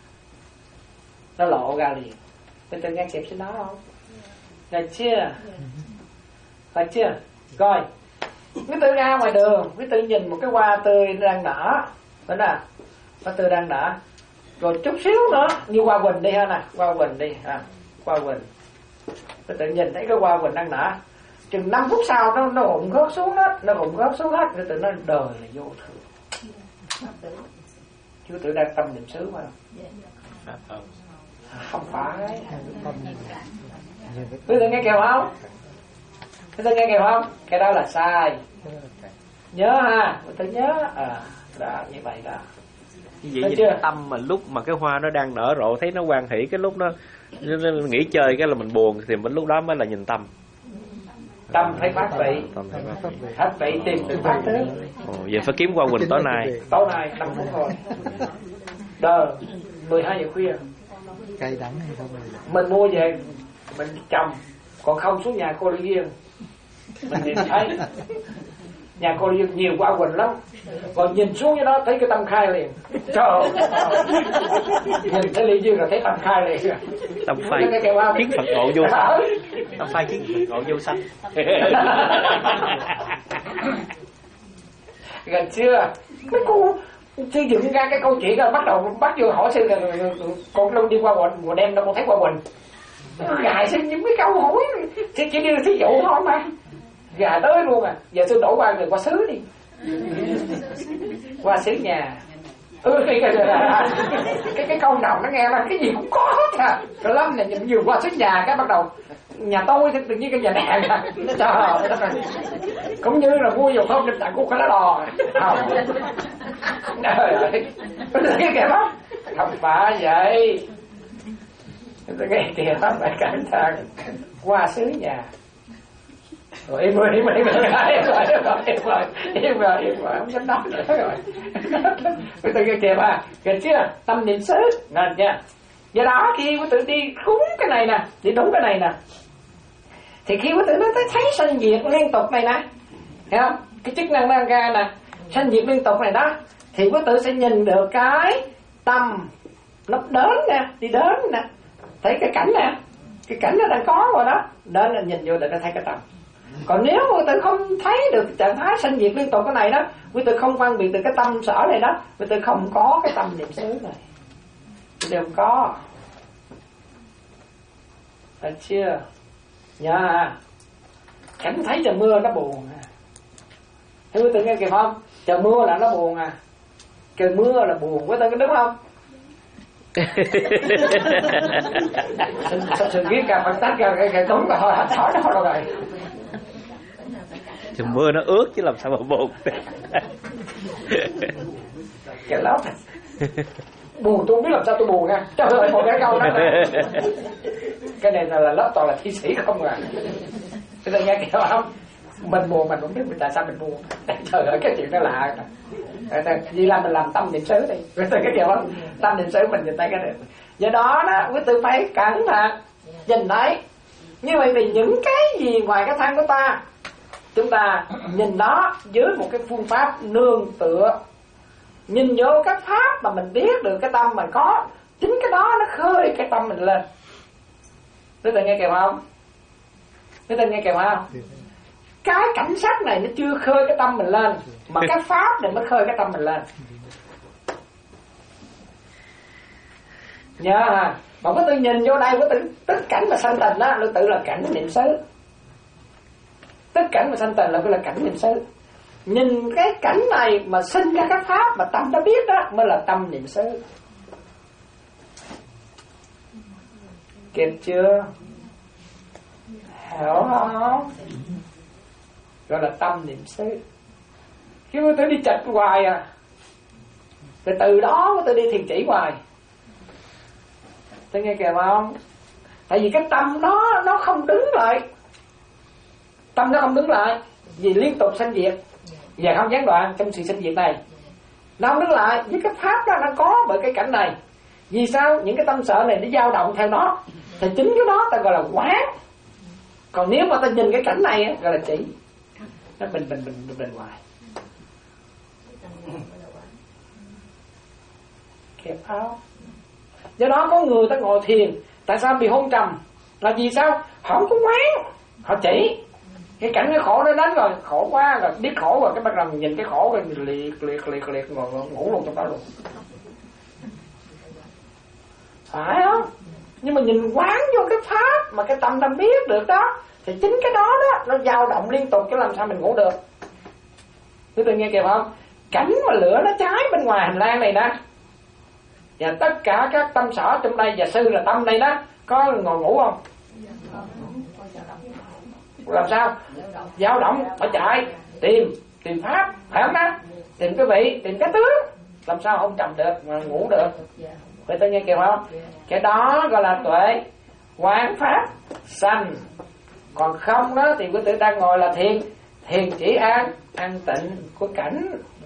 nó lộ ra liền. Tôi từng nghe kịp xin nói không? Rồi chưa? Rồi chưa? Rồi quý tự ra ngoài đường, quý tự nhìn một cái hoa tươi đang nở, phải nè, hoa tươi đang nở. Rồi chút xíu nữa, như hoa quỳnh đi ha nè, hoa quỳnh đi ha, hoa quỳnh. Quý tự nhìn thấy cái hoa quỳnh đang nở, chừng năm phút sau nó nó rụng rớt xuống hết, nó rụng rớt xuống hết, quý tự nó đời là vô thường. Quý tự đang tâm niệm xứ phải không? Không phải. Quý tự nghe kêu không? Quý tự nghe kêu không? Cái đó là sai. Nhớ ha, quý tự nhớ. À, đó, như vậy đó. Vậy nhìn cái tâm mà lúc mà cái hoa nó đang nở rộ, thấy nó hoan hỷ, cái lúc nó, nó, nó nghỉ chơi cái là mình buồn, thì mình lúc đó mới là nhìn tâm. Tâm thấy pháp vị, pháp vị tìm được pháp tướng. Ồ, vậy phải kiếm qua Quỳnh tối nay. Tối nay năm phút thôi. Đờ, mười hai giờ khuya. Cay đắng hay không? Mình mua về mình trồng, còn không xuống nhà cô Lý Duyên mình nhìn thấy nhà cô Lý Duyên nhiều quả quỳnh lắm, còn nhìn xuống cái đó thấy cái tâm khai liền. Trời ơi, nhìn thấy Lý Duyên là thấy tâm khai liền. Tâm phai kiến Phật ngộ vô sanh. Tâm phai kiến Phật ngộ vô sanh. Gần chưa? Mấy cô xây dựng ra cái câu chuyện rồi bắt đầu bắt vô hỏi sư là con đâu đi qua quỳnh, mùa đêm đâu con thấy qua quỳnh. Gài xin những mấy câu hỏi thì chỉ đưa thí dụ thôi mà. Gà tới luôn à. Giờ tôi đổ qua người qua xứ đi, qua xứ nhà. Ừ, cái, cái, cái, cái câu nào nó nghe là cái gì cũng có hết à. Rồi lắm là nhìn vừa qua xứ nhà cái bắt đầu nhà tôi thì tự nhiên cái nhà đèn à. Nó trời ơi, đất này cũng như là mua dầu thơm trên tặng của cái lá đò. Không đời ơi, cái kìa đó không phải vậy. Tôi nghe kìa đó phải cẩn thận. Qua xứ nhà rồi em ơi, em ơi, em ơi, em ơi, em ơi, em ơi, em ơi, không dám nói nữa rồi. Quý tự nghe kìa mà, kìa chưa? Tâm niệm xứ, nên nha. Do đó khi quý tự đi đúng cái này nè, đi đúng cái này nè, thì khi quý tự nó thấy sanh diệt liên tục này nè, hiểu không? Cái chức năng đang ra nè, sanh diệt liên tục này đó, thì quý tự sẽ nhìn được cái tâm nó đến nè, đi đến nè, thấy cái cảnh nè, cái cảnh nó đang có rồi đó, nên là nhìn vô để nó thấy cái tâm. Còn nếu quý tử không thấy được trạng thái sanh diệt liên tục cái này đó, quý tử không phân biệt được cái tâm sở này đó, quý tử không có cái tâm niệm xứ này, quý tử không có. Phải chưa? Nhớ à, cảnh thấy trời mưa nó buồn à. Thế quý tử nghe kịp không? Trời mưa là nó buồn à. Trời mưa là buồn, quý tử có đúng không? Sự biết cả phần tắc cả cái đúng rồi, hỏi hỏi nó rồi. Trời mưa nó ướt chứ làm sao mà buồn. Cái lóc buồn tôi không biết làm sao tôi buồn nha. Trời ơi, một cái câu đó. Cái này là, là lớp toàn là thi sĩ không à. Thế tôi nghe kìa không? Mình buồn mình cũng biết tại sao mình buồn. Trời ơi, cái chuyện đó lạ. Vì là mình làm tâm niệm xứ đi. Quý tư cái kiểu không? Tâm niệm xứ mình nhìn thấy cái này. Do đó đó, quý tư phải cẩn thận nhìn thấy. Như vậy thì những cái gì ngoài cái thân của ta, chúng ta nhìn nó dưới một cái phương pháp nương tựa, nhìn vô các pháp mà mình biết được cái tâm mình có, chính cái đó nó khơi cái tâm mình lên. Quý tư nghe kìa không? Quý tư nghe kìa không? Cái cảnh sắc này nó chưa khơi cái tâm mình lên, mà cái pháp này mới khơi cái tâm mình lên. Nhớ à, mà có tự nhìn vô đây, có tự tất cảnh mà sanh tình đó, nó tự là cảnh niệm xứ. Tất cảnh mà sanh tình là cái là cảnh niệm xứ. Nhìn cái cảnh này mà sinh ra các pháp mà tâm đã biết đó mới là tâm niệm xứ. Kịp chưa? Hiểu không? Gọi là tâm niệm xứ. Chứ tôi đi chạch hoài à. Rồi từ đó tôi đi thiền chỉ hoài. Tôi nghe kìa không? Tại vì cái tâm đó nó không đứng lại. Tâm nó không đứng lại, vì liên tục sanh diệt và không gián đoạn trong sự sanh diệt này. Nó không đứng lại với cái pháp đó nó có bởi cái cảnh này. Vì sao? Những cái tâm sợ này nó dao động theo nó, thì chính cái đó ta gọi là quán. Còn nếu mà ta nhìn cái cảnh này gọi là chỉ. Nó bình bình bình bình, bình hoài. Kẹp áo. Do đó có người ta ngồi thiền, tại sao bị hôn trầm? Là vì sao? Họ không có quán, họ chỉ cái cảnh cái khổ nó đến rồi, khổ quá rồi, biết khổ rồi, cái bắt đầu nhìn cái khổ rồi mình liệt liệt liệt liệt ngồi ngủ luôn trong đó luôn. Phải không? Nhưng mà nhìn quán vô cái pháp mà cái tâm tâm biết được đó, thì chính cái đó đó nó dao động liên tục, cái làm sao mình ngủ được. Quý vị nghe kịp không? Cảnh mà lửa nó cháy bên ngoài hành lang này nè, và tất cả các tâm sở trong đây, và sư là tâm đây đó, có ngồi ngủ không? Làm sao? Dao động, phải chạy, tìm, tìm pháp, phải không đó? Tìm cái vị, tìm cái tướng, làm sao không trầm được mà ngủ được? Vậy tôi nghe kịp không? Cái đó gọi là tuệ quán pháp sanh. Còn không đó thì quý tử đang ngồi là thiền, thiền chỉ an, an tịnh của cảnh.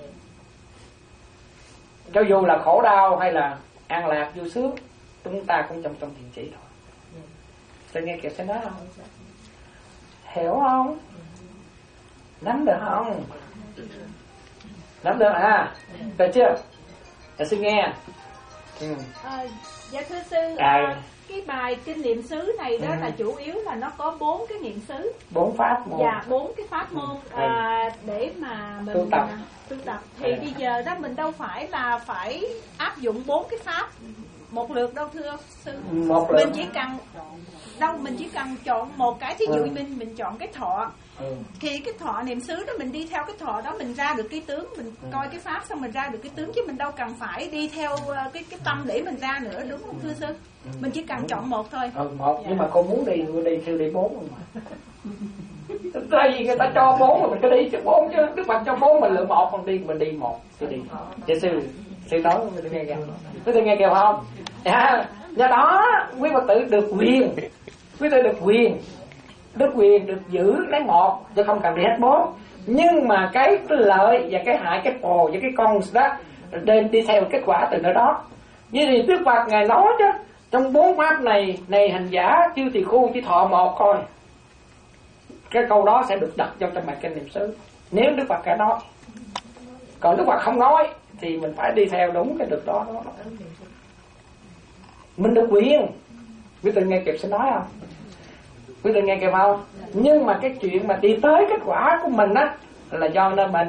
Cho dù là khổ đau hay là an lạc vui sướng, chúng ta cũng trong trong thiền chỉ thôi. Tôi nghe kịp cái đó không? Hiểu không? Nắm được không? Nắm được à? Được chưa? Để sư nghe. Ừ. À, dạ thưa sư, à, à, cái bài kinh niệm xứ này đó ừ. là chủ yếu là nó có bốn cái niệm xứ, bốn pháp môn. Dạ, bốn cái pháp môn à, để mà mình tu tập. tu tập. Thì ừ. bây giờ đó mình đâu phải là phải áp dụng bốn cái pháp một lượt đâu thưa sư. Một lượt. Mình chỉ cần đâu mình chỉ cần chọn một cái, thí dụ ừ. mình mình chọn cái thọ. Ừ. Thì cái thọ niệm xứ đó mình đi theo cái thọ đó, mình ra được cái tướng, mình ừ. coi cái pháp xong mình ra được cái tướng, chứ mình đâu cần phải đi theo cái cái tâm để mình ra nữa, đúng không thưa sư? Ừ. Mình chỉ cần đúng. chọn một thôi. Ừ, một. Dạ. Nhưng mà con muốn đi đi theo đi bốn không mà. Tại vì người ta cho bốn mà mình cứ đi cho bốn chứ. Đức Phật cho bốn mình lựa một, còn đi mình đi một thì đi. Dạ sư sư nói mình nghe kìa, quý vị nghe kìa không? À, do đó quý Phật tử được quyền, quý tử được quyền. Đức quyền được giữ lấy một, chứ không cần đi hết bốn. Nhưng mà cái, cái lợi và cái hại, cái phồ và cái con đó đem đi theo kết quả từ nơi đó. Như thì Đức Phật Ngài nói chứ, trong bốn pháp này, này hành giả chư tỳ khu chỉ thọ một thôi. Cái câu đó sẽ được đặt trong trong bài kinh niệm xứ, nếu Đức Phật đã nói. Còn Đức Phật không nói thì mình phải đi theo đúng cái được đó, đó. Mình được quyền, Quý vị nghe kịp sẽ nói không? Quý vị nghe kịp không? Nhưng mà cái chuyện mà đi tới kết quả của mình á là do nơi mình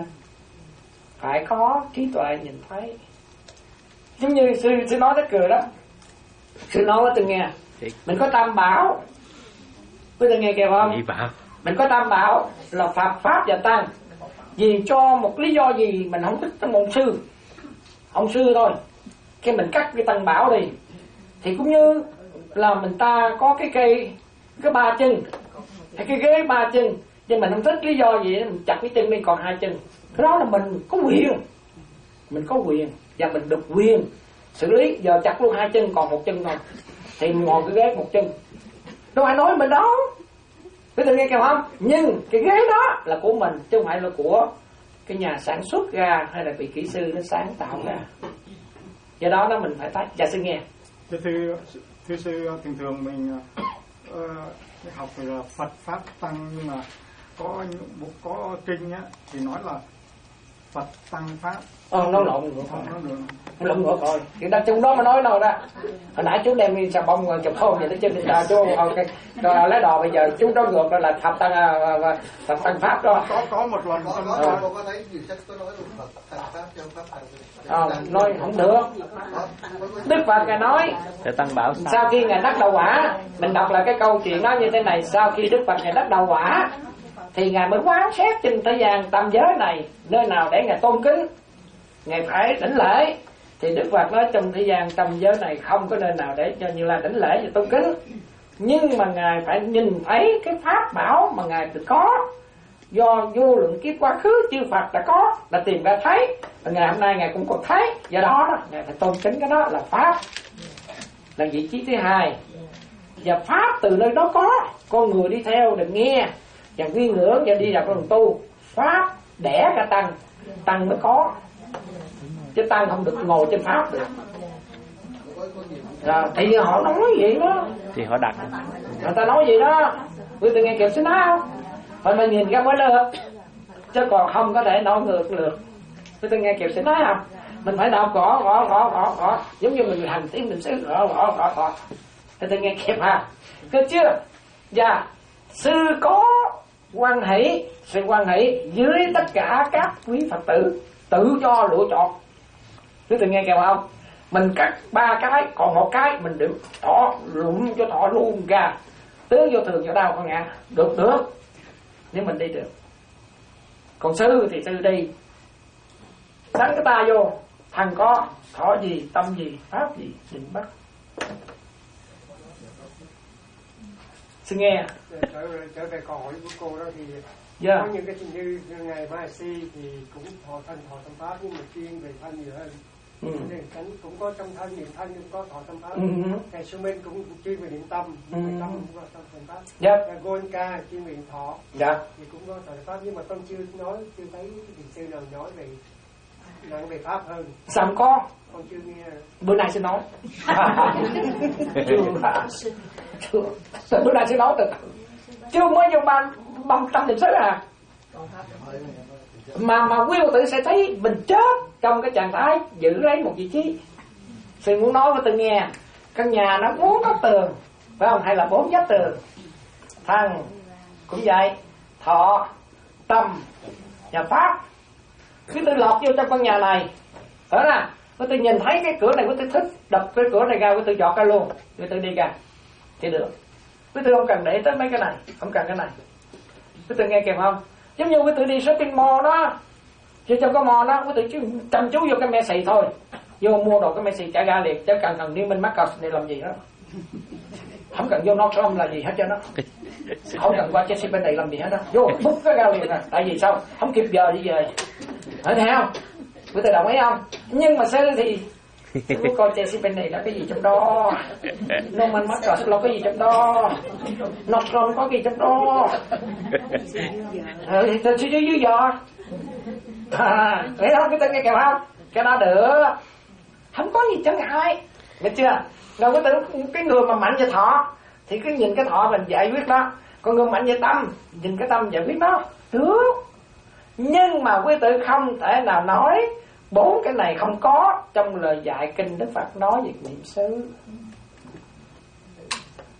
phải có trí tuệ nhìn thấy. Giống như sư, sư nói tới cười đó. Sư nói với tôi nghe, mình có tam bảo. Quý vị nghe kịp không? Mình có tam bảo là Phật, Pháp và Tăng. Vì cho một lý do gì mình không thích ông sư, ông sư thôi, cái mình cắt cái tăng bảo đi. Thì cũng như là mình ta có cái cây, cái ba chân, hay cái ghế ba chân, nhưng mình không thích lý do gì mình chặt cái chân đi còn hai chân. Cái đó là mình có quyền, mình có quyền và mình được quyền xử lý. Giờ chặt luôn hai chân còn một chân thôi, thì mình ngồi cái ghế một chân, đâu ai nói mình đó. Quý vị nghe kìa không? Nhưng cái ghế đó là của mình chứ không phải là của cái nhà sản xuất ra hay là vị kỹ sư nó sáng tạo ra. Do đó đó mình phải thấy. Dạ sư nghe. Thưa sư, thưa sư thường thường mình uh, học về là Phật Pháp Tăng, nhưng mà có có kinh á thì nói là Phật Tăng Pháp. Ờ, nó lộn ngược rồi. Nó lộn ngược rồi. Thì đang chung đó mà nói đâu ra. Hồi nãy chú đem đi xà bông chụp khôn vậy nó trên đỉnh đà chú ok. Rồi lấy đò bây giờ chú đó ngược đó là Phật Tăng Phật Tăng Pháp đó. Có có một lần có có có thấy gì chắc tôi nói luôn Phật Tăng Pháp trong Pháp Tăng. Ờ, nói không được. Đức Phật Ngài nói Tăng Bảo sau khi Ngài đắc đạo quả, mình đọc lại cái câu chuyện đó như thế này. Sau khi Đức Phật Ngài đắc đạo quả thì Ngài mới quán xét trên thế gian tam giới này nơi nào để Ngài tôn kính, Ngài phải đảnh lễ. Thì Đức Phật nói trong thế gian tam giới này không có nơi nào để cho Như Lai đảnh lễ và tôn kính. Nhưng mà Ngài phải nhìn thấy cái pháp bảo mà Ngài tự có, do vô lượng kiếp quá khứ chư Phật đã có, đã tìm ra thấy, và ngày hôm nay Ngài cũng còn thấy. Do đó, đó Ngài phải tôn kính cái đó là pháp, là vị trí thứ hai. Và pháp từ nơi đó có, con người đi theo được nghe và quy ngưỡng và đi vào con đường tu. Pháp đẻ ra tăng, tăng mới có, chứ tăng không được ngồi trên pháp được. Rồi, thì họ nói vậy đó, thì họ đặt, người ta nói vậy đó. Quý vị nghe kịp xin nói không? Phải mình nhìn ra mới được, chứ còn không có thể nói ngược được. Quý vị nghe kịp xin nói không? Mình phải đọc gõ gõ gõ gõ gõ, giống như mình hành tiếng mình sẽ gõ gõ gõ gõ. Quý vị nghe kịp ha? Được chưa? Và sư có quan hỷ, sự quan hỷ dưới tất cả các quý Phật tử tự do lựa chọn. Quý vị nghe kịp không? Mình cắt ba cái, còn một cái mình được thọ lụm cho thọ luôn ra. Tướng vô thường cho đau con ngã. Được được, nếu mình đi được. Còn sư thì sư đi đánh cái ta vô, thằng có thọ gì, tâm gì, pháp gì, nhìn bắt. Sư nghe. Trở về, trở về câu hỏi của cô đó thì yeah. Có những cái như ngày Mai Si thì cũng thọ thân thọ tâm pháp, nhưng mà chuyên về thân nhiều hơn. Ừ. Cánh cũng có trong thân niệm thân, cũng có thọ tâm pháp. Ừ. Ngày Sư Minh cũng chuyên về niệm tâm, ừ. Tâm cũng có thọ tâm pháp. Dạ. Goenka chuyên về thọ. Dạ. Thì cũng có thọ tâm pháp, nhưng mà con chưa nói, chưa thấy vị sư nào nói về nặng về pháp hơn. Sao không có? Con chưa nghe. Bữa nay sẽ nói. Chưa. Chưa. Bữa nay sẽ nói từ chưa mới vô ban bằng tâm niệm xứ à. Mà mà quý Phật tử sẽ thấy mình chết trong cái trạng thái giữ lấy một vị trí. Sư muốn nói với tôi nghe, căn nhà nó bốn góc tường, phải không? Hay là bốn vách tường. Thằng cũng vậy, thọ, tâm và pháp. Quý tôi lọt vô trong căn nhà này, ở nè, quý tôi nhìn thấy cái cửa này, quý tôi thích đập cái cửa này ra, quý tôi dọt ra luôn, quý tôi đi ra thì được. Quý tôi không cần để tới mấy cái này, không cần cái này. Quý tôi nghe kịp không? Giống như quý tôi đi shopping mall đó, chứ trong cái mall đó quý tôi chỉ chăm chú vô cái Messi thôi, vô mua đồ cái Messi trả ra liền, chứ cần cần đi bên Marcus để làm gì đó, không cần vô Nordstrom là gì hết cho nó, không cần qua Chelsea bên này làm gì hết đó, vô bút cái ra liền à. Tại vì sao? Không kịp giờ đi về, phải thấy không? Quý tôi đồng ý không? Nhưng mà sư thì tôi coi Chelsea bên này là cái gì trong đó, Norman Marcus là cái gì trong đó, Nordstrom có gì trong đó, ừ, tôi suy dưới dưới giờ à, thấy không? Cái tên nghe kìa không? Cái đó được, không có gì trở ngại, biết chưa? Rồi cái tưởng cái người mà mạnh về thọ thì cứ nhìn cái thọ mình giải quyết đó, còn người mạnh về tâm nhìn cái tâm giải quyết đó được. Nhưng mà quý tử không thể nào nói bốn cái này không có trong lời dạy kinh Đức Phật nói về niệm xứ.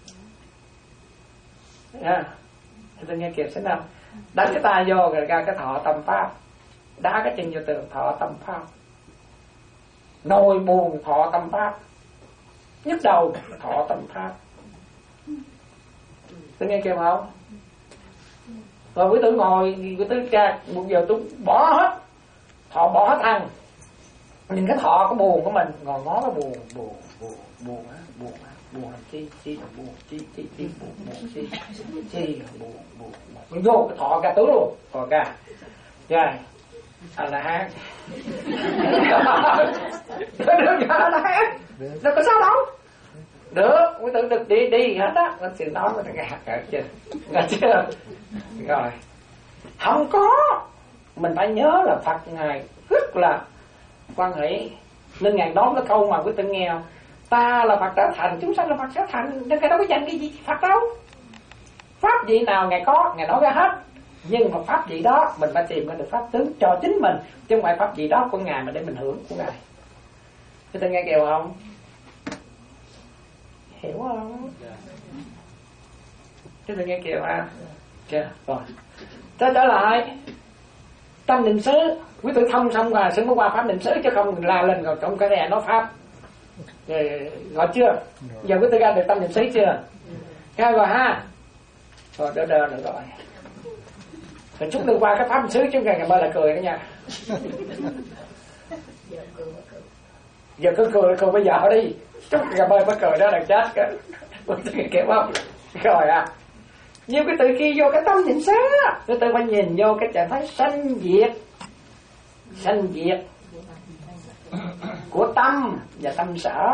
À, tôi nghe kịp xem nào. Đánh cái tay vô rồi ra cái thọ tâm pháp, đá cái chân vô tường thọ tâm pháp, nồi buồn thọ tâm pháp, nhức đầu thọ tâm pháp. Tôi nghe kịp không? Rồi quý tử ngồi, quý tử ra một giờ tôi bỏ hết, thọ bỏ hết ăn. Nhìn cái thọ có buồn của mình, ngồi ngó cái buồn, buồn, buồn, buồn, buồn, buồn làm chi, chi là buồn, chi, chi, chi, buồn, buồn, chi, chi là buồn, buồn, buồn. Vô cái thọ ca tứ luôn, thọ ca. Rồi, anh là hát. Đừng cho anh hát, đâu có sao đâu. Được, quý tử được đi, đi hết á. Nó xin nói với cái hạt ở trên, nghe chưa? Rồi, không có. Mình phải nhớ là Phật Ngài rất là quan hệ. Nên Ngài nói cái câu mà quý tử nghe không? Ta là Phật trở thành, chúng sanh là Phật trở thành. Nên cái đó có dành cái gì Phật đâu. Pháp vị nào Ngài có, Ngài nói ra hết. Nhưng mà pháp vị đó mình phải tìm ra được pháp tướng cho chính mình, chứ không phải pháp vị đó của Ngài mà để mình hưởng của Ngài. Quý tử nghe kêu không? Hiểu không? Quý tử nghe kêu à? Chưa? Rồi. Trở trở lại tâm niệm xứ, quý tử thông xong rồi xứng có qua pháp niệm xứ, chứ không la lên rồi trong cái này nói pháp. Rồi, gọi chưa? Giờ quý tử ra được tâm niệm xứ chưa? Ra rồi ha. Rồi đỡ đỡ nữa rồi. Rồi chút nữa qua cái pháp niệm xứ chứ ngày mai là cười đó nha. Giờ cứ cười cười bây giờ đi. Chút ngày mai mới cười đó là chết cái. Quý tử nghe kịp không? Rồi à. Nhưng cái từ khi vô cái tâm niệm xứ á, cái từ phải nhìn vô cái trạng thái sanh diệt, sanh diệt của tâm và tâm sở.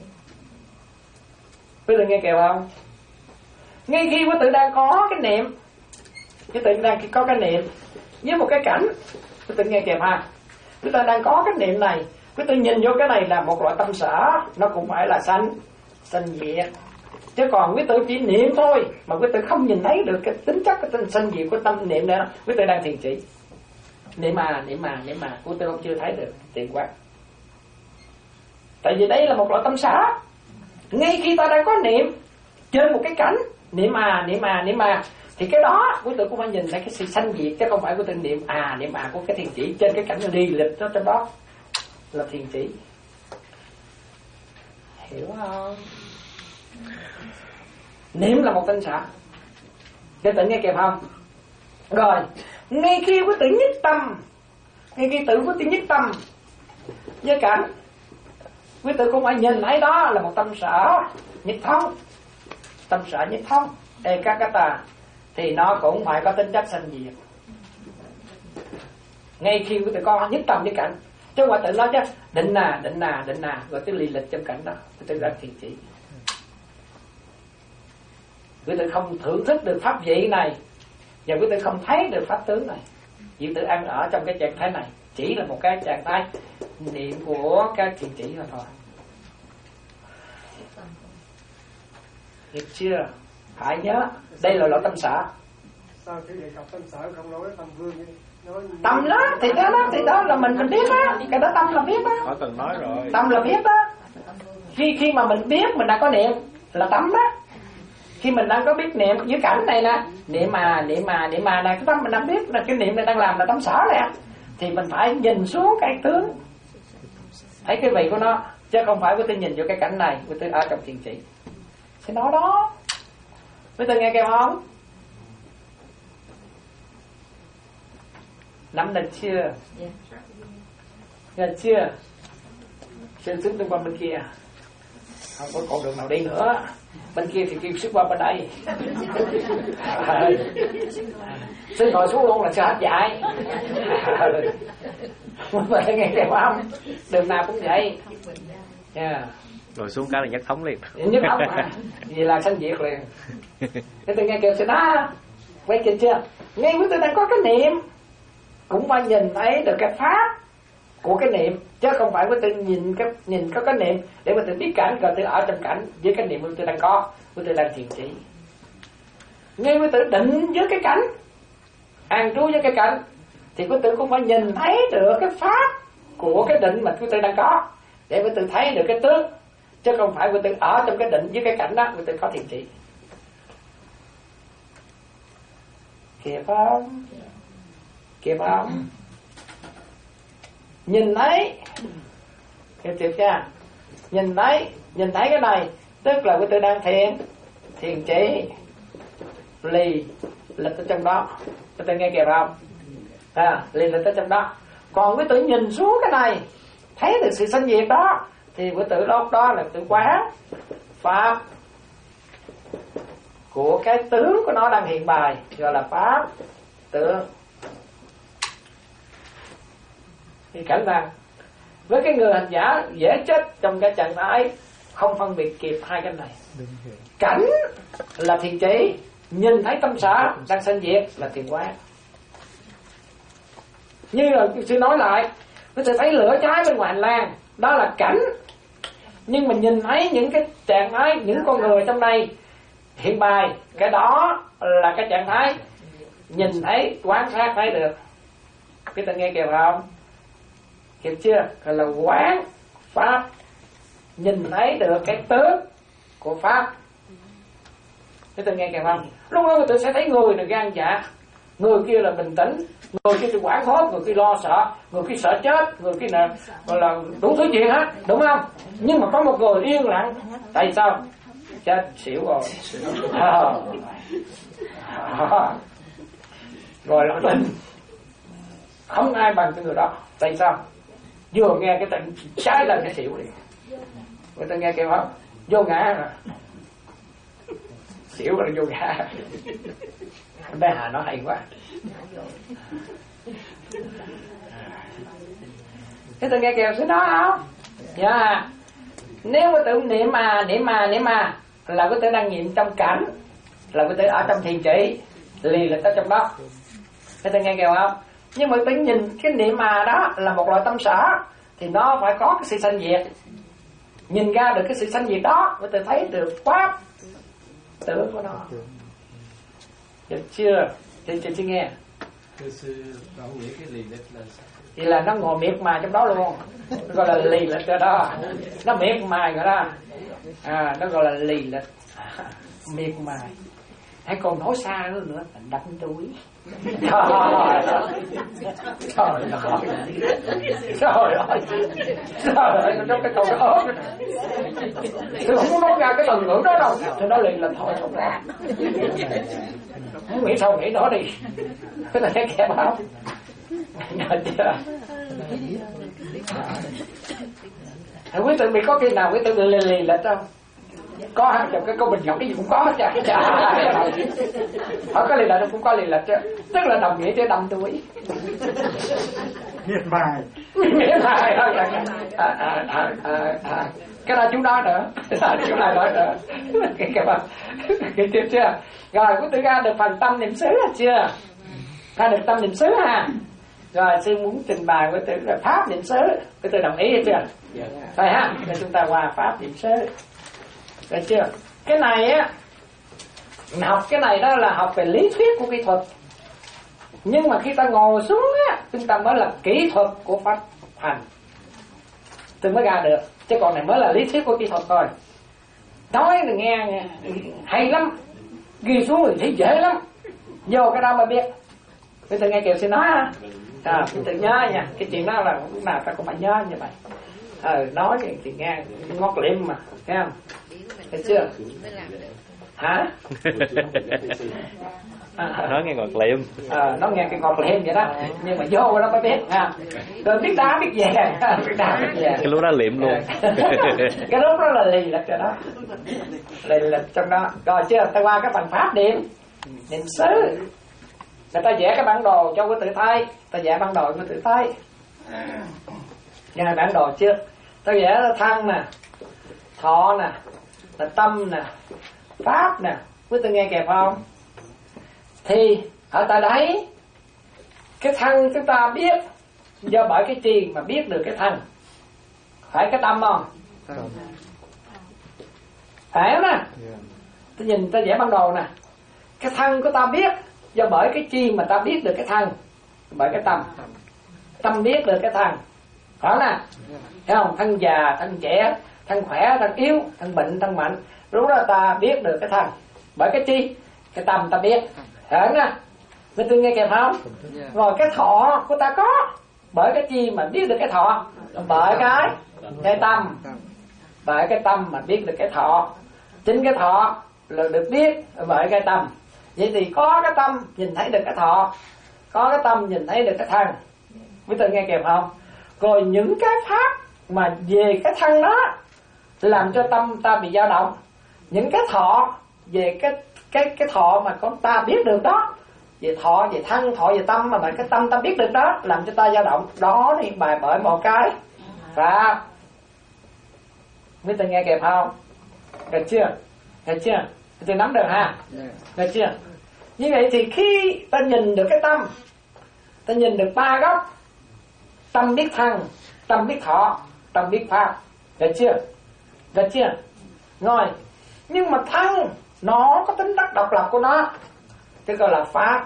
Quý tử nghe kịp không? Ngay khi quý tử đang có cái niệm, quý tử đang có cái niệm với một cái cảnh, quý tử nghe kịp ha? Quý tử đang có cái niệm này, quý tử nhìn vô cái này là một loại tâm sở, nó cũng phải là sanh, sanh diệt. Chứ còn quý tử chỉ niệm thôi mà quý tử không nhìn thấy được cái tính chất cái tinh sanh diệt của tâm niệm nữa, quý tử đang thiền chỉ. Niệm mà, niệm mà, niệm mà, quý tử không chưa thấy được tiền quán. Tại vì đây là một loại tâm sở. Ngay khi ta đang có niệm trên một cái cảnh, niệm mà, niệm mà, niệm mà, thì cái đó quý tử cũng phải nhìn thấy cái sự sanh diệt, chứ không phải quý tử niệm à, niệm mà của cái thiền chỉ trên cái cảnh đi lịch đó, trong đó là thiền chỉ. Hiểu không? Niệm là một tinh sở. Quý tử nghe kịp không? Rồi, ngay khi quý tử nhất tâm, ngay khi tự quý tử nhất tâm với cảnh, quý tử cũng phải nhìn thấy đó là một tâm sở nhất thông. Tâm sở nhất thông Ekakata thì nó cũng phải có tính chất sanh diệt. Ngay khi quý tử có nhất tâm với cảnh, chứ không phải tự nói chứ định nà, định nà, định nà, rồi tới lì lịch trong cảnh đó, quý tử đã thiền chỉ. Quý tử không thưởng thức được pháp vị này, và quý tử không thấy được pháp tướng này. Quý tử ăn ở trong cái trạng thái này chỉ là một cái trạng thái niệm của các thiền chỉ mà thôi. Hiểu chưa? Phải nhớ, đây là loại tâm sở. Sao khi đề cập tâm sở không nói tâm vương đi? Nói... Tâm đó, thì đó, đó, thì đó là mình mình biết đó. Cái đó tâm là biết đó. Khỏi cần nói rồi. Tâm là biết đó. Khi khi mà mình biết mình đã có niệm là tâm đó. Khi mình đang có biết niệm dưới cảnh này nè, niệm mà, niệm mà, niệm mà này, cái tâm mình đang biết là cái niệm này đang làm là tâm sở nè, thì mình phải nhìn xuống cái tướng, thấy cái vị của nó, chứ không phải với tôi nhìn vô cái cảnh này, với tôi ở trong thiền chỉ. Thì nói đó, với tôi nghe kêu không? Nắm được chưa? Nghe chưa? Xin sức đừng qua bên kia. Không có con đường nào đi nữa. Bên kia thì kêu sức qua bên đây. À, xin ngồi xuống luôn là sẽ hết dạy. Mình phải nghe kêu không? Đường nào cũng vậy. Yeah. Rồi xuống cái là nhất thống liền. Nhất thống mà. Vì là sanh diệt liền. Thế tôi nghe kêu sẽ đó. Quay kịp chưa? Ngay với tôi đang có cái niệm, cũng phải nhìn thấy được cái pháp của cái niệm, chứ không phải với tôi nhìn cái nhìn có cái niệm để mà tôi biết cảnh, rồi tôi ở trong cảnh với cái niệm của tôi đang có, của tôi đang thiền chỉ. Ngay với tôi định với cái cảnh, an trú với cái cảnh, thì của tôi cũng phải nhìn thấy được cái pháp của cái định mà của tôi đang có, để với tôi thấy được cái tướng, chứ không phải với tôi ở trong cái định với cái cảnh đó của tôi có thiền chỉ. Kịp không? Kịp không? Nhìn thấy, kịp kịp chưa? Nhìn thấy, nhìn thấy cái này, tức là quý tử đang thiền, thiền chỉ, lì lịch ở trong đó, quý tử nghe kịp không? À, lì lịch ở trong đó. Còn quý tử nhìn xuống cái này, thấy được sự sanh diệt đó, thì quý tử đó, đó là tự quán pháp của cái tướng của nó đang hiện bài, gọi là pháp tướng. Thì cảnh rằng với cái người hành giả dễ chết trong cái trạng thái không phân biệt kịp hai cái này. Cảnh là thiền chỉ, nhìn thấy tâm sở đang sanh diệt là thiền quán. Như là sư nói lại, nó sẽ thấy lửa cháy bên ngoài hành lang, đó là cảnh. Nhưng mình nhìn thấy những cái trạng thái, những con người trong đây hiện bài, cái đó là cái trạng thái nhìn thấy, quan sát thấy được. Cái ta nghe kịp không? Kịp chưa? Gọi là quán pháp, nhìn thấy được cái tướng của pháp. Cái ta nghe kịp không? Lúc đó người ta sẽ thấy người là gan dạ, người kia là bình tĩnh, người kia thì quảng hốt, người kia lo sợ, người kia sợ chết, người kia là gọi là đủ thứ chuyện hết, đúng không? Nhưng mà có một người yên lặng, tại sao? Chết xỉu rồi, à, à, rồi là tin, không ai bằng cái người đó. Tại sao? Vừa nghe cái tình trái lên cái xỉu đi, người ta nghe kêu không? Vô ngã rồi, xỉu là vô ngã. Bé Hà nó hay quá. Thế tôi nghe kêu sẽ nói không? Dạ yeah. Nếu có tự niệm mà, niệm mà, niệm mà là có thể đang niệm trong cảnh, là có thể ở trong thiền chỉ, lì là tới trong đó. Thế tôi nghe kêu không? Nhưng mà tự nhìn cái niệm mà đó là một loại tâm sở, thì nó phải có cái sự sanh diệt. Nhìn ra được cái sự sanh diệt đó, có thể thấy được pháp tướng của nó. Được chưa? Thì chị nghe. Thưa sư, ông nghĩ cái lì lịch là sao? Thì là nó ngồi miệt mài trong đó luôn, nó gọi là lì lịch cái đó, nó miệt mài rồi đó, à, nó gọi là lì lịch, miệt mài. Hay còn nói xa nữa nữa, đập túi. Trời ơi, trời ơi, trời ơi, trời ơi, nó cái câu nó ớt. Tôi không muốn nói ra cái từ ngữ đó đâu, tôi nói liền là thôi không ra. Không nghĩ sao nghĩ nó đi, cái này cái kẹp không? Nghe chưa? Quý tự bị có khi nào quý tự bị lì lì lệch không? Có hả? Trong cái câu bình ngọc cái gì cũng có hết chứ. Họ có lì lệch cũng có lì lệch chứ. Tức là đồng nghĩa với đâm túi. Miệt mài. Miệt mài thôi. À, à, à, à, à. Cái đó chú nói nữa. Chú này nói nữa. Cái cái tiếp chưa? Rồi quý tự ra được phần tâm niệm xứ chưa? Ra được tâm niệm xứ ha. Rồi sư muốn trình bày với tự là pháp niệm xứ, cái tự đồng ý hay chưa? Phải ha, để chúng ta qua pháp niệm xứ. Được chưa? Cái này á, học cái này đó là học về lý thuyết của kỹ thuật. Nhưng mà khi ta ngồi xuống á, chúng ta mới là kỹ thuật của pháp hành, tôi mới ra được. Chứ còn này mới là lý thuyết của kỹ thuật thôi. Nói là nghe, nghe hay lắm, ghi xuống thì thấy dễ lắm, vô cái đó mà biết. Bây giờ nghe Kiều xin nói ha. À, tự nhớ nha, cái chuyện đó là lúc nào ta cũng phải nhớ như vậy. Ờ, nói thì nghe ngót liệm mà, thấy không? Thấy chưa? Hả? À, nói nghe ngọt liệm. Ờ, nó nghe cái ngọt liệm vậy đó, nhưng mà vô nó mới biết ha. Rồi biết đá biết vàng, biết đá biết vàng. Cái lúc đó liệm luôn. Cái lúc đó là lì lịch rồi đó, lì lịch trong đó. Rồi chưa? Ta qua cái bằng pháp niệm, niệm xứ. Người ta vẽ cái bản đồ cho quý tự thấy, ta vẽ bản đồ cho quý tự thấy. Nghe bản đồ chưa? Ta vẽ là thân nè, thọ nè, là tâm nè, pháp nè, quý tự nghe kịp không? Thì ở tại đấy, cái thân chúng ta biết do bởi cái chi mà biết được cái thân, phải cái tâm không? Phải không nè? Ta nhìn ta vẽ bản đồ nè, cái thân của ta biết do bởi cái chi mà ta biết được cái thân, bởi cái tâm, tâm biết được cái thân, phải không nè? Thấy không? Thân già, thân trẻ, thân khỏe, thân yếu, thân bệnh, thân mạnh, lúc đó ta biết được cái thân, bởi cái chi, cái tâm ta biết, phải không nè? Quý tôi nghe kịp không? Rồi cái thọ của ta có, bởi cái chi mà biết được cái thọ? Bởi cái cái tâm, bởi cái tâm mà biết được cái thọ. Chính cái thọ là được biết bởi cái tâm. Vậy thì có cái tâm nhìn thấy được cái thọ, có cái tâm nhìn thấy được cái thân. Quý tôi nghe kịp không? Rồi những cái pháp mà về cái thân đó làm cho tâm ta bị dao động, những cái thọ về cái cái cái thọ mà con ta biết được đó, về thọ, về thân, thọ về tâm mà cái tâm ta biết được đó làm cho ta dao động, đó thì bài bởi một cái pháp. Quý tôi nghe kịp không? Được chưa? Được chưa? Tôi nắm được ha? Được chưa? Như vậy thì khi ta nhìn được cái tâm, ta nhìn được ba góc: tâm biết thân, tâm biết thọ, tâm biết pháp. Được chưa? Được chưa? Rồi, nhưng mà thân nó có tính chất độc lập của nó, cái gọi là pháp,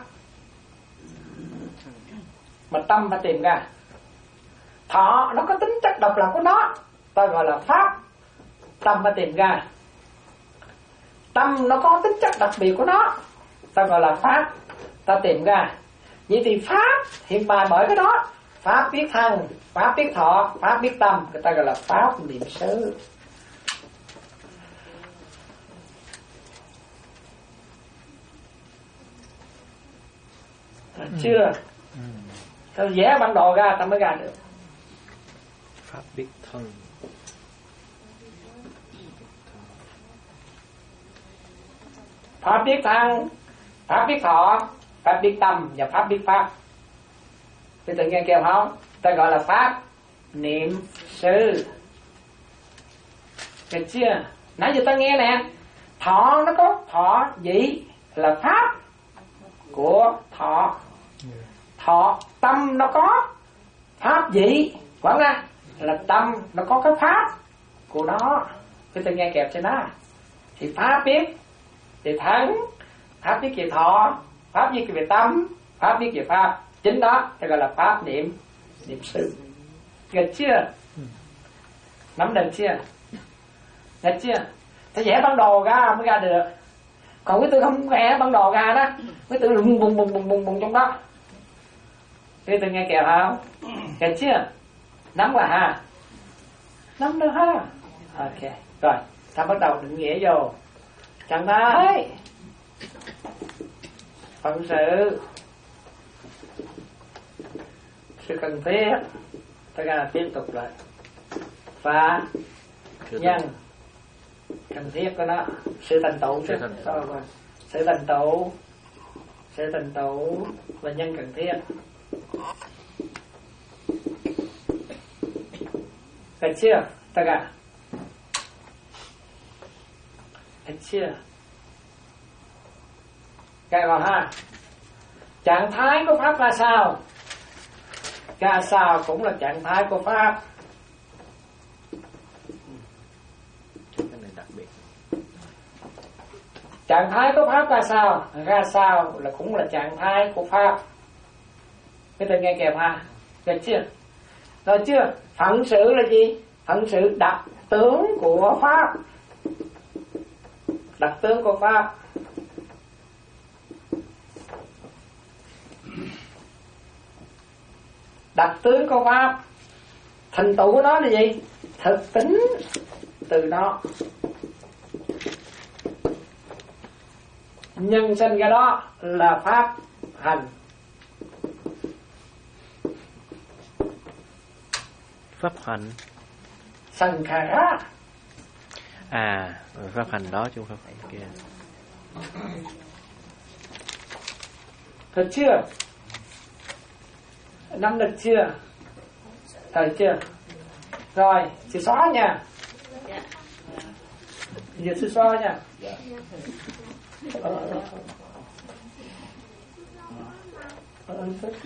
mà tâm phải tìm ra. Thọ nó có tính chất độc lập của nó, ta gọi là pháp, tâm phải tìm ra. Tâm nó có tính chất đặc biệt của nó, ta gọi là pháp, ta tìm ra. Vậy thì pháp hiện bài bởi cái đó: pháp biết thân, pháp biết thọ, pháp biết tâm, người ta gọi là pháp niệm xứ. Được chưa? Ta vẽ bản đồ ra ta mới ra được. Pháp biết thân, pháp biết thân, pháp biết thọ, pháp biết tâm và pháp biết pháp. Thì tự nghe kêu không? Ta gọi là pháp niệm xứ. Được chưa? Nãy giờ ta nghe nè, thọ nó có thọ vị là pháp của thọ, thọ tâm nó có pháp vị, phải không ạ? Là tâm nó có cái pháp của nó. Cái tự nghe kẹp cho nó. Thì pháp biết về thân, pháp biết về thọ, pháp biết về tâm, pháp biết về pháp. Chính đó thì gọi là pháp niệm niệm xứ. Được chưa? Nắm được chưa? Được chưa? Ta vẽ bản đồ ra mới ra được. Còn cái tôi không vẽ bản đồ ra đó, cái tôi bùng bùng bùng bùng bùng bùng trong đó. Cái tôi nghe kìa không? Được chưa? Nắm qua ha. Nắm được ha. Ok. Rồi, ta bắt đầu định nghĩa vô. Chẳng thấy phận sự, sự cần thiết, ta ra tiếp tục lại và nhân cần thiết của nó, sự thành tựu, sự thành tựu, sự thành tựu, sự thành tựu và nhân cần thiết. Được chưa? Ta ra được chưa? Cái rồi ha. Trạng thái của pháp ra sao? Ra sao cũng là trạng thái của pháp. cái này đặc biệt. Trạng thái của pháp ra sao? Ra sao là cũng là trạng thái của pháp. Cái tên nghe kèm ha. Được chưa? Rồi chưa? Phận sự là gì? Phận sự đặc tướng của pháp. Đặc tướng của pháp. Đặc tướng của pháp, thành tựu của nó là gì? Thực tính từ nó, nhân sinh cái đó là pháp hành. Pháp hành Sanh khả. à pháp hành đó chứ không phải kia. Được chưa? Nắm được chưa? Được chưa? Rồi, chị xóa nha. Giờ chị xóa nha. Ờ, ờ,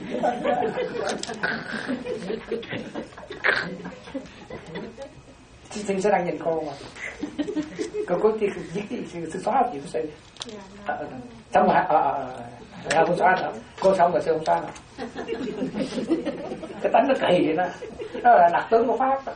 chị Thinh sẽ đang nhìn cô mà. Cô có chị viết gì chị xóa chị có sự. Xong rồi ờ ờ ờ không xóa đâu. Cô xong rồi sẽ không xóa đâu. Cái tánh nó kỳ vậy đó. Đó là đặc tướng của pháp đó.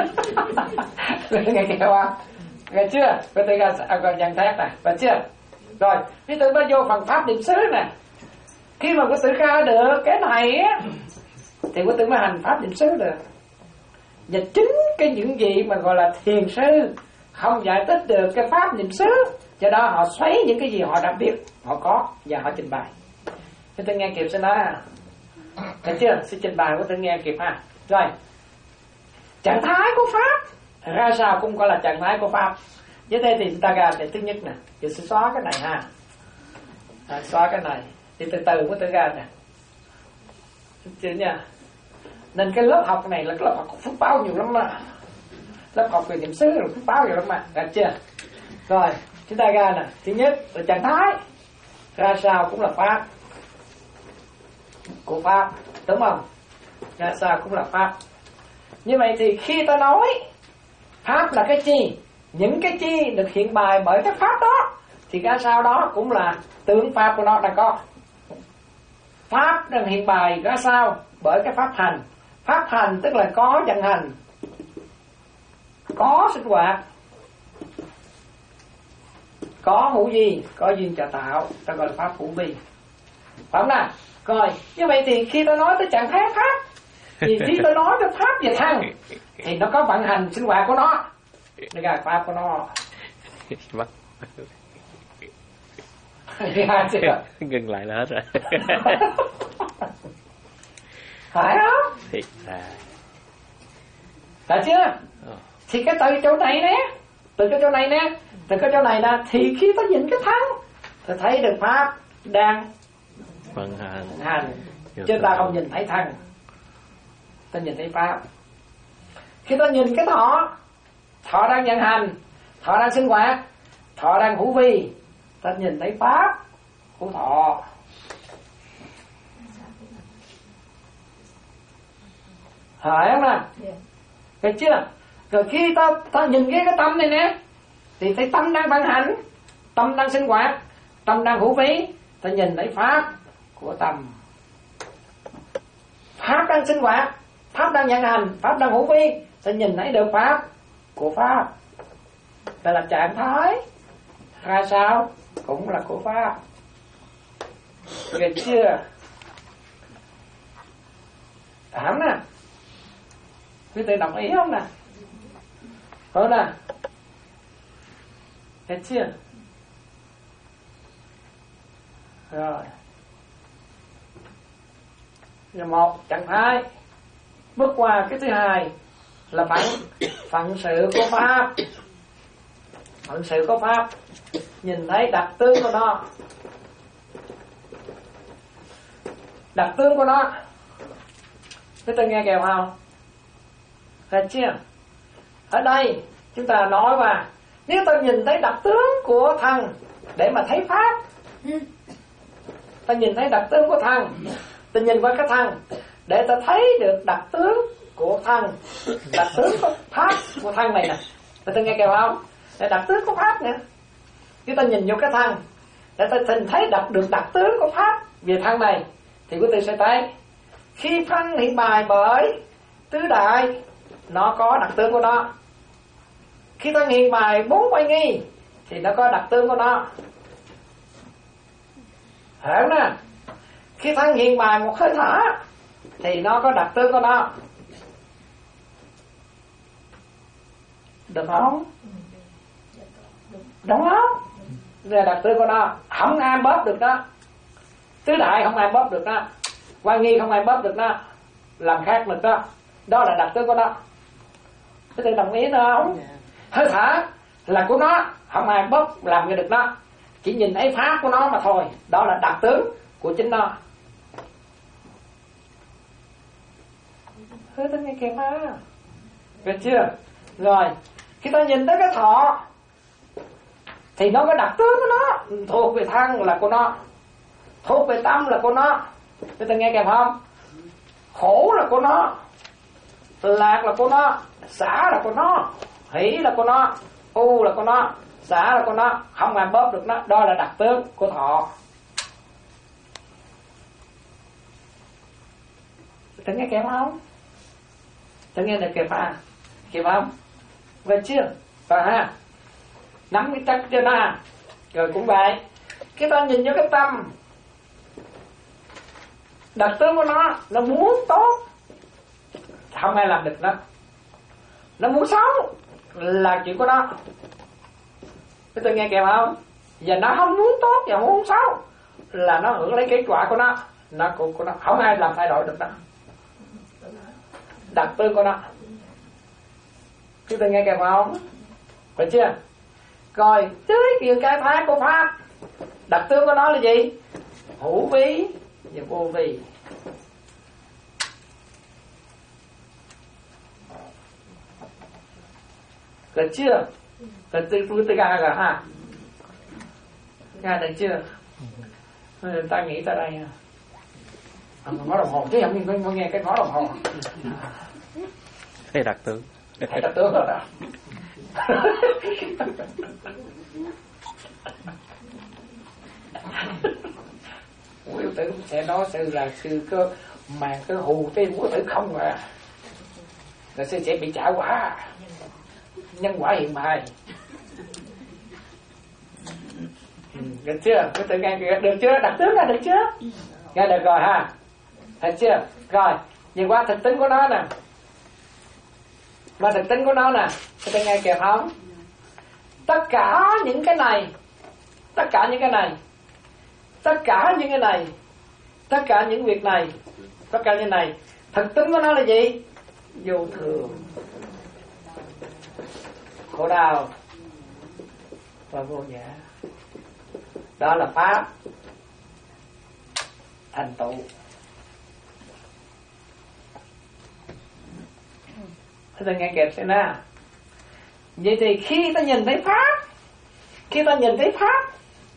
Nghe kìa không? Nghe chưa? Có thể ra còn dàn thét này. Và chưa? Rồi quý tử mới vô phần pháp niệm xứ nè. Khi mà quý tử ra được cái này á thì quý tử mới hành pháp niệm xứ được. Và chính cái những gì mà gọi là thiền sư không giải thích được cái pháp niệm xứ, cho đó họ xoáy những cái gì họ đã biết họ có và họ trình bày. Quý tử nghe kịp xin nói à? Được chưa? Xin trình bày quý tử nghe kịp ha. Rồi trạng thái của pháp ra sao cũng gọi là trạng thái của pháp. Dưới đây thì chúng ta ra để thứ nhất nè, thì sẽ xóa cái này ha, à, xóa cái này thì từ từ mới tự ra nè, chứ nha. Nên cái lớp học này là cái lớp học phước báo nhiều lắm mà, lớp học về niệm xứ rồi phước báo nhiều lắm mà, được chưa? Rồi chúng ta ra nè, thứ nhất là trạng thái ra sao cũng là pháp của pháp, đúng không? Ra sao cũng là pháp. Như vậy thì khi ta nói pháp là cái chi, những cái chi được hiện bày bởi cái pháp đó, thì ra sao đó cũng là tướng pháp của nó đang có. Pháp đang hiện bày ra sao bởi cái pháp hành. Pháp hành tức là có vận hành, có sinh hoạt, có hữu vi, có duyên trợ tạo, ta gọi là pháp hữu vi, phải không nào? Rồi như vậy thì khi ta nói tới trạng thái pháp, thì khi ta nói tới pháp về thân thì nó có vận hành sinh hoạt của nó, đây là pháp của nó. Ngừng lại là hết rồi. Phải không? Thiệt là phải chưa? ờ. Thì cái từ chỗ này nè, từ cái chỗ này nè, từ cái chỗ này nè, thì khi ta nhìn cái thân thì thấy được pháp đang vận hành, hành. Chứ ta không nhìn thấy thân, ta nhìn thấy pháp. Khi ta nhìn cái thọ, thọ đang vận hành, thọ đang sinh hoạt, thọ đang hữu vi, ta nhìn thấy pháp của thọ. Phải không nào? Được chưa? Rồi khi ta ta nhìn cái cái tâm này nè, thì thấy tâm đang vận hành, tâm đang sinh hoạt, tâm đang hữu vi, ta nhìn thấy pháp của tâm. Pháp đang sinh hoạt, pháp đang vận hành, pháp đang hữu vi, ta nhìn thấy được pháp của pháp. Đây là trạng thái ra sao cũng là của pháp. Được chưa? Thảm nè, quý vị đồng ý không nè? Thôi nè, được chưa? Rồi, rồi một trạng thái. Bước qua cái thứ hai là phận phận sự của pháp. Phận sự của pháp, nhìn thấy đặc tướng của nó, đặc tướng của nó. Chúng ta nghe kèo không? Được chưa? Ở đây chúng ta nói mà, nếu ta nhìn thấy đặc tướng của thân để mà thấy pháp, ta nhìn thấy đặc tướng của thân, ta nhìn qua cái thân để ta thấy được đặc tướng của thân, đặc tướng của pháp của thân này nè. Ta ta nghe kèo không? Để đặc tướng của pháp nè. Chúng ta nhìn vô cái thân để ta nhìn thấy đặc được đặc tướng của pháp về thân này, thì quý vị sẽ thấy khi thân hiện bày bởi tứ đại, nó có đặc tướng của nó. Khi thân hiện bày bốn quay nghi thì nó có đặc tướng của nó. Hiểu nè? Khi thân hiện bày một hơi thở thì nó có đặc tướng của nó. Được không? Đúng không? Đây là đặc tướng của nó, không ai bóp được nó. Tứ đại không ai bóp được nó, quan nghi không ai bóp được nó, làm khác được đó. Đó là đặc tướng của nó. Các bạn đồng ý nữa không? Hơi thở là của nó, không ai bóp làm cho được nó, chỉ nhìn thấy pháp của nó mà thôi. Đó là đặc tướng của chính nó. Hơi ta nghe kèm á, được chưa? Rồi khi ta nhìn tới cái thọ thì nó có đặc tướng của nó, thuộc về thân là của nó, thuộc về tâm là của nó. Các bạn nghe kèm không? Khổ là của nó, lạc là của nó, xả là của nó, hỷ là của nó, u là của nó, xả là của nó, không ai bóp được nó. Đó là đặc tướng của thọ. Các bạn nghe kèm không? Các bạn nghe được kèm à? Kèm không? Vậy chưa? Và ha, nắm cái chắc cho nó. Rồi cũng vậy, Khi ta nhìn vô cái tâm, đặc tướng của nó, nó muốn tốt không ai làm được nó. Nó muốn xấu là chuyện của nó. Các tôi nghe kịp không? Và nó không muốn tốt và không muốn xấu là nó hưởng lấy kết quả của nó. Nó của, của nó không ai làm thay đổi được nó. Đặc tướng của nó. Các tôi nghe kịp không? Phải chưa? Rồi tới kiểu cái thái của pháp, đặc tướng của nó là gì? Hữu vi và vô vi. Được chưa? Được tôi tôi tôi ra rồi ha. Ra được chưa? Ta nghĩ ta đây à. Ngó đồng hồ chứ không nghe, nghe cái ngó đồng hồ. Thấy đặc tướng. Thấy đặc tướng rồi đó. Quý tử sẽ nói sư là sư cơ màn cơ hù cái quý tử không mà. Là sư sẽ bị trả quả. Nhân quả hiện bài. Được chưa? Quý tử nghe được chưa? Đặc tướng là được chưa? Nghe được rồi ha. Được chưa? Rồi, nhìn qua thực tính của nó nè. Mà thực tính của nó nè, quý tử nghe kịp không? Tất cả những cái này, tất cả những cái này, tất cả những cái này, tất cả những việc này, tất cả những này, thực tính của nó là gì? Vô thường, khổ đau và vô ngã. Đó là pháp thành tựu. Thế ta nghe kịp xem nè. Vậy thì khi ta nhìn thấy pháp, khi ta nhìn thấy pháp,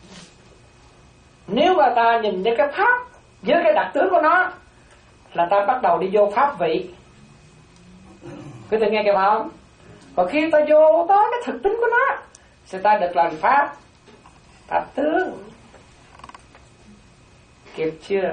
nếu mà ta nhìn thấy cái pháp với cái đặc tướng của nó, là ta bắt đầu đi vô pháp vị. Cứ tự nghe kịp không? Còn khi ta vô tới cái thực tính của nó, sẽ ta được làm pháp pháp tướng. Kịp chưa?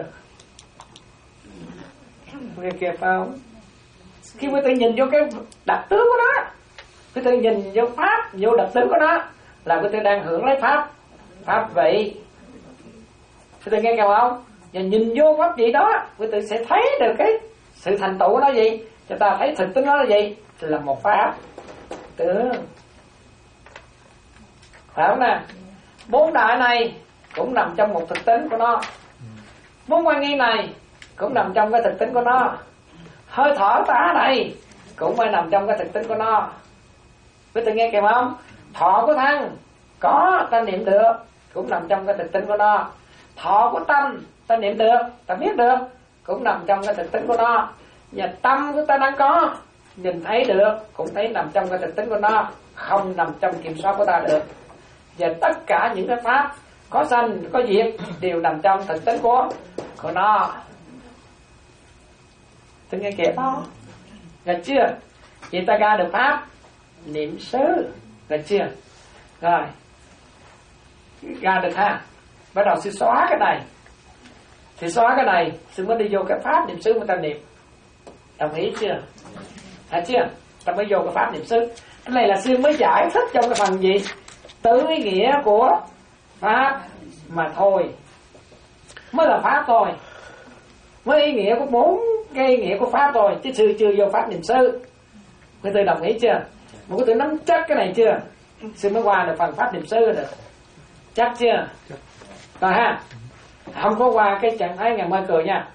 Nghe kịp không? Khi mà ta nhìn vô cái đặc tướng của nó, cái tự nhìn vô pháp, vô đặc tướng của nó, là cái tự đang hưởng lấy pháp pháp vị. Cái tự nghe kịp không? Và nhìn vô pháp vị đó, cái tự sẽ thấy được cái sự thành tựu của nó gì, cho ta thấy thực tính nó là gì, là một pháp tướng. Phải không nè? Bốn đại này cũng nằm trong một thực tính của nó. Bốn quan nghi này cũng nằm trong cái thực tính của nó. Hơi thở ta này cũng phải nằm trong cái thực tính của nó. Quý tự nghe kịp không? Thọ của thân có ta niệm được cũng nằm trong cái thực tính của nó. Thọ của tâm ta niệm được, ta biết được cũng nằm trong cái thực tính của nó. Và tâm của ta đang có, nhìn thấy được cũng thấy nằm trong cái thực tính của nó, không nằm trong kiểm soát của ta được. Và tất cả những cái pháp có sanh có diệt đều nằm trong thực tính của của nó. Tôi nghe kịp không? Được chưa? Vậy ta ra được pháp niệm xứ. Được chưa? Rồi ra được ha. Bắt đầu sư xóa cái này. Thì xóa cái này sư mới đi vô cái pháp niệm xứ mà ta niệm. Đồng ý chưa? Hả chưa? Ta mới vô cái pháp niệm xứ. Cái này là sư mới giải thích trong cái phần gì? Tứ ý nghĩa của pháp mà thôi. Mới là pháp thôi. Mới ý nghĩa của bốn cái ý nghĩa của pháp thôi. Chứ sư chưa vô pháp niệm xứ. Quý vị đồng ý chưa? Một cái tự nắm chắc cái này chưa? Sư mới qua được phần pháp niệm xứ được. Chắc chưa? Rồi ha. Không có qua cái trạng thái ngày mai cười nha.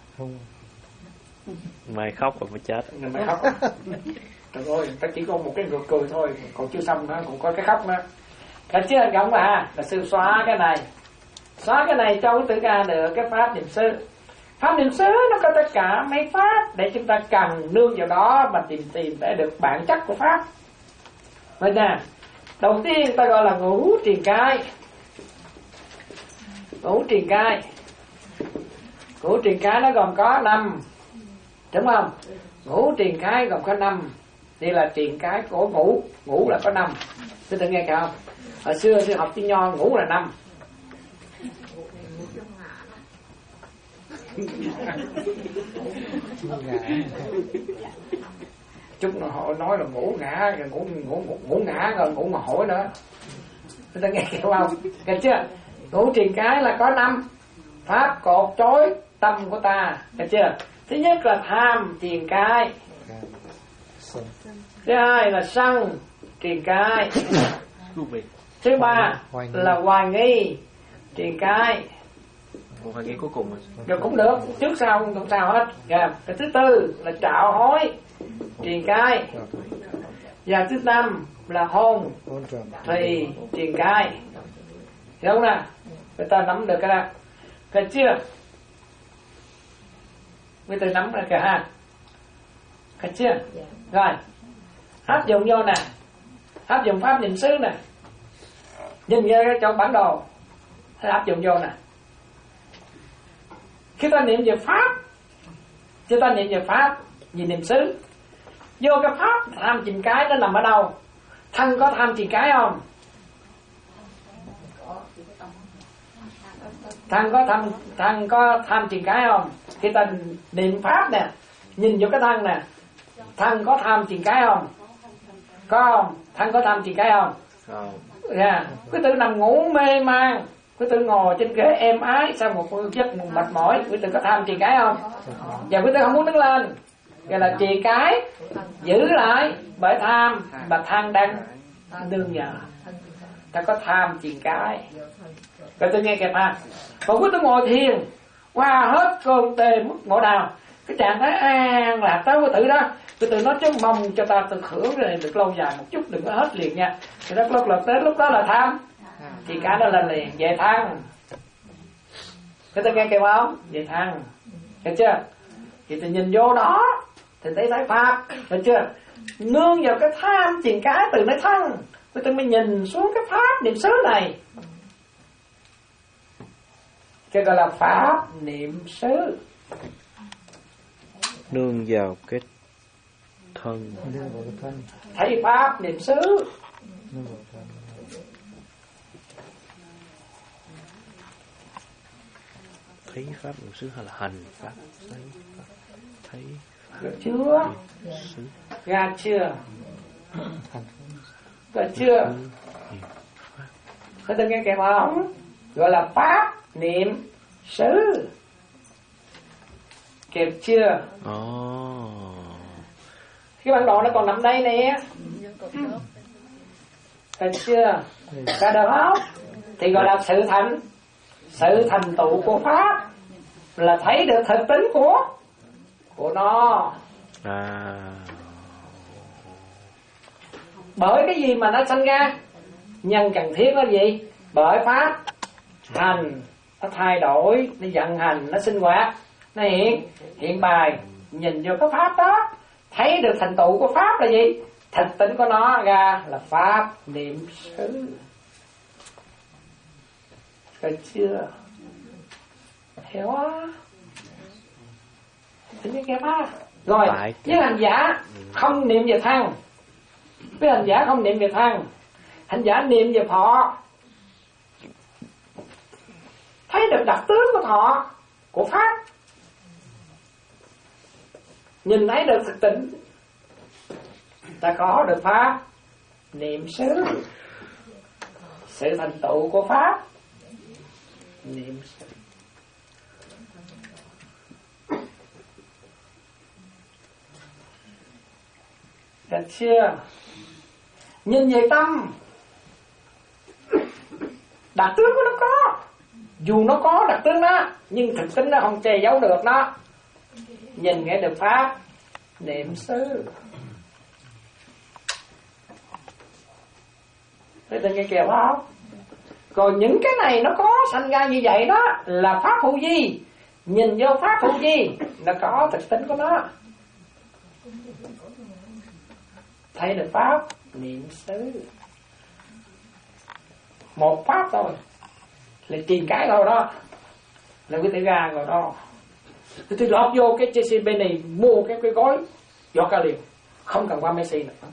Mai khóc rồi mới chết. Ngày mai khóc. Trời ơi, ta chỉ có một cái người cười thôi, còn chưa xong nữa, cũng có cái khóc nữa. Được chưa? Không mà ha. Là sư xóa cái này. Xóa cái này cho tự ra được cái pháp niệm xứ. Pháp niệm xứ nó có tất cả mấy pháp để chúng ta cần nương vào đó mà tìm tìm để được bản chất của pháp. Vậy nè, đầu tiên ta gọi là ngũ triền cai. Ngũ triền cai. Ngũ triền cai nó gồm có năm, đúng không? Ngũ triền cai gồm có năm. Đây là triền cai của ngũ. Ngũ là có năm. Tôi tự nghe không? Hồi xưa tôi học chữ nho ngũ là năm. Chút nó họ nói là ngủ ngã, ngủ ngủ ngủ, ngủ ngã rồi ngủ mà hỏi nữa. Người ta nghe hiểu không? Nghe chưa? ngũ triền cái là có năm pháp cột trói tâm của ta, được chưa? Thứ nhất là tham triền cái, thứ hai là sân triền cái, thứ ba là hoài nghi triền cái. Hoài nghi cuối cùng rồi cũng được, trước sau không sao hết. Yeah. Cái thứ tư là trạo hối triền cái, và thứ năm là hôn thì triền cái. Hiểu không nào? Người ta nắm được cái đó, cái chưa? Người ta nắm được cái ha, cái chưa? Rồi áp dụng vô nè, áp dụng pháp niệm xứ nè, nhìn nghe cái chỗ bản đồ, áp dụng vô nè. Khi ta niệm về pháp, khi ta niệm về pháp, về niệm xứ, vô cái pháp tham triền cái nó nằm ở đâu? Thân có tham triền cái không? Thân có tham thân có tham triền cái không? Khi ta niệm pháp nè, nhìn vô cái thân nè, thân có tham triền cái không? Có không? Thân có tham triền cái không? Không. Yeah. Cứ tự nằm ngủ mê man, cứ tự ngồi trên ghế êm ái sau một giấc mệt mỏi, cứ tự có tham triền cái không? Và cứ tự không muốn đứng lên, gọi là triền cái giữ lại bởi tham, và tham đang đương nhờ. Ta có tham triền cái. Rồi tôi nghe kìa ha, còn cứ tôi ngồi thiền qua hết cơn tê mất ngộ nào, cái trạng thái an lạc tới của tự đó, tôi tự nói chứ mong cho ta tự hưởng rồi được lâu dài một chút, đừng có hết liền nha. Thì đó lúc là tới lúc đó là tham thì cả đó là liền về thăng. Cái tôi nghe kêu không? Về thăng, thấy chưa? Thì tôi nhìn vô đó thì thấy thấy pháp, thấy chưa? Nương vào cái tham triền cái từ nơi thân, tôi mới nhìn xuống cái pháp niệm xứ này, cái gọi là pháp niệm xứ. Nương vào cái thân, thấy pháp niệm xứ. Thấy pháp niệm xứ hay là hành pháp? Thấy pháp, thấy pháp được chưa? xứ. Ra chưa? Được chưa? Có từng nghe kèm không? Gọi là pháp niệm xứ. Kịp chưa? Oh. Cái bản đồ nó còn nằm đây nè. Được chưa? Ra được không? Thì gọi là sự thành, sự thành tựu của pháp là thấy được thực tính của của nó. À. Bởi cái gì mà nó sanh ra? Nhân cần thiết là gì? Bởi pháp hành nó thay đổi, nó vận hành, nó sinh hoạt, nó hiện hiện bài. Nhìn vô cái pháp đó, thấy được thành tựu của pháp là gì? Thực tính của nó ra là pháp niệm xứ. Được chưa? Hiểu á? Thì như cái pháp. Rồi, với hành giả không niệm về thân, với hành giả không niệm về thân, hành giả niệm về thọ, thấy được đặc tướng của thọ, của pháp, nhìn thấy được thực tình, ta có được pháp niệm xứ, sự thành tựu của pháp niệm xứ. Được chưa? Nhìn về tâm, đặc tướng của nó có, dù nó có đặc tướng đó nhưng thực tính nó không che giấu được nó. Nhìn nghe được pháp niệm xứ. Thế tôi nghe kìa không? Còn những cái này nó có sanh ra như vậy đó là pháp hữu vi. Nhìn vô pháp hữu vi, nó có thực tính của nó. Thấy được pháp niệm xứ. Một pháp thôi là truyền cái thôi đó, là cái tự ra rồi đó. Tôi, tôi lọt vô cái chê xê bên này, mua cái cái gói giọt ca liền, không cần qua Messi nữa.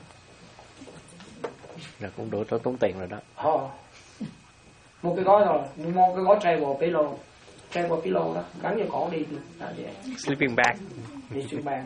Là cũng đủ tốn tiền rồi đó. Ờ. Mua cái gói rồi, mua cái gói travel pillow, travel pillow đó, gắn vô cổ đi là vậy. Sleeping bag. Đi sleeping bag.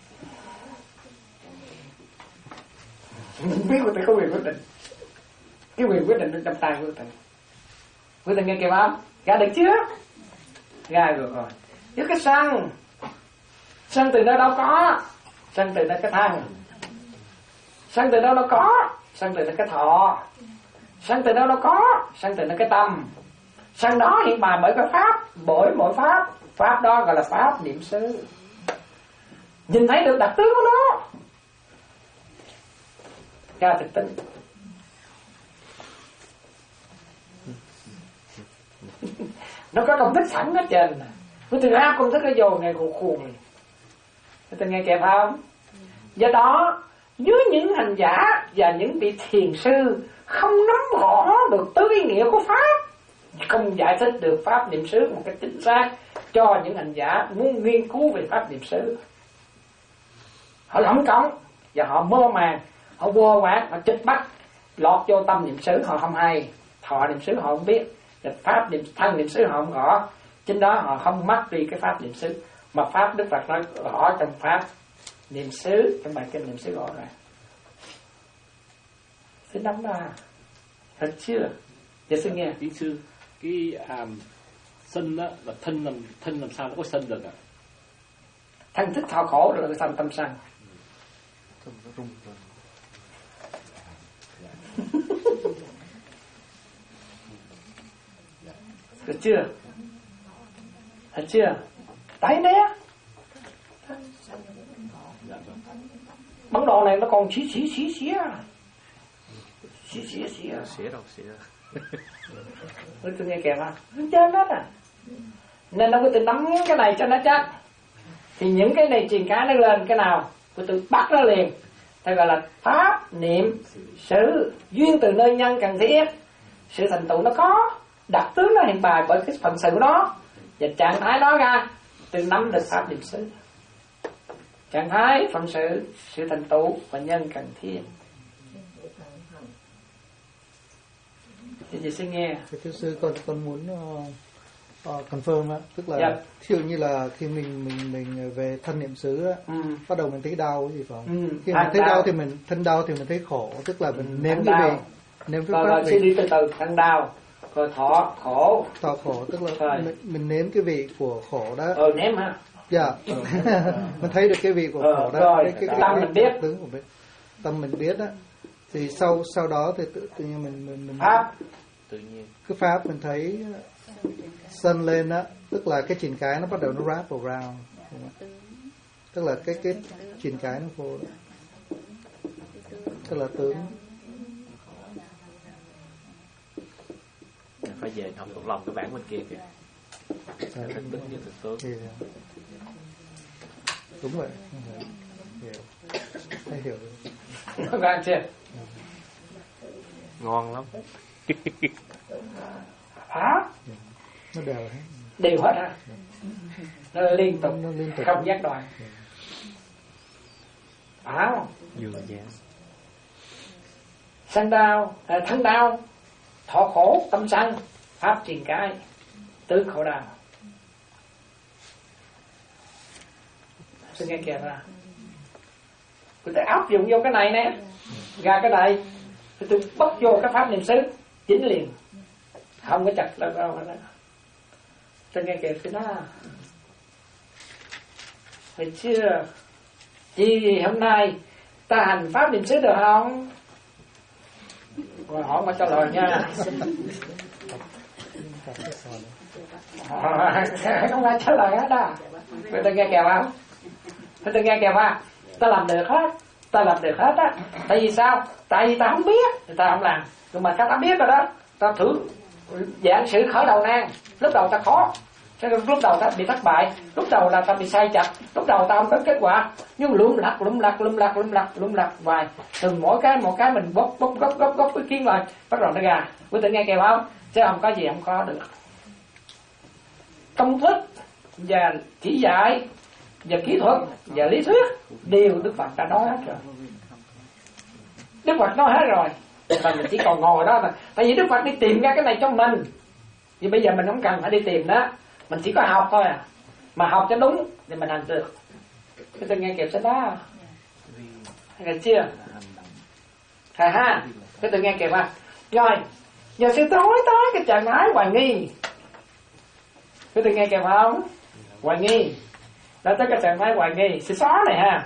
Mình biết người ta có quyền quyết định. Cái quyền quyết định trong tay quý tự. Quý tự nghe kịp không? Ra được chưa? Ra được rồi. Chứ cái sân, sân từ đâu đâu có, sân từ đâu cái thân, sân từ đâu đâu có, sân từ đâu cái thọ, sân từ đâu đâu có, sân từ đâu cái tâm. Sân đó hiện bài bởi cái pháp, bởi mỗi pháp, pháp đó gọi là pháp niệm xứ. Nhìn thấy được đặc tướng của nó, ra thực tính. Nó có công thức sẵn hết trơn. Quý từ áp công thức nó vô ngày khùng khùng. Quý từ nghe kịp không? Do đó dưới những hành giả và những vị thiền sư không nắm rõ được tới ý nghĩa của pháp, không giải thích được pháp niệm xứ một cách chính xác cho những hành giả muốn nghiên cứu về pháp niệm xứ. Họ lỏng cống và họ mơ màng, họ vô quán, họ trịch bắt lọt vô tâm niệm xứ họ không hay, thọ niệm xứ họ không biết, và pháp niệm thân niệm xứ họ không rõ. Chính đó họ không mắc đi cái pháp niệm xứ, mà pháp Đức Phật nói rõ trong pháp niệm xứ, trong bài kinh niệm xứ rõ ràng. Xin nắm ra, thật chưa? Dạ xin nghe. Kính sư, cái à, sân đó là thân làm thân làm sao nó có sân được ạ? À? Thân thức thọ khổ rồi thành tâm sân. Được chưa? Thật chưa? Đấy đấy á. Bóng đồ này nó còn xí xí xí xí à. Xí xí xí à. Xí đâu xí đâu. Tôi nghe kèm à. Không chơi hết à. Nên nó có tự nắm cái này cho nó chắc. Thì những cái này truyền cái nó lên cái nào của tôi bắt nó liền. Ta gọi là pháp niệm sự duyên từ nơi nhân cần thiết. Sự thành tựu nó có, đặc tướng nó hiện bài bởi cái phần sự đó và trạng thái đó ra, tôi nắm được pháp niệm xứ. Trạng thái, phần sự, sự thành tựu và nhân cần thiết. Thì chị sẽ nghe. Thưa sư, con con muốn uh, uh, confirm á, tức là yeah. ví dụ như là khi mình mình mình về thân niệm xứ á, ừ. bắt đầu mình thấy đau cái gì phải không? Ừ. Khi mình thấy đau. đau thì mình thân đau thì mình thấy khổ, tức là mình ừ. nếm cái vị, nếm cái pháp vị. Rồi đi từ từ thân đau, rồi thọ khổ. Thọ khổ tức là mình, mình nếm cái vị của khổ đó. Ờ nếm hả? Dạ. Mình thấy được cái vị của ờ, khổ đó. Rồi, cái, cái, tâm cái, mình biết. Tướng của mình. Tâm mình biết á. Thì sau sau đó thì tự, tự nhiên mình mình, mình pháp tự nhiên cái pháp mình thấy sân lên á, tức là cái chìn cái nó bắt đầu nó wrap around, tức là cái cái chìn cái nó vô đó. Tức là tướng. Phải về học thuộc lòng cái bản bên kia kìa. Thực tướng như thực tướng. Yeah. Đúng vậy. Hiểu. Thấy hiểu. Ngon chưa? Ngon lắm. Pháp nó đều hết. Đều hết hả? Nó liên tục, nó liên tục không gián đoạn. Phải không? Dường dáng. Sân đau, à, thân đau, thọ khổ, tâm sân, pháp truyền cái, tướng khổ đau. Tôi nghe kìa ra. Tôi phải áp dụng vô cái này nè, ra cái này, tôi bắt vô cái pháp niệm xứ, chính liền, không có chặt đâu đâu đó. Tôi nghe kìa cái đó. Phải chưa? Thì hôm nay ta hành pháp niệm xứ được không? Rồi hỏi mà trả lời nha. Không ai trả lời hết đó. Người ta nghe kèo không? Người ta nghe kèo không? Ta làm được hết. Ta làm được hết á. Tại vì sao? Tại vì ta không biết, người ta không làm. Nhưng mà ta biết rồi đó. Ta thử giảng sự khởi đầu nan. Lúc đầu ta khó, lúc đầu ta bị thất bại, lúc đầu là ta bị sai chặt, lúc đầu ta không có kết quả, nhưng lum lặt lum lặt lum lặt lum lặt lum lặt vài từng mỗi cái một cái mình bốc bốc gốc gốc gốc cái kiến rồi bắt đầu nó ra. Quý vị nghe kèo không? Chứ không có gì không có được. Công thức và chỉ dạy và kỹ thuật và lý thuyết đều Đức Phật đã nói hết rồi. Đức Phật nói hết rồi, và mình chỉ còn ngồi đó thôi. Tại vì Đức Phật đi tìm ra cái này cho mình. Vì bây giờ mình không cần phải đi tìm đó, mình chỉ có học thôi à. Mà học cho đúng thì mình hành được. Cái tôi nghe kịp sẽ đó. Nghe chưa? Hà ha. Cái tôi nghe kịp ha. Rồi giờ sư nói tới cái trạng thái hoài nghi. Quý vị nghe kịp không? Hoài nghi. Đó tới cái trạng thái hoài nghi. Sư xóa này ha.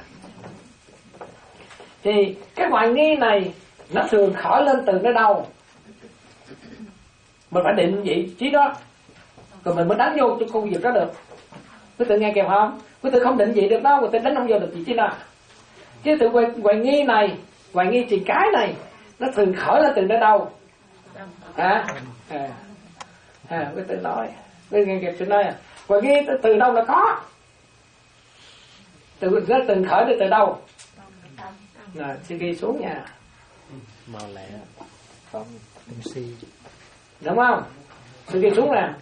Thì cái hoài nghi này nó thường khởi lên từ nơi đâu? Mình phải định vị trí đó, rồi mình mới đánh vô trong khu vực đó được. Quý vị nghe kịp không? Quý vị không định vị được đâu, quý vị đánh không vô được vị trí đó. Chứ từ hoài, hoài nghi này, hoài nghi thì cái này nó thường khởi lên từ nơi đâu? À, à, à quý vị nói, quý vị nghe kịp tôi nói à, hoài nghi từ, từ đâu nó có? Từ nó từng khởi từ từ đâu? Rồi, xin ghi xuống nha. Màu lẹ, không, tâm si. Đúng không? Xin ghi xuống nè.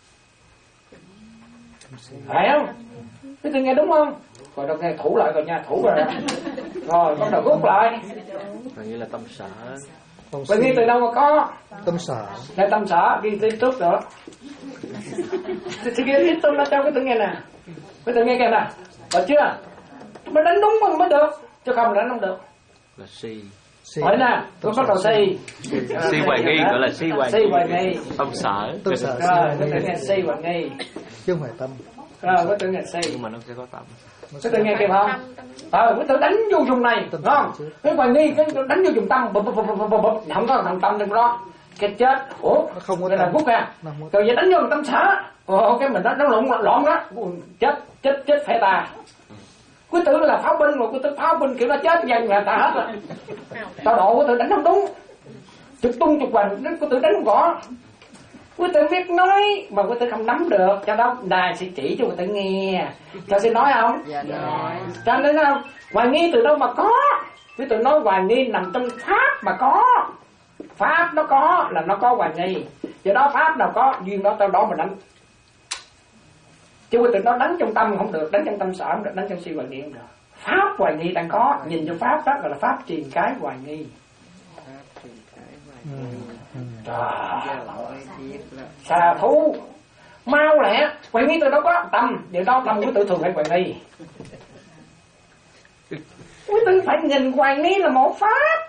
Phải không? Quý vị nghe đúng không? Rồi đâu nghe thủ lại rồi nha, thủ rồi. Rồi, bắt đầu rút lại. Rồi như là tâm sở. Vậy nghi từ đâu mà có? Tâm sở. Là tâm sở, ghi từ trước nữa. Thì ghi ít tâm nó cho cái tự nghe nè. Cái tự nghe kìa nè. Được chưa? Mới đánh đúng mới được. Chứ không đánh không được. Là si. Hỏi nè, tôi bắt đầu si. Si hoài nghi gọi là si hoài nghi. Si hoài nghi. Tâm sở. Tâm sở. Rồi, cái tự nghe si hoài nghi. Chứ không phải tâm. Rồi, cái tự nghe si. Nhưng mà nó sẽ có tâm. Cái tự nghe kịp không? Ờ, cái tự đánh vô vùng này, đúng không? Cái hoài nghi, cái đánh vô vùng tâm, bụp bụp bụp bụp bụp, không có thằng tâm trong đó. Cái chết, ủa, không có cái là rút ra. Rồi vậy đánh vô tâm sở. Ồ, cái mình nó nó lộn lộn đó. Chết, chết, chết phải ta. Quý tử là pháo binh mà quý tử pháo binh kiểu nó chết dần là ta hết rồi. Tao độ quý tử đánh không đúng. Trực tung trực hoành, quý tử đánh không rõ. Quý tử biết nói mà quý tử không nắm được, cho đó đài sẽ chỉ cho quý tử nghe. Cho xin nói không? Dạ nói. Cho nên không? Hoài nghi từ đâu mà có? Quý tử nói hoài nghi nằm trong pháp mà có. Pháp nó có là nó có hoài nghi. Do đó pháp nào có duyên đó tao đó mà đánh. Chứ quý tử nói đánh trong tâm không được, đánh trong tâm sở không được, đánh trong si hoài nghi không được. Pháp hoài nghi đang có, nhìn cho pháp đó gọi là pháp truyền cái hoài nghi. Xà thú mau lẹ, hoài nghi từ đâu có tâm, điều đó tâm quý tử thường hay hoài nghi. Quý tử phải nhìn hoài nghi là một pháp,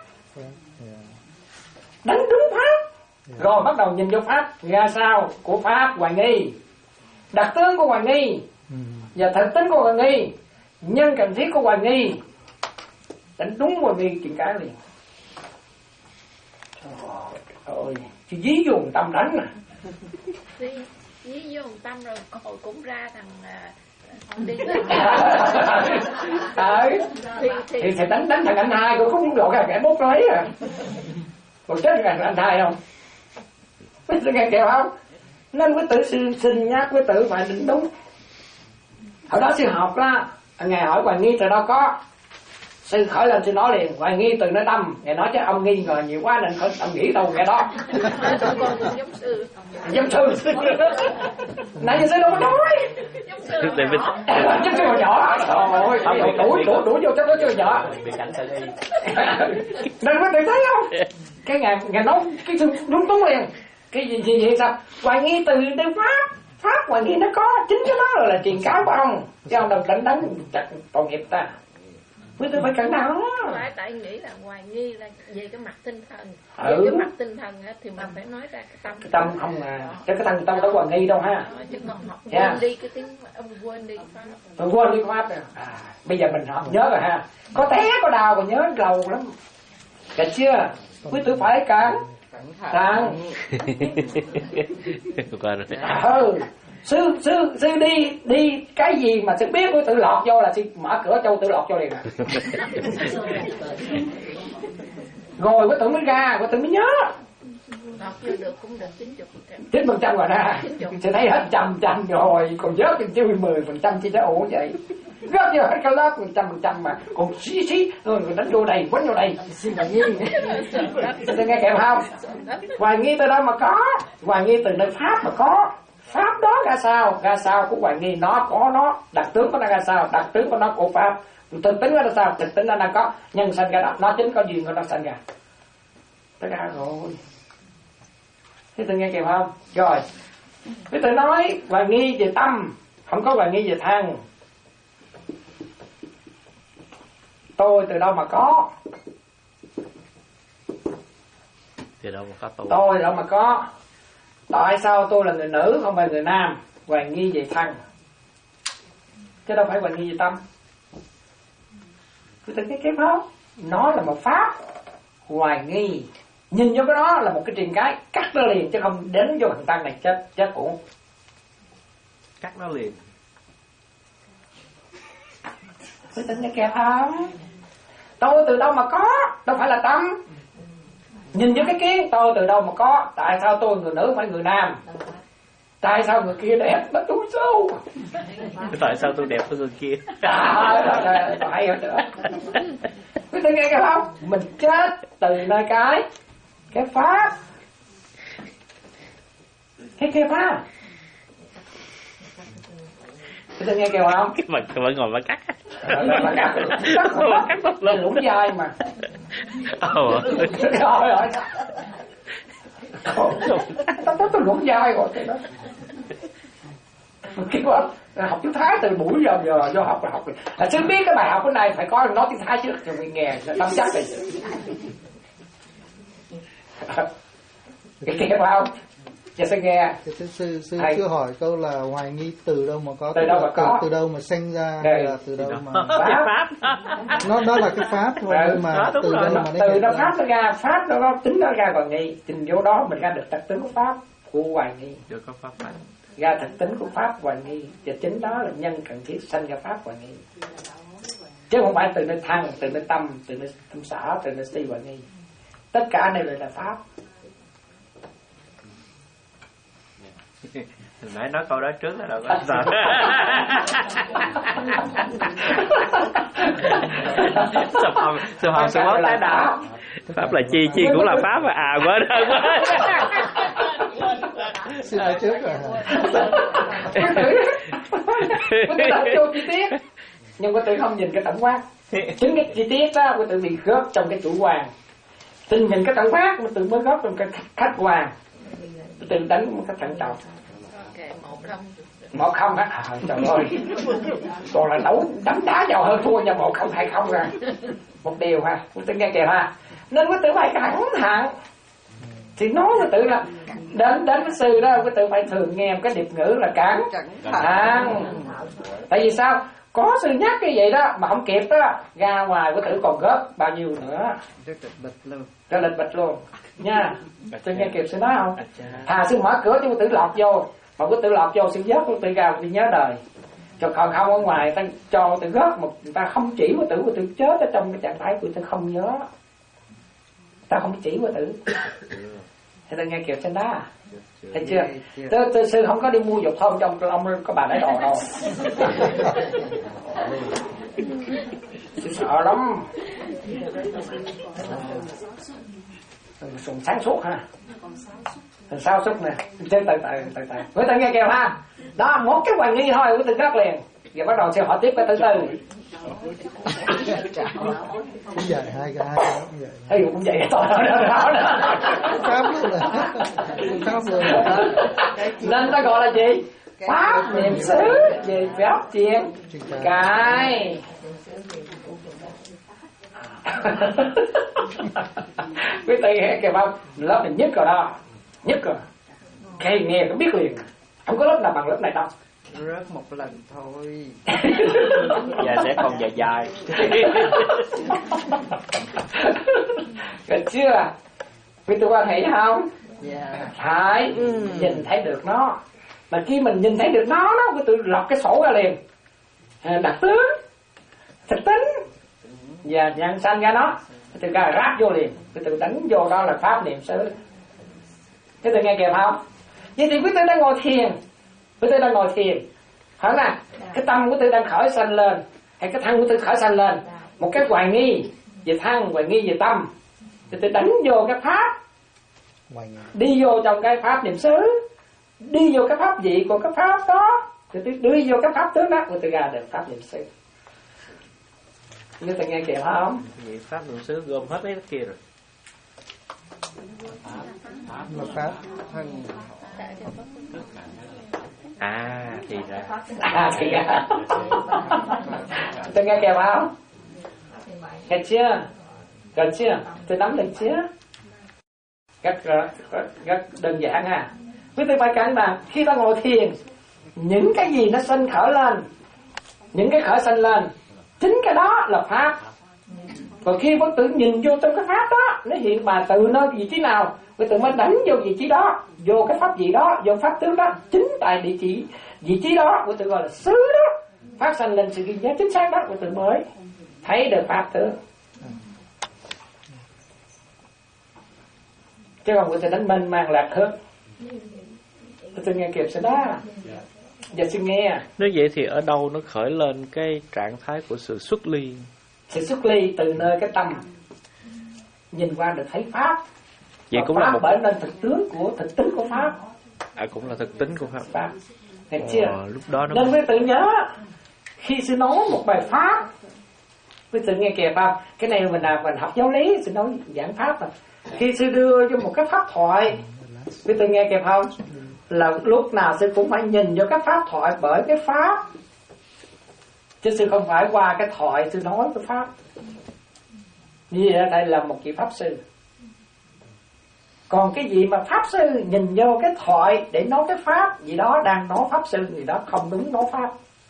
đánh đúng pháp, rồi bắt đầu nhìn vô pháp ra sao của pháp hoài nghi, đặc tướng của hoài nghi và thực tính của hoài nghi, nhân cần thiết của hoài nghi, đánh đúng hoài nghi chuyện cái liền. Ôi, chứ dí dùng tâm đánh nè. Dí, dí dùng tâm rồi hồi cũng ra thằng uh, đi ờ, thì, thì, thì thì đánh đánh thằng anh hai cũng không lộ ra kẻ bút lấy à. Còn chết thằng anh hai không? Biết sự nghe kìa không? Nên quý tử xin, xin nhắc quý tử phải định đúng. Hồi đó sư học đó, ngài hỏi hoài nghi từ đâu có. Sư khởi lên sư nói liền, hoài nghi từ nơi tâm. Ngài nói chứ ông nghi ngờ nhiều quá nên khởi ông nghĩ đâu nghe đó. giống sư. Giống sư. Nãy giờ sư đâu có nói. Giống sư. Chắc sư hồi nhỏ. Trời ơi, đuổi đuổi đuổi vô chắc nó chưa nhỏ. Nên có tự thấy không? Cái ngài ngài nói cái sư đúng đúng liền. Cái gì gì vậy sao? Hoài nghi từ nơi pháp. Pháp hoài nghi nó có, chính cái đó là truyền cáo của ông. Chứ ông đừng đánh đánh chặt tội nghiệp ta. Quý tử phải cẩn thận. Phải tại nghĩ là hoài nghi là về cái mặt tinh thần. Ừ. Về cái mặt tinh thần á, thì mình phải nói ra cái tâm. Cái tâm không à, chứ cái tâm tâm đâu hoài nghi đâu ha. Đó, chứ còn học yeah. quên đi cái tiếng, ông quên đi pháp. Tôi quên đi pháp rồi. À, bây giờ mình học nhớ rồi ha. Có té có đau còn nhớ lâu lắm. Được chưa? Quý tử phải cẩn thận. Ừ. Sư sư sư đi đi cái gì mà sư biết quý tử lọt vô là sư mở cửa cho tự lọt vô liền à. Rồi quý tử mới ra, quý tử mới nhớ. Lọt vô được cũng được chín mươi phần trăm. chín phần trăm rồi ra. Sư thấy hết trăm trăm rồi, còn nhớ cái chưa mười phần trăm chỉ sẽ ổn vậy. Rất nhiều hết cái lớp một trăm phần trăm mà còn xí xí rồi đánh vô đây, quấn vô đây. Xin hoài nghi. Sư nghe kèm không? Hoài nghi từ đâu mà có? Hoài nghi từ nơi pháp mà có. Pháp đó ra sao? Ra sao của hoài nghi nó có nó, đặc tướng của nó ra sao? Đặc tướng của nó của pháp. Thực tính nó ra sao? Thực tính nó đang có, nhân sanh ra đó, nó chính có duyên của nó sanh ra. Tất cả rồi. Thế tự nghe kịp không? Rồi. Thế tự nói hoài nghi về tâm, không có hoài nghi về thân. Tôi từ đâu mà có? Thì đâu mà có tôi. Tôi đâu mà có. Tại sao tôi là người nữ không phải người nam? Hoài nghi về thân, chứ đâu phải hoài nghi về tâm. Tôi thấy cái cái đó nó là một pháp hoài nghi, nhìn vô cái đó là một cái triền cái cắt nó liền, chứ không đến vô hành tăng này chết chết cuộn. Cắt nó liền. Tôi tin cái kẹp không? Tôi từ đâu mà có? Đâu phải là tâm. Nhìn vô cái kiến, tôi từ đâu mà có? Tại sao tôi người nữ phải người nam? Tại sao người kia đẹp mà tôi xấu? Tại sao tôi đẹp hơn người kia? Phải rồi nữa. Quý vị nghe cái không? Mình chết từ nơi cái cái pháp, cái kia pháp. Quý vị nghe kêu không? Cái mặt vẫn ngồi mà cắt. Mà cắt, cắt lên lũng dai mà. Ồ. Rồi rồi. Tao tao lũng dai rồi thế đó. Cái đó, học tiếng Thái từ buổi giờ giờ vô học là học là chứ biết cái bài học cái này phải có nói tiếng Thái trước cho mình nghe tâm chắc này. Cái kia phải không? Dạ sẽ nghe. Sư sư sư chưa hỏi câu là hoài nghi từ đâu mà có, từ đâu mà có, từ đâu mà sinh ra, hay là từ đâu mà pháp. Nó nó là cái pháp thôi, nhưng mà từ đâu mà từ nó pháp nó ra, pháp nó, nó tính nó ra hoài nghi, trình vô đó mình ra được特tính của pháp của hoài nghi. Chưa có pháp pháp. Ra thực tính của pháp hoài nghi, và chính đó là nhân cần thiết sanh ra pháp hoài nghi, chứ không phải từ nơi thân, từ nơi tâm, từ nơi tâm sở, từ nơi si hoài nghi. Tất cả này là pháp. Nãy nói câu đó trước là đâu có sao. Sập hồng, sập hồng, sập hồng tái đạo. Pháp là chi, chi cũng là pháp, à quá đâu quá. Xin nói trước rồi. Quý tử đặt vô chi tiết, nhưng quý tử không nhìn cái tổng quát. Chính cái chi tiết đó quý tử bị góp trong cái chủ quan. Tin nhìn cái tổng quát, quý tử mới góp trong cái khách quan. Quý tử đánh một cách thận trọng. Một không á, à, trời ơi, còn là đấu đấm đá vào hơn thua nha, một không hai không ra, một điều ha, quý tử nghe kìa ha. Nên quý tử phải cẩn thận. Thì nói quý tử là đến đến cái sư đó, quý tử phải thường nghe một cái điệp ngữ là cẩn thận. Tại vì sao? Có sư nhắc cái vậy đó mà không kịp đó, ra ngoài quý tử còn góp bao nhiêu nữa, cho lịch bịch luôn nha. Tôi nghe kịp sư nói không? Thà sư mở cửa cho quý tử lọt vô, mà quý tử lọt vô sư vớt quý tử ra quý tử nhớ đời. Cho còn không ở ngoài ta cho quý tử góp một người ta không chỉ quý tử, quý tử chết ở trong cái trạng thái quý tử không nhớ, ta không chỉ quý tử. Thế ta nghe kịp trên đó. Thấy chưa? Tôi, tôi sư không có đi mua dục thôn trong ông có bà lấy đồ đâu. Sư sợ lắm. Sùng sáng suốt ha. Thằng sao suốt nè. Chơi từ từ từ từ. Với ta nghe kêu ha. Đó, một cái hoài nghi thôi, với tự gắt liền. Giờ bắt đầu sẽ hỏi tiếp cái từ từ. Cũng vậy, hai cái hai cái cũng vậy. Ê dụ cũng vậy, tôi nói nữa, nói nữa. Pháp luôn rồi. Pháp luôn rồi. Nên ta gọi là gì? Pháp niệm xứ về pháp chuyện cái. Quý vị nghe kìa không? Lớp này nhất rồi đó. Nhất rồi. Cái nghe cũng biết liền. Không có lớp nào bằng lớp này đâu. Rớt một lần thôi. Dạ sẽ còn dài dài. Được chưa? Quý vị quan hệ không? Dạ. Phải ừ. Nhìn thấy được nó. Mà khi mình nhìn thấy được nó, nó quý vị lọc cái sổ ra liền. Đặc tướng, thực tính và nhân sanh ra nó. Quý vị ra ráp vô liền. Quý vị đánh vô đó là pháp niệm xứ. Quý vị nghe kịp không? Vậy thì quý vị đang ngồi thiền. Quý vị đang ngồi thiền, hỏi nè, cái tâm của tôi đang khởi sanh lên, hay cái thân của tôi khởi sanh lên, một cái hoài nghi về thân, hoài nghi về tâm, thì tôi đánh vô cái pháp, đi vô trong cái pháp niệm xứ, đi vô cái pháp vị của cái pháp đó, thì tôi đưa vô cái pháp tướng đó, rồi tôi ra được pháp niệm xứ. Nếu tôi nghe kịp không? Vậy pháp niệm xứ gồm hết mấy cái kia rồi. Một pháp thân. À thì ra. À thì ra. Tôi nghe kịp không? Nghe chưa? Gần chưa? Tôi nắm được chưa? rất, rất, rất đơn giản ha. Quý vị phải cảm là khi ta ngồi thiền, những cái gì nó sinh khởi lên, những cái khởi sinh lên, chính cái đó là pháp. Còn khi vẫn tự nhìn vô trong cái pháp đó, nó hiện mà từ nơi vị trí nào, quý tự mới đánh vô vị trí đó, vô cái pháp gì đó, vô pháp tướng đó, chính tại địa chỉ vị trí đó, quý tự gọi là xứ đó, phát sinh lên sự ghi nhớ chính xác đó, quý tự mới thấy được pháp tướng. Chứ còn quý tự đánh mênh mang lạc hướng. Quý tự nghe kịp sự đó. Giờ xin nghe. Nếu vậy thì ở đâu nó khởi lên cái trạng thái của sự xuất ly? Sự xuất ly từ nơi cái tâm nhìn qua được thấy pháp. Vậy và cũng pháp là một bởi nên thực tướng của thực tính của pháp. À, cũng là thực tính của pháp. Pháp. Thấy chưa? Ồ, lúc đó nó nên quý tự nhớ khi sư nói một bài pháp, quý tự nghe kịp không? Cái này mình là mình học giáo lý, sư nói giảng pháp mà. Khi sư đưa cho một cái pháp thoại, quý tự nghe kịp không? Là lúc nào sư cũng phải nhìn vô cái pháp thoại bởi cái pháp, chứ sư không phải qua cái thoại sư nói cái pháp. Như vậy đây là một vị pháp sư. Còn cái gì mà pháp sư nhìn vô cái thoại để nói cái pháp, gì đó đang nói pháp sư, gì đó không đúng nói pháp.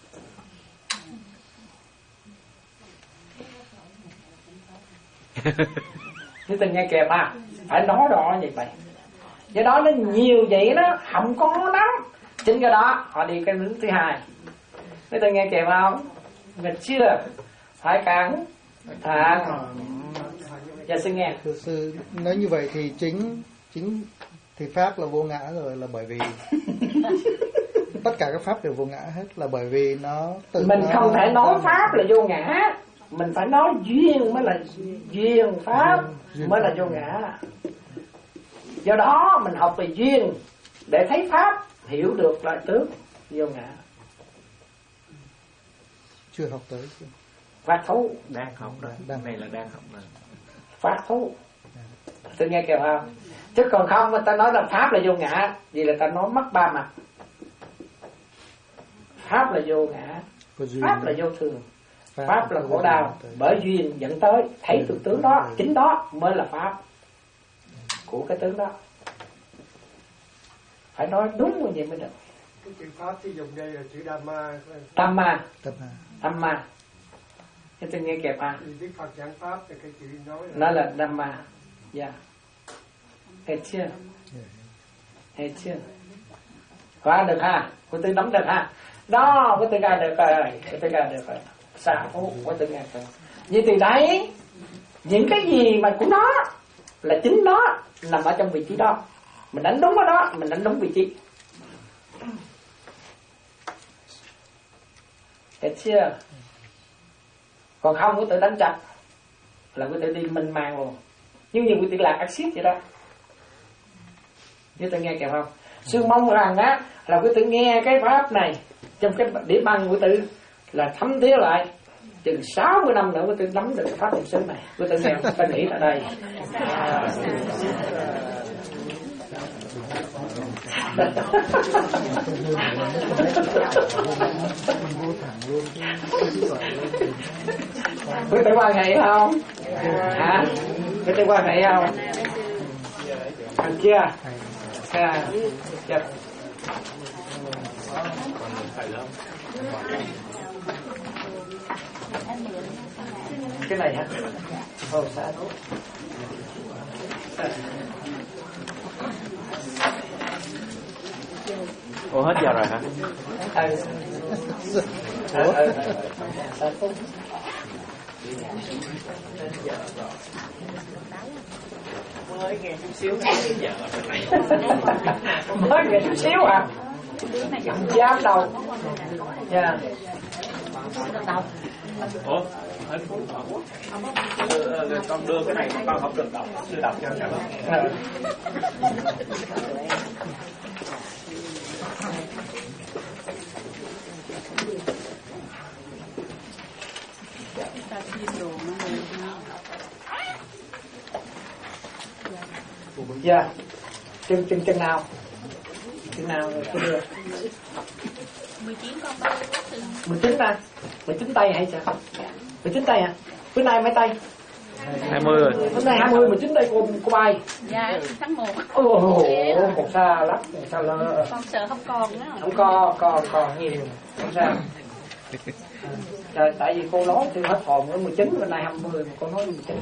Như tình nghe kịp à, phải nói rõ như vậy. Do đó nó nhiều vậy đó, không có lắm. Chính cái đó họ đi cái hướng thứ hai. Như tình nghe kịp không? Mình chưa phải cản thà. Dạ xin nghe. Thưa sư, nói như vậy thì chính chính thì pháp là vô ngã rồi, là bởi vì tất cả các pháp đều vô ngã hết, là bởi vì nó tự mình nó không thể nói nó... pháp là vô ngã, mình phải nói duyên mới là duyên pháp, duyên mới là vô ngã. Do đó mình học về duyên để thấy pháp, hiểu được là tướng vô ngã. Chưa học tới. Phát thú đang học đó, đang này là đang học rồi. Phát thú, tôi nghe kìa không? Chứ còn không mà ta nói là pháp là vô ngã, vì là ta nói mất ba mặt. Pháp là vô ngã, pháp là vô thường, pháp, pháp là khổ đau, bởi duyên dẫn tới thấy được tướng đó, chính đó mới là pháp của cái tướng đó. Phải nói đúng như vậy mới được. Cái chữ pháp thì dùng đây là chữ Dhamma. Dhamma. Dhamma. Cái tôi nghe kẹp à. Đức Phật giảng pháp thì cái chữ nói là nó là Dhamma. Dạ. Hết chưa? Hết chưa? Qua được ha? Cô tôi nắm được ha? Đó, cô tôi ra được rồi. Cô tôi ra được rồi. Xả phố, cô tôi nghe được. Vì từ đấy, những cái gì mà của nó là chính nó nằm ở trong vị trí đó. Mình đánh đúng ở đó, mình đánh đúng vị trí. Hết chưa? Còn không có tự đánh chặt là có thể đi mênh mang luôn. Nhưng nhiều quý tự lạc axit vậy đó. Như tôi nghe kìa không? Sư mong rằng á là quý tự nghe cái pháp này trong cái đĩa băng quý tự là thấm thía lại. Chừng sáu mươi năm nữa quý tự nắm được cái pháp niệm xứ này. Quý tự nghe ta nghĩ là đây. Quý tự quan hệ không? Hả? Quý tự quan hệ không? Thành chưa? À, chật. Cái này hả? Ồ, sao? Ủa hết giờ rồi hả? Ừ. Ừ. Ừ. Mới nghe chút xíu giờ mới nghe chút xíu à? Không dám đâu. Dạ. Ủa? Con đưa cái này con không được đọc, chưa đọc cho cả lớp. Dạ. Chân chân chân nào? Chân nào rồi tôi đưa? mười chín con bao mười chín ta? mười chín tay hay sao? mười chín tay à? Bữa nay mấy tay? hai mươi rồi. Hôm nay hai mươi mà chính đây cô cô bay. Dạ tháng một. Ồ, còn xa lắm, còn xa lắm. Con sợ không còn nữa. Không có, còn còn nhiều, không sao. Trời, tại vì cô nói thì hết hồn nữa mười chín, bên này hai mươi mà cô nói mười chín.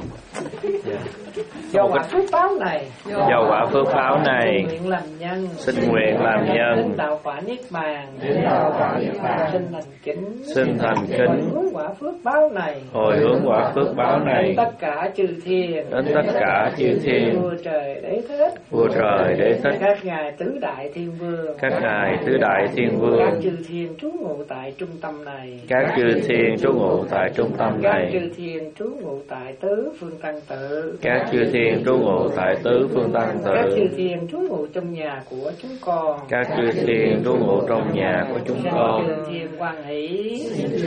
Do quả phước báo này, do quả phước báo này, nguyện làm nhân, xin nguyện làm nhân, đến đạo quả niết bàn, xin thành kính, xin thành kính, hướng quả phước báo này, hồi hướng quả phước báo này, đến tất cả chư thiên, đến tất cả chư thiên, vua trời đế thích, vua trời đế thích, các ngài tứ đại thiên vương, các ngài tứ đại thiên vương, các chư thiên trú ngụ tại trung tâm này, các chư thiên trú ngụ tại trung tâm các này, chư thiên trú ngụ tại tứ phương tăng tự, các chư thiên trú ngụ tại tứ phương tăng các tự, chư thiên trú ngụ trong nhà của chúng con, các chư thiên trú ngụ trong nhà của chúng con, chư thiên quan hỷ,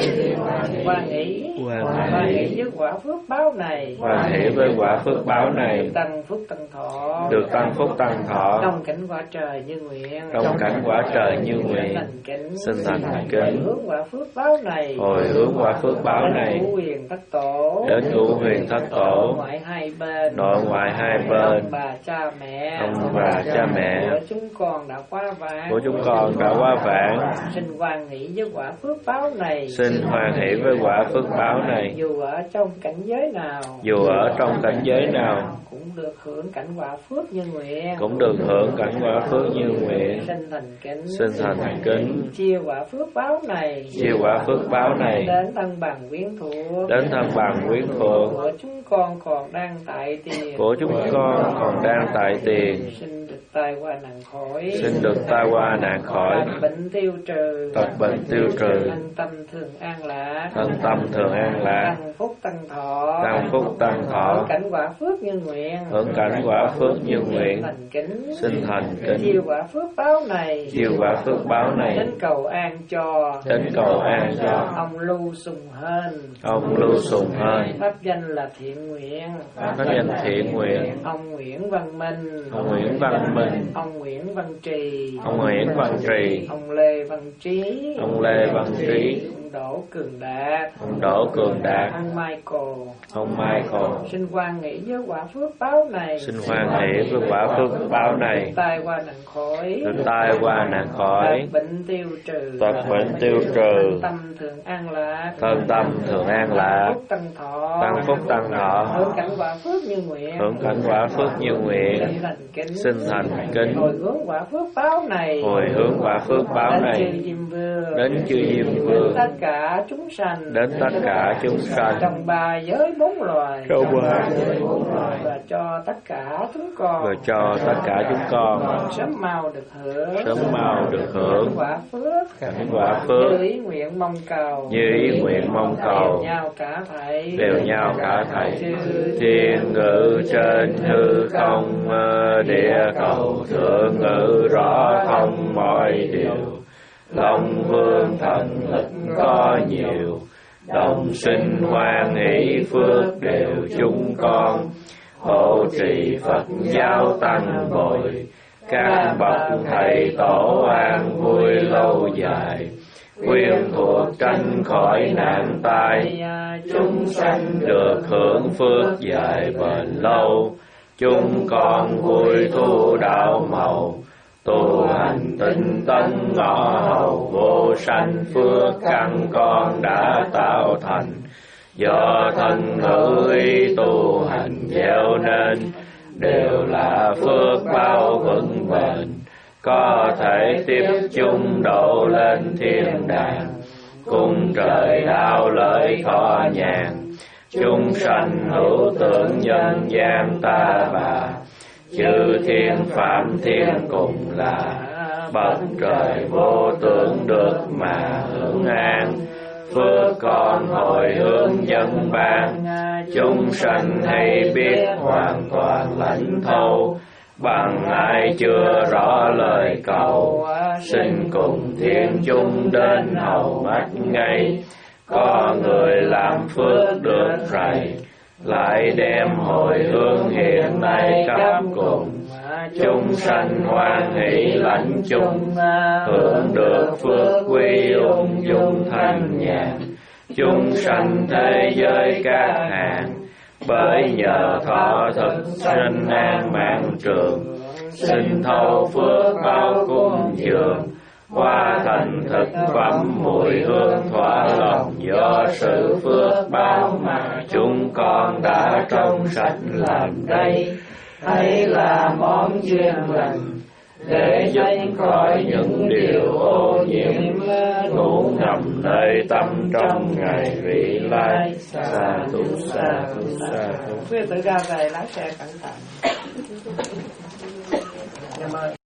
quan hỷ, Hoan quan hỷ. hỷ với quả phước báo này, Hoan hỷ với quả phước báo này, tăng phúc tăng thọ, được tăng phúc tăng thọ, trong cảnh quả trời như nguyện, trong cảnh quả trời như nguyện, thành kính, xin thành kính, hướng quả phước báo này, hồi hướng quả phước báo này, đến ngũ huyền thất tổ, đến ngũ huyền thất tổ, ngoại hai bên, nội ngoại hai bên, ông bà cha mẹ, ông bà cha mẹ của chúng con đã qua vãng, của chúng con đã qua vãng, xin hoan hỷ với quả phước báo này, xin hoan hỷ với quả phước báo này, dù ở trong cảnh giới nào, dù ở trong cảnh giới nào cũng được hưởng cảnh quả phước như nguyện, cũng được hưởng cảnh quả phước như nguyện, xin thành kính, xin thành kính, chia quả phước báo này, chia quả phước báo này, đến thân bằng quyến thuộc, đến thân bằng quyến thuộc của chúng con còn đang tại tiền, của chúng con còn đang tại tiền, xin được tai qua nạn khỏi, xin được tai qua nạn khỏi, tật bệnh tiêu trừ, tật bệnh tiêu trừ, thân tâm thường an lạc, thân tâm thường an lạc, tăng phúc tăng thọ, tăng phúc tăng thọ, hưởng cảnh quả phước như nguyện, hưởng cảnh quả phước như nguyện, thành kính, xin thành kính, chiêu quả phước báo này, chiêu quả phước báo này, đến cầu an cho, đến cầu an cho ông Lưu Sùng Hên, ông Lưu Sùng Hên, pháp danh là Thiện Nguyện, pháp danh Thiện Nguyện, ông Nguyễn Văn Minh, ông Nguyễn Văn Minh, ông Nguyễn Văn Trì, ông Nguyễn Văn Trì, ông Lê Văn Trí, ông Lê Văn Trí, ông Đỗ Cường Đạt, ông Đỗ Cường Đạt, ông Michael, ông Michael, xin hoan hỷ với quả phước báo này, xin hoan hỷ với quả phước báo này, tai qua nạn khỏi, được tai qua nạn khỏi, tật bệnh tiêu trừ, tật bệnh tiêu trừ, tâm thường an lạc, thân tâm thường an lạc, phúc tăng thọ, tăng phúc tăng thọ, hưởng cảnh quả phước như nguyện, hưởng cảnh quả phước như nguyện, xin thành kính, xin thành kính, hồi hướng quả phước báo này, hồi hướng quả phước báo đến này, chư Diêm Vương, đến chư Diêm đến Vương, tất cả chúng sanh, đến tất cả chúng sanh, trong ba giới bốn loài, trong ba giới bốn loài, và cho tất cả chúng con, và cho tất cả chúng con sớm mau được hưởng, sớm mau được hưởng quả phước, cảnh quả phước, như ý nguyện mong cầu, như ý nguyện mong cầu, đều nhau cả thảy, đều nhau cả thảy, chư thiên ngữ trên hư không, địa cầu thượng ngữ rõ thông mọi điều, Long vương thần lực có nhiều, đồng sinh hoan hỷ phước đều chúng con, hộ trì Phật giáo tăng bồi, các bậc thầy tổ an vui lâu dài, quyên thuộc tránh khỏi nạn tai, chúng sanh được hưởng phước dài bền lâu, chúng con vui thu đạo màu, tu hành tinh tấn ngõ hầu vô sanh phước căn con đã tạo thành, do thân ngữ ý tu hành gieo nên, đều là phước báo vững bền, có thể tiếp chung độ lên thiên đàng, cung trời đạo lợi thọ nhàn, chúng sanh hữu tưởng nhân gian ta bà, chư thiên phạm thiên cùng là, bậc trời vô tưởng được mà hưởng an, phước con hồi hướng dân ban, chúng sanh hay biết hoàn toàn lãnh thấu, bằng ai chưa rõ lời cầu, xin cùng thiên chúng đến hầu mắt ngay, có người làm phước được rày, lại đem hồi hướng hiện nay cấp cùng, chúng sanh hoan hỷ lãnh chung, hưởng được phước quy ung dung thanh nhàn, chúng sanh thế giới các hàng, bởi nhờ thọ thực sinh an mạng trường, xin thâu phước báo cung dường, qua thành thực phẩm mùi hương thỏa lòng, do sự phước báo mà chúng con đã trong sạch làm đây. Hay là món duyên lành để tránh khỏi những điều ô nhiễm ngủ nằm nơi tâm trong ngày vị lai. Sa thù sa thù sa thù. Quý tự ra về lái xe cẩn thận.